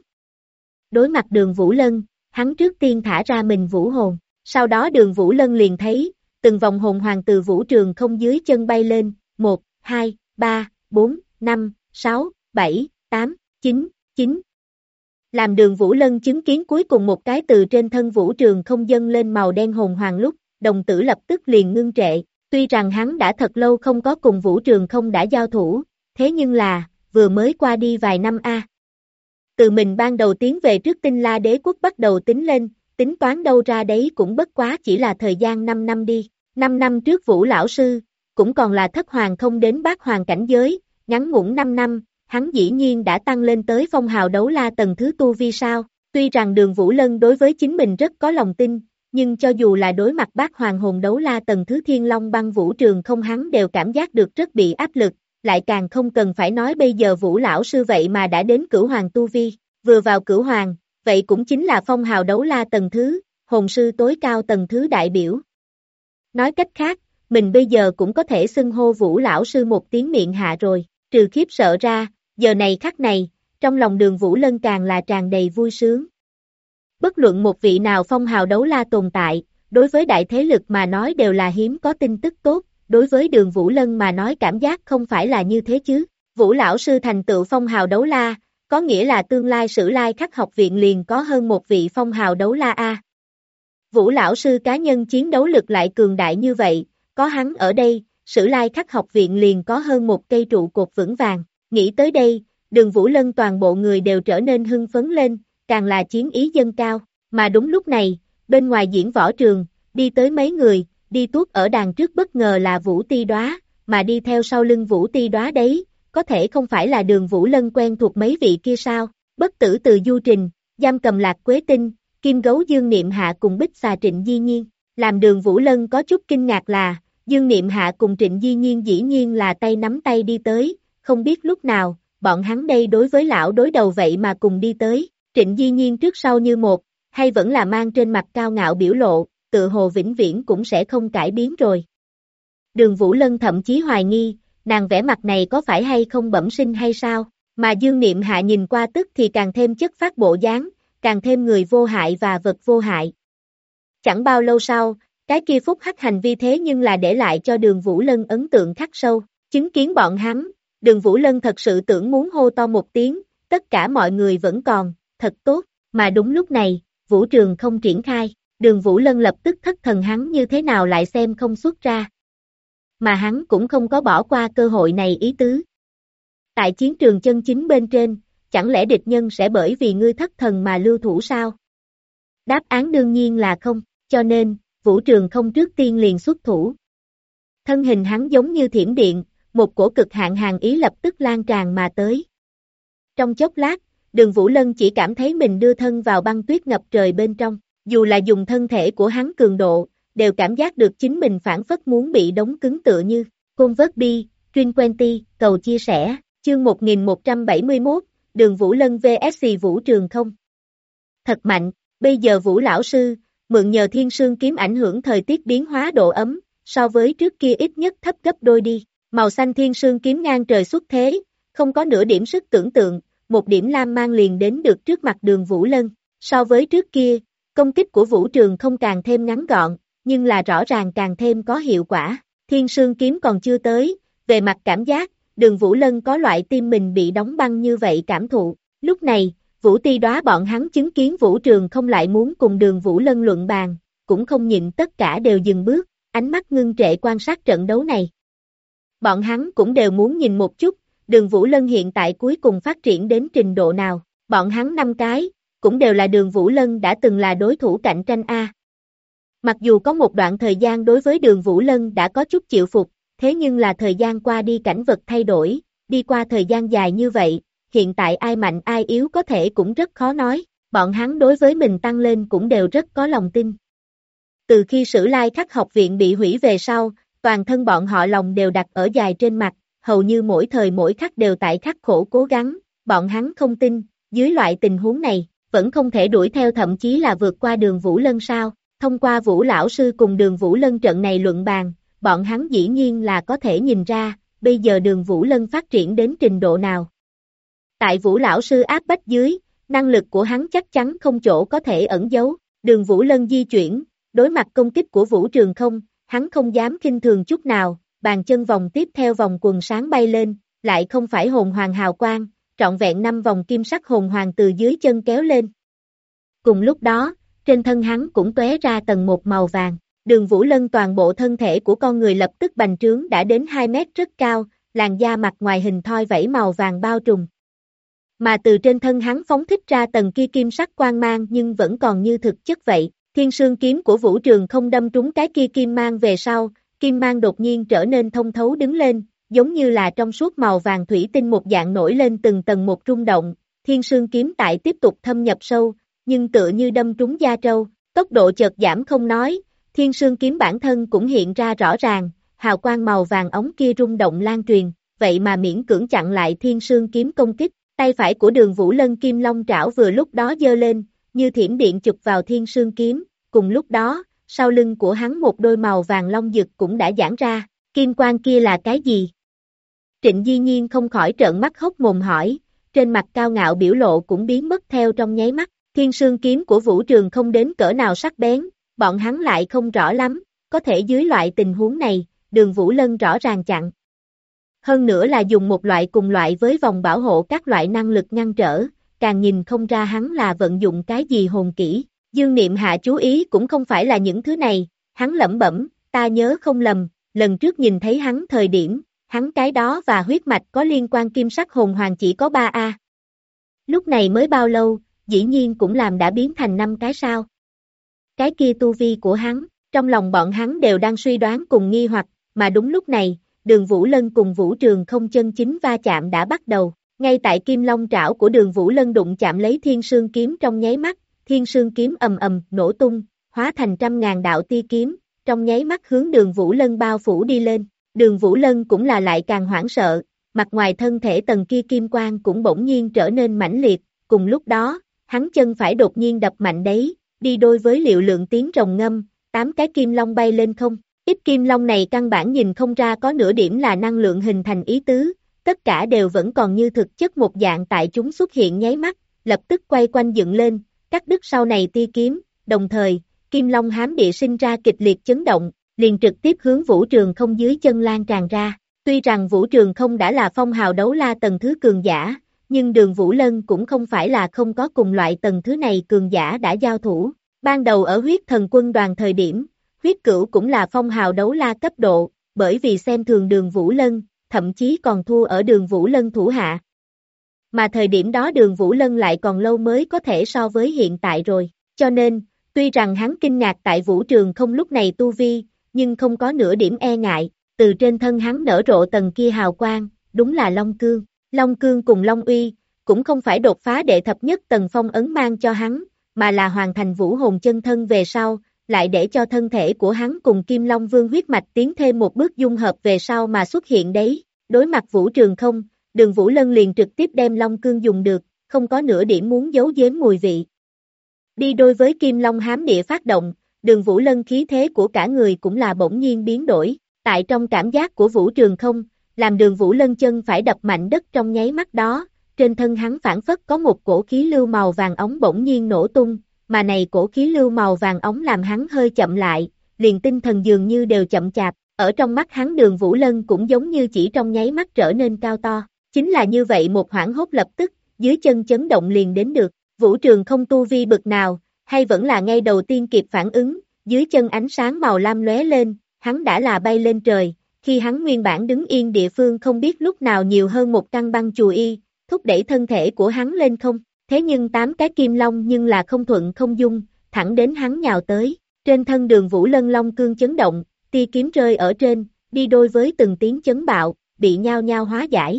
Đối mặt Đường Vũ Lân, hắn trước tiên thả ra mình vũ hồn, sau đó Đường Vũ Lân liền thấy, từng vòng hồn hoàng từ Vũ Trường không dưới chân bay lên, 1, 2, 3, 4, 5, 6, 7, 8, 9, 9. Làm Đường Vũ Lân chứng kiến cuối cùng một cái từ trên thân Vũ Trường không dâng lên màu đen hồn hoàng lúc, đồng tử lập tức liền ngưng trệ, tuy rằng hắn đã thật lâu không có cùng Vũ Trường không đã giao thủ, thế nhưng là, vừa mới qua đi vài năm a. Từ mình ban đầu tiến về trước Tinh La Đế quốc bắt đầu tính lên, tính toán đâu ra đấy cũng bất quá chỉ là thời gian 5 năm đi. 5 năm trước Vũ lão sư, cũng còn là thất hoàng không đến bát hoàng cảnh giới, ngắn ngủn 5 năm, hắn dĩ nhiên đã tăng lên tới phong hào đấu la tầng thứ tu vi sao. Tuy rằng Đường Vũ Lân đối với chính mình rất có lòng tin, nhưng cho dù là đối mặt bát hoàng hồn đấu la tầng thứ Thiên Long băng Vũ Trường không hắn đều cảm giác được rất bị áp lực, lại càng không cần phải nói bây giờ Vũ lão sư vậy mà đã đến cửu hoàng tu vi, vừa vào cửu hoàng, vậy cũng chính là phong hào đấu la tầng thứ, hồn sư tối cao tầng thứ đại biểu. Nói cách khác, mình bây giờ cũng có thể xưng hô Vũ lão sư một tiếng miệng hạ rồi, trừ khiếp sợ ra, giờ này khắc này, trong lòng Đường Vũ Lân càng là tràn đầy vui sướng. Bất luận một vị nào phong hào đấu la tồn tại, đối với đại thế lực mà nói đều là hiếm có tin tức tốt, đối với Đường Vũ Lân mà nói cảm giác không phải là như thế chứ. Vũ lão sư thành tựu phong hào đấu la, có nghĩa là tương lai Sử Lai Khắc học viện liền có hơn một vị phong hào đấu la a. Vũ lão sư cá nhân chiến đấu lực lại cường đại như vậy, có hắn ở đây, Sử Lai Khắc học viện liền có hơn một cây trụ cột vững vàng. Nghĩ tới đây, Đường Vũ Lân toàn bộ người đều trở nên hưng phấn lên, càng là chiến ý dâng cao. Mà đúng lúc này, bên ngoài diễn võ trường, đi tới mấy người, đi tuốt ở đàn trước bất ngờ là Vũ Ti Đóa, mà đi theo sau lưng Vũ Ti Đóa đấy, có thể không phải là Đường Vũ Lân quen thuộc mấy vị kia sao? Bất tử từ Du Trình, Giam cầm Lạc Quế Tinh, Kim Gấu Dương Niệm Hạ cùng Bích Xà Trịnh Di Nhiên. Làm Đường Vũ Lân có chút kinh ngạc là, Dương Niệm Hạ cùng Trịnh Di Nhiên dĩ nhiên là tay nắm tay đi tới, không biết lúc nào, bọn hắn đây đối với lão đối đầu vậy mà cùng đi tới. Trịnh Di Nhiên trước sau như một, hay vẫn là mang trên mặt cao ngạo biểu lộ, tự hồ vĩnh viễn cũng sẽ không cải biến rồi. Đường Vũ Lân thậm chí hoài nghi, nàng vẻ mặt này có phải hay không bẩm sinh hay sao, mà Dương Niệm Hạ nhìn qua tức thì càng thêm chất phát bộ dáng, càng thêm người vô hại và vật vô hại. Chẳng bao lâu sau, cái kia phúc hắc hành vi thế nhưng là để lại cho Đường Vũ Lân ấn tượng khắc sâu, chứng kiến bọn hắn, Đường Vũ Lân thật sự tưởng muốn hô to một tiếng, tất cả mọi người vẫn còn, thật tốt, mà đúng lúc này, vũ trường không triển khai, Đường Vũ Lân lập tức thất thần hắn như thế nào lại xem không xuất ra. Mà hắn cũng không có bỏ qua cơ hội này ý tứ. Tại chiến trường chân chính bên trên, chẳng lẽ địch nhân sẽ bởi vì ngươi thất thần mà lưu thủ sao? Đáp án đương nhiên là không, cho nên, vũ trường không trước tiên liền xuất thủ. Thân hình hắn giống như thiểm điện, một cổ cực hạn hàn ý lập tức lan tràn mà tới. Trong chốc lát, Đường Vũ Lân chỉ cảm thấy mình đưa thân vào băng tuyết ngập trời bên trong, dù là dùng thân thể của hắn cường độ, đều cảm giác được chính mình phản phất muốn bị đóng cứng tựa như, côn vớt bi, Truyền 20, cầu chia sẻ, chương 1171, Đường Vũ Lân vs Vũ Trường Không. Thật mạnh, bây giờ Vũ lão sư, mượn nhờ Thiên Sương kiếm ảnh hưởng thời tiết biến hóa độ ấm, so với trước kia ít nhất thấp gấp đôi đi. Màu xanh Thiên Sương kiếm ngang trời xuất thế, không có nửa điểm sức tưởng tượng, một điểm lam mang liền đến được trước mặt Đường Vũ Lân. So với trước kia, công kích của Vũ Trường Không càng thêm ngắn gọn, nhưng là rõ ràng càng thêm có hiệu quả. Thiên Sương kiếm còn chưa tới, về mặt cảm giác, Đường Vũ Lân có loại tim mình bị đóng băng như vậy cảm thụ. Lúc này, Vũ Ti Đóa bọn hắn chứng kiến Vũ Trường Không lại muốn cùng Đường Vũ Lân luận bàn, cũng không nhịn, tất cả đều dừng bước, ánh mắt ngưng trệ quan sát trận đấu này. Bọn hắn cũng đều muốn nhìn một chút, Đường Vũ Lân hiện tại cuối cùng phát triển đến trình độ nào. Bọn hắn 5 cái, cũng đều là Đường Vũ Lân đã từng là đối thủ cạnh tranh A. Mặc dù có một đoạn thời gian đối với Đường Vũ Lân đã có chút chịu phục, thế nhưng là thời gian qua đi cảnh vật thay đổi, đi qua thời gian dài như vậy, hiện tại ai mạnh ai yếu có thể cũng rất khó nói, bọn hắn đối với mình tăng lên cũng đều rất có lòng tin. Từ khi Sử Lai Khắc học viện bị hủy về sau, toàn thân bọn họ lòng đều đặt ở dài trên mặt, hầu như mỗi thời mỗi khắc đều tại khắc khổ cố gắng, bọn hắn không tin, dưới loại tình huống này, vẫn không thể đuổi theo thậm chí là vượt qua Đường Vũ Lân sao. Thông qua Vũ lão sư cùng Đường Vũ Lân trận này luận bàn, bọn hắn dĩ nhiên là có thể nhìn ra, bây giờ Đường Vũ Lân phát triển đến trình độ nào. Tại Vũ lão sư áp bách dưới, năng lực của hắn chắc chắn không chỗ có thể ẩn giấu. Đường Vũ Lân di chuyển, đối mặt công kích của Vũ Trường Không, hắn không dám khinh thường chút nào, bàn chân vòng tiếp theo vòng quần sáng bay lên, lại không phải hồn hoàng hào quang, trọn vẹn 5 vòng kim sắc hồn hoàng từ dưới chân kéo lên. Cùng lúc đó, trên thân hắn cũng tóe ra tầng một màu vàng. Đường Vũ Lân toàn bộ thân thể của con người lập tức bành trướng đã đến 2 mét rất cao, làn da mặt ngoài hình thoi vẫy màu vàng bao trùm. Mà từ trên thân hắn phóng thích ra tầng kia kim sắc quang mang nhưng vẫn còn như thực chất vậy. Thiên Sương kiếm của Vũ Trường Không đâm trúng cái kia kim mang về sau, kim mang đột nhiên trở nên thông thấu đứng lên, giống như là trong suốt màu vàng thủy tinh một dạng nổi lên từng tầng một rung động. Thiên Sương kiếm tại tiếp tục thâm nhập sâu, nhưng tựa như đâm trúng da trâu, tốc độ chợt giảm không nói, Thiên Sương kiếm bản thân cũng hiện ra rõ ràng, hào quang màu vàng ống kia rung động lan truyền, vậy mà miễn cưỡng chặn lại Thiên Sương kiếm công kích. Tay phải của Đường Vũ Lân kim long trảo vừa lúc đó giơ lên, như thiểm điện chụp vào Thiên Sương kiếm, cùng lúc đó, sau lưng của hắn một đôi màu vàng long dực cũng đã giãn ra, kim quang kia là cái gì? Trịnh Di Nhiên không khỏi trợn mắt hốc mồm hỏi, trên mặt cao ngạo biểu lộ cũng biến mất theo trong nháy mắt. Thiên Sương kiếm của Vũ Trường Không đến cỡ nào sắc bén, bọn hắn lại không rõ lắm, có thể dưới loại tình huống này, Đường Vũ Lân rõ ràng chặn. Hơn nữa là dùng một loại cùng loại với vòng bảo hộ các loại năng lực ngăn trở, càng nhìn không ra hắn là vận dụng cái gì hồn kỹ. Dương Niệm hạ chú ý cũng không phải là những thứ này, hắn lẩm bẩm, ta nhớ không lầm, lần trước nhìn thấy hắn thời điểm, hắn cái đó và huyết mạch có liên quan kim sắc hồn hoàng chỉ có 3A. Lúc này mới bao lâu, dĩ nhiên cũng làm đã biến thành 5 cái sao. Cái kia tu vi của hắn, trong lòng bọn hắn đều đang suy đoán cùng nghi hoặc, mà đúng lúc này, Đường Vũ Lân cùng Vũ Trường Không chân chính va chạm đã bắt đầu. Ngay tại kim long trảo của Đường Vũ Lân đụng chạm lấy Thiên Sương kiếm trong nháy mắt, Thiên Sương kiếm ầm ầm nổ tung, hóa thành trăm ngàn đạo tia kiếm, trong nháy mắt hướng Đường Vũ Lân bao phủ đi lên. Đường Vũ Lân cũng là lại càng hoảng sợ, mặt ngoài thân thể tầng kia kim quang cũng bỗng nhiên trở nên mãnh liệt, cùng lúc đó, hắn chân phải đột nhiên đập mạnh đấy, đi đôi với liệu lượng tiếng rồng ngâm, 8 cái kim long bay lên không. Ít kim long này căn bản nhìn không ra có nửa điểm là năng lượng hình thành ý tứ, tất cả đều vẫn còn như thực chất một dạng tại chúng xuất hiện nháy mắt, lập tức quay quanh dựng lên, cắt đứt sau này tia kiếm, đồng thời, kim long hám địa sinh ra kịch liệt chấn động, liền trực tiếp hướng Vũ Trường Không dưới chân lan tràn ra. Tuy rằng Vũ Trường Không đã là phong hào đấu la tầng thứ cường giả, nhưng Đường Vũ Lân cũng không phải là không có cùng loại tầng thứ này cường giả đã giao thủ. Ban đầu ở huyết thần quân đoàn thời điểm, huyết cửu cũng là phong hào đấu la cấp độ, bởi vì xem thường Đường Vũ Lân, thậm chí còn thua ở Đường Vũ Lân thủ hạ. Mà thời điểm đó Đường Vũ Lân lại còn lâu mới có thể so với hiện tại rồi, cho nên, tuy rằng hắn kinh ngạc tại Vũ Trường Không lúc này tu vi, nhưng không có nửa điểm e ngại, từ trên thân hắn nở rộ tầng kia hào quang, đúng là Long Cương. Long Cương cùng Long Uy, cũng không phải đột phá đệ thập nhất tầng phong ấn mang cho hắn, mà là hoàn thành vũ hồn chân thân về sau, lại để cho thân thể của hắn cùng Kim Long Vương huyết mạch tiến thêm một bước dung hợp về sau mà xuất hiện đấy. Đối mặt Vũ Trường Không, Đường Vũ Lân liền trực tiếp đem Long Cương dùng được, không có nửa điểm muốn giấu giếm mùi vị. Đi đôi với Kim Long hám địa phát động, Đường Vũ Lân khí thế của cả người cũng là bỗng nhiên biến đổi, tại trong cảm giác của Vũ Trường Không, làm Đường Vũ Lân chân phải đập mạnh đất trong nháy mắt đó, trên thân hắn phản phất có một cổ khí lưu màu vàng óng bỗng nhiên nổ tung, mà này cổ khí lưu màu vàng óng làm hắn hơi chậm lại, liền tinh thần dường như đều chậm chạp, ở trong mắt hắn Đường Vũ Lân cũng giống như chỉ trong nháy mắt trở nên cao to, chính là như vậy một hoảng hốt lập tức, dưới chân chấn động liền đến được, Vũ Trường Không tu vi bực nào, hay vẫn là ngay đầu tiên kịp phản ứng, dưới chân ánh sáng màu lam lóe lên, hắn đã là bay lên trời, khi hắn nguyên bản đứng yên địa phương không biết lúc nào nhiều hơn một căn băng chùi y, thúc đẩy thân thể của hắn lên không, thế nhưng 8 cái kim long nhưng là không thuận không dung, thẳng đến hắn nhào tới, trên thân Đường Vũ Lân long cương chấn động, tia kiếm rơi ở trên, đi đôi với từng tiếng chấn bạo, bị nhao nhao hóa giải.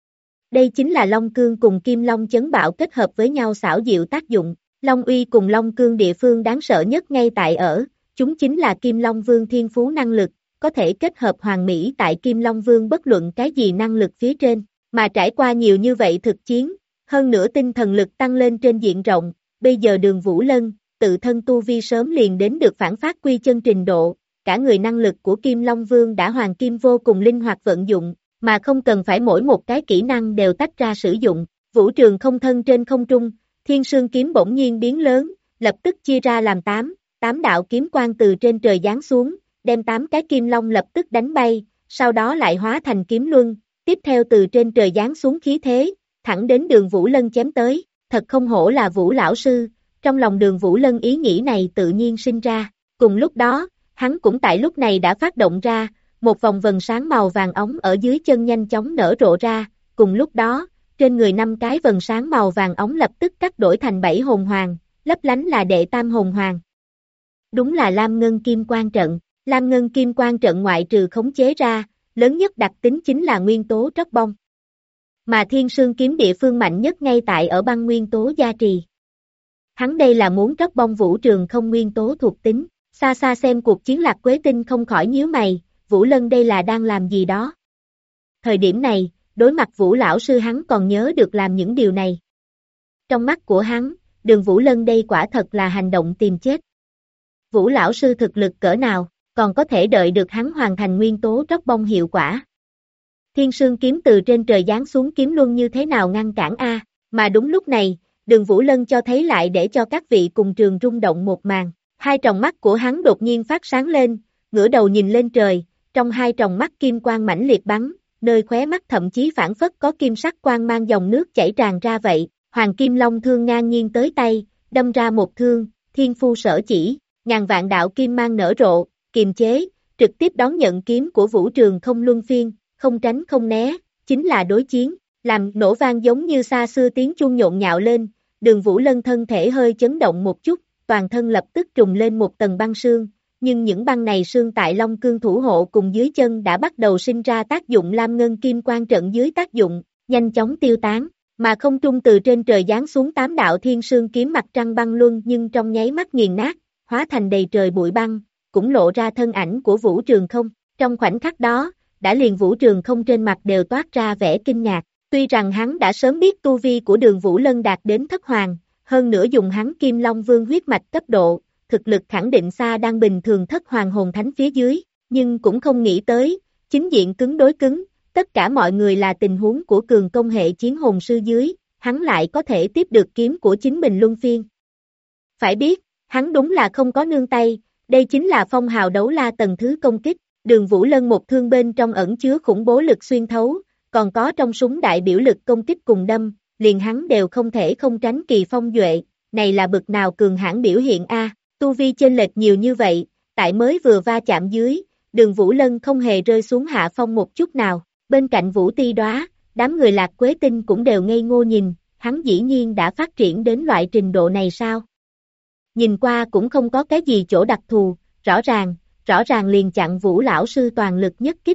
Đây chính là long cương cùng kim long chấn bạo kết hợp với nhau xảo diệu tác dụng, long uy cùng long cương địa phương đáng sợ nhất ngay tại ở, chúng chính là Kim Long Vương thiên phú năng lực, có thể kết hợp hoàn mỹ tại Kim Long Vương bất luận cái gì năng lực phía trên, mà trải qua nhiều như vậy thực chiến, hơn nữa tinh thần lực tăng lên trên diện rộng, bây giờ Đường Vũ Lân, tự thân tu vi sớm liền đến được phản phát quy chân trình độ, cả người năng lực của Kim Long Vương đã hoàng kim vô cùng linh hoạt vận dụng, mà không cần phải mỗi một cái kỹ năng đều tách ra sử dụng, Vũ Trường Không thân trên không trung, Thiên Sương kiếm bỗng nhiên biến lớn, lập tức chia ra làm 8 đạo kiếm quang từ trên trời giáng xuống, đem 8 cái kim long lập tức đánh bay, sau đó lại hóa thành kiếm luân, tiếp theo từ trên trời giáng xuống khí thế, thẳng đến Đường Vũ Lân chém tới, thật không hổ là Vũ lão sư, trong lòng Đường Vũ Lân ý nghĩ này tự nhiên sinh ra, cùng lúc đó, hắn cũng tại lúc này đã phát động ra, một vòng vần sáng màu vàng óng ở dưới chân nhanh chóng nở rộ ra, cùng lúc đó, trên người 5 cái vần sáng màu vàng óng lập tức cắt đổi thành 7 hồn hoàng, lấp lánh là đệ tam hồn hoàng. Đúng là Lam Ngân Kim Quang trận, Lam Ngân Kim Quang trận ngoại trừ khống chế ra, lớn nhất đặc tính chính là nguyên tố tróc bông. Mà Thiên Sương kiếm địa phương mạnh nhất ngay tại ở băng nguyên tố gia trì. Hắn đây là muốn tróc bông Vũ Trường Không nguyên tố thuộc tính, xa xa xem cuộc chiến Lạc Quế Tinh không khỏi nhíu mày, Vũ Lân đây là đang làm gì đó. Thời điểm này, đối mặt Vũ lão sư hắn còn nhớ được làm những điều này. Trong mắt của hắn, Đường Vũ Lân đây quả thật là hành động tìm chết. Vũ lão sư thực lực cỡ nào, còn có thể đợi được hắn hoàn thành nguyên tố tróc bông hiệu quả. Thiên Sương kiếm từ trên trời giáng xuống kiếm luân như thế nào ngăn cản a, mà đúng lúc này, Đường Vũ Lân cho thấy lại để cho các vị cùng trường rung động một màn, hai tròng mắt của hắn đột nhiên phát sáng lên, ngửa đầu nhìn lên trời, trong hai tròng mắt kim quang mãnh liệt bắn, nơi khóe mắt thậm chí phảng phất có kim sắc quang mang dòng nước chảy tràn ra vậy, Hoàng Kim Long thương ngang nhiên tới tay, đâm ra một thương, thiên phu sở chỉ, ngàn vạn đạo kim mang nở rộ, kiềm chế, trực tiếp đón nhận kiếm của Vũ Trường Không luân phiên, không tránh không né, chính là đối chiến, làm nổ vang giống như xa xưa tiếng chuông nhộn nhạo lên, Đường Vũ Lân thân thể hơi chấn động một chút, toàn thân lập tức trùng lên một tầng băng sương, nhưng những băng này sương tại Long Cương thủ hộ cùng dưới chân đã bắt đầu sinh ra tác dụng Lam Ngân Kim Quang trận dưới tác dụng, nhanh chóng tiêu tán, mà không trung từ trên trời giáng xuống 8 đạo thiên sương kiếm mặt trăng băng luân nhưng trong nháy mắt nghiền nát, hóa thành đầy trời bụi băng, cũng lộ ra thân ảnh của Vũ Trường Không, trong khoảnh khắc đó, đã liền Vũ Trường Không trên mặt đều toát ra vẻ kinh ngạc, tuy rằng hắn đã sớm biết tu vi của Đường Vũ Lân đạt đến thất hoàng, hơn nữa dùng hắn Kim Long Vương huyết mạch cấp độ, thực lực khẳng định xa đang bình thường thất hoàng hồn thánh phía dưới, nhưng cũng không nghĩ tới, chính diện cứng đối cứng, tất cả mọi người là tình huống của cường công hệ chiến hồn sư dưới, hắn lại có thể tiếp được kiếm của chính mình luân phiên. Phải biết, hắn đúng là không có nương tay, đây chính là phong hào đấu la tầng thứ công kích, Đường Vũ Lân một thương bên trong ẩn chứa khủng bố lực xuyên thấu, còn có trong súng đại biểu lực công kích cùng đâm, liền hắn đều không thể không tránh kỳ phong duệ, này là bực nào cường hãn biểu hiện a, tu vi chênh lệch nhiều như vậy, tại mới vừa va chạm dưới, Đường Vũ Lân không hề rơi xuống hạ phong một chút nào, bên cạnh Vũ Ti Đóa, đám người Lạc Quế Tinh cũng đều ngây ngô nhìn, hắn dĩ nhiên đã phát triển đến loại trình độ này sao? Nhìn qua cũng không có cái gì chỗ đặc thù, rõ ràng liền chặn Vũ lão sư toàn lực nhất kích.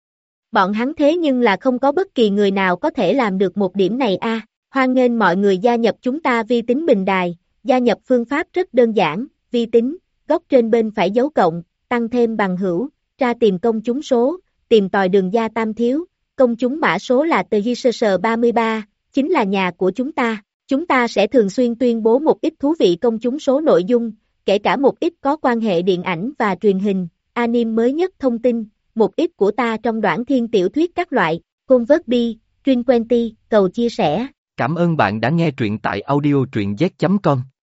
Bọn hắn thế nhưng là không có bất kỳ người nào có thể làm được một điểm này a. Hoan nghênh mọi người gia nhập chúng ta vi tính bình đài, gia nhập phương pháp rất đơn giản, vi tính, góc trên bên phải dấu cộng, tăng thêm bằng hữu, tra tìm công chúng số, tìm tòi đường gia tam thiếu, công chúng mã số là tờ Researcher 33, chính là nhà của chúng ta. Chúng ta sẽ thường xuyên tuyên bố một ít thú vị công chúng số nội dung, kể cả một ít có quan hệ điện ảnh và truyền hình, anime mới nhất thông tin, một ít của ta trong đoạn thiên tiểu thuyết các loại, Convert Bi, Trin Quenty, cầu chia sẻ. Cảm ơn bạn đã nghe truyện tại audio truyện z.com.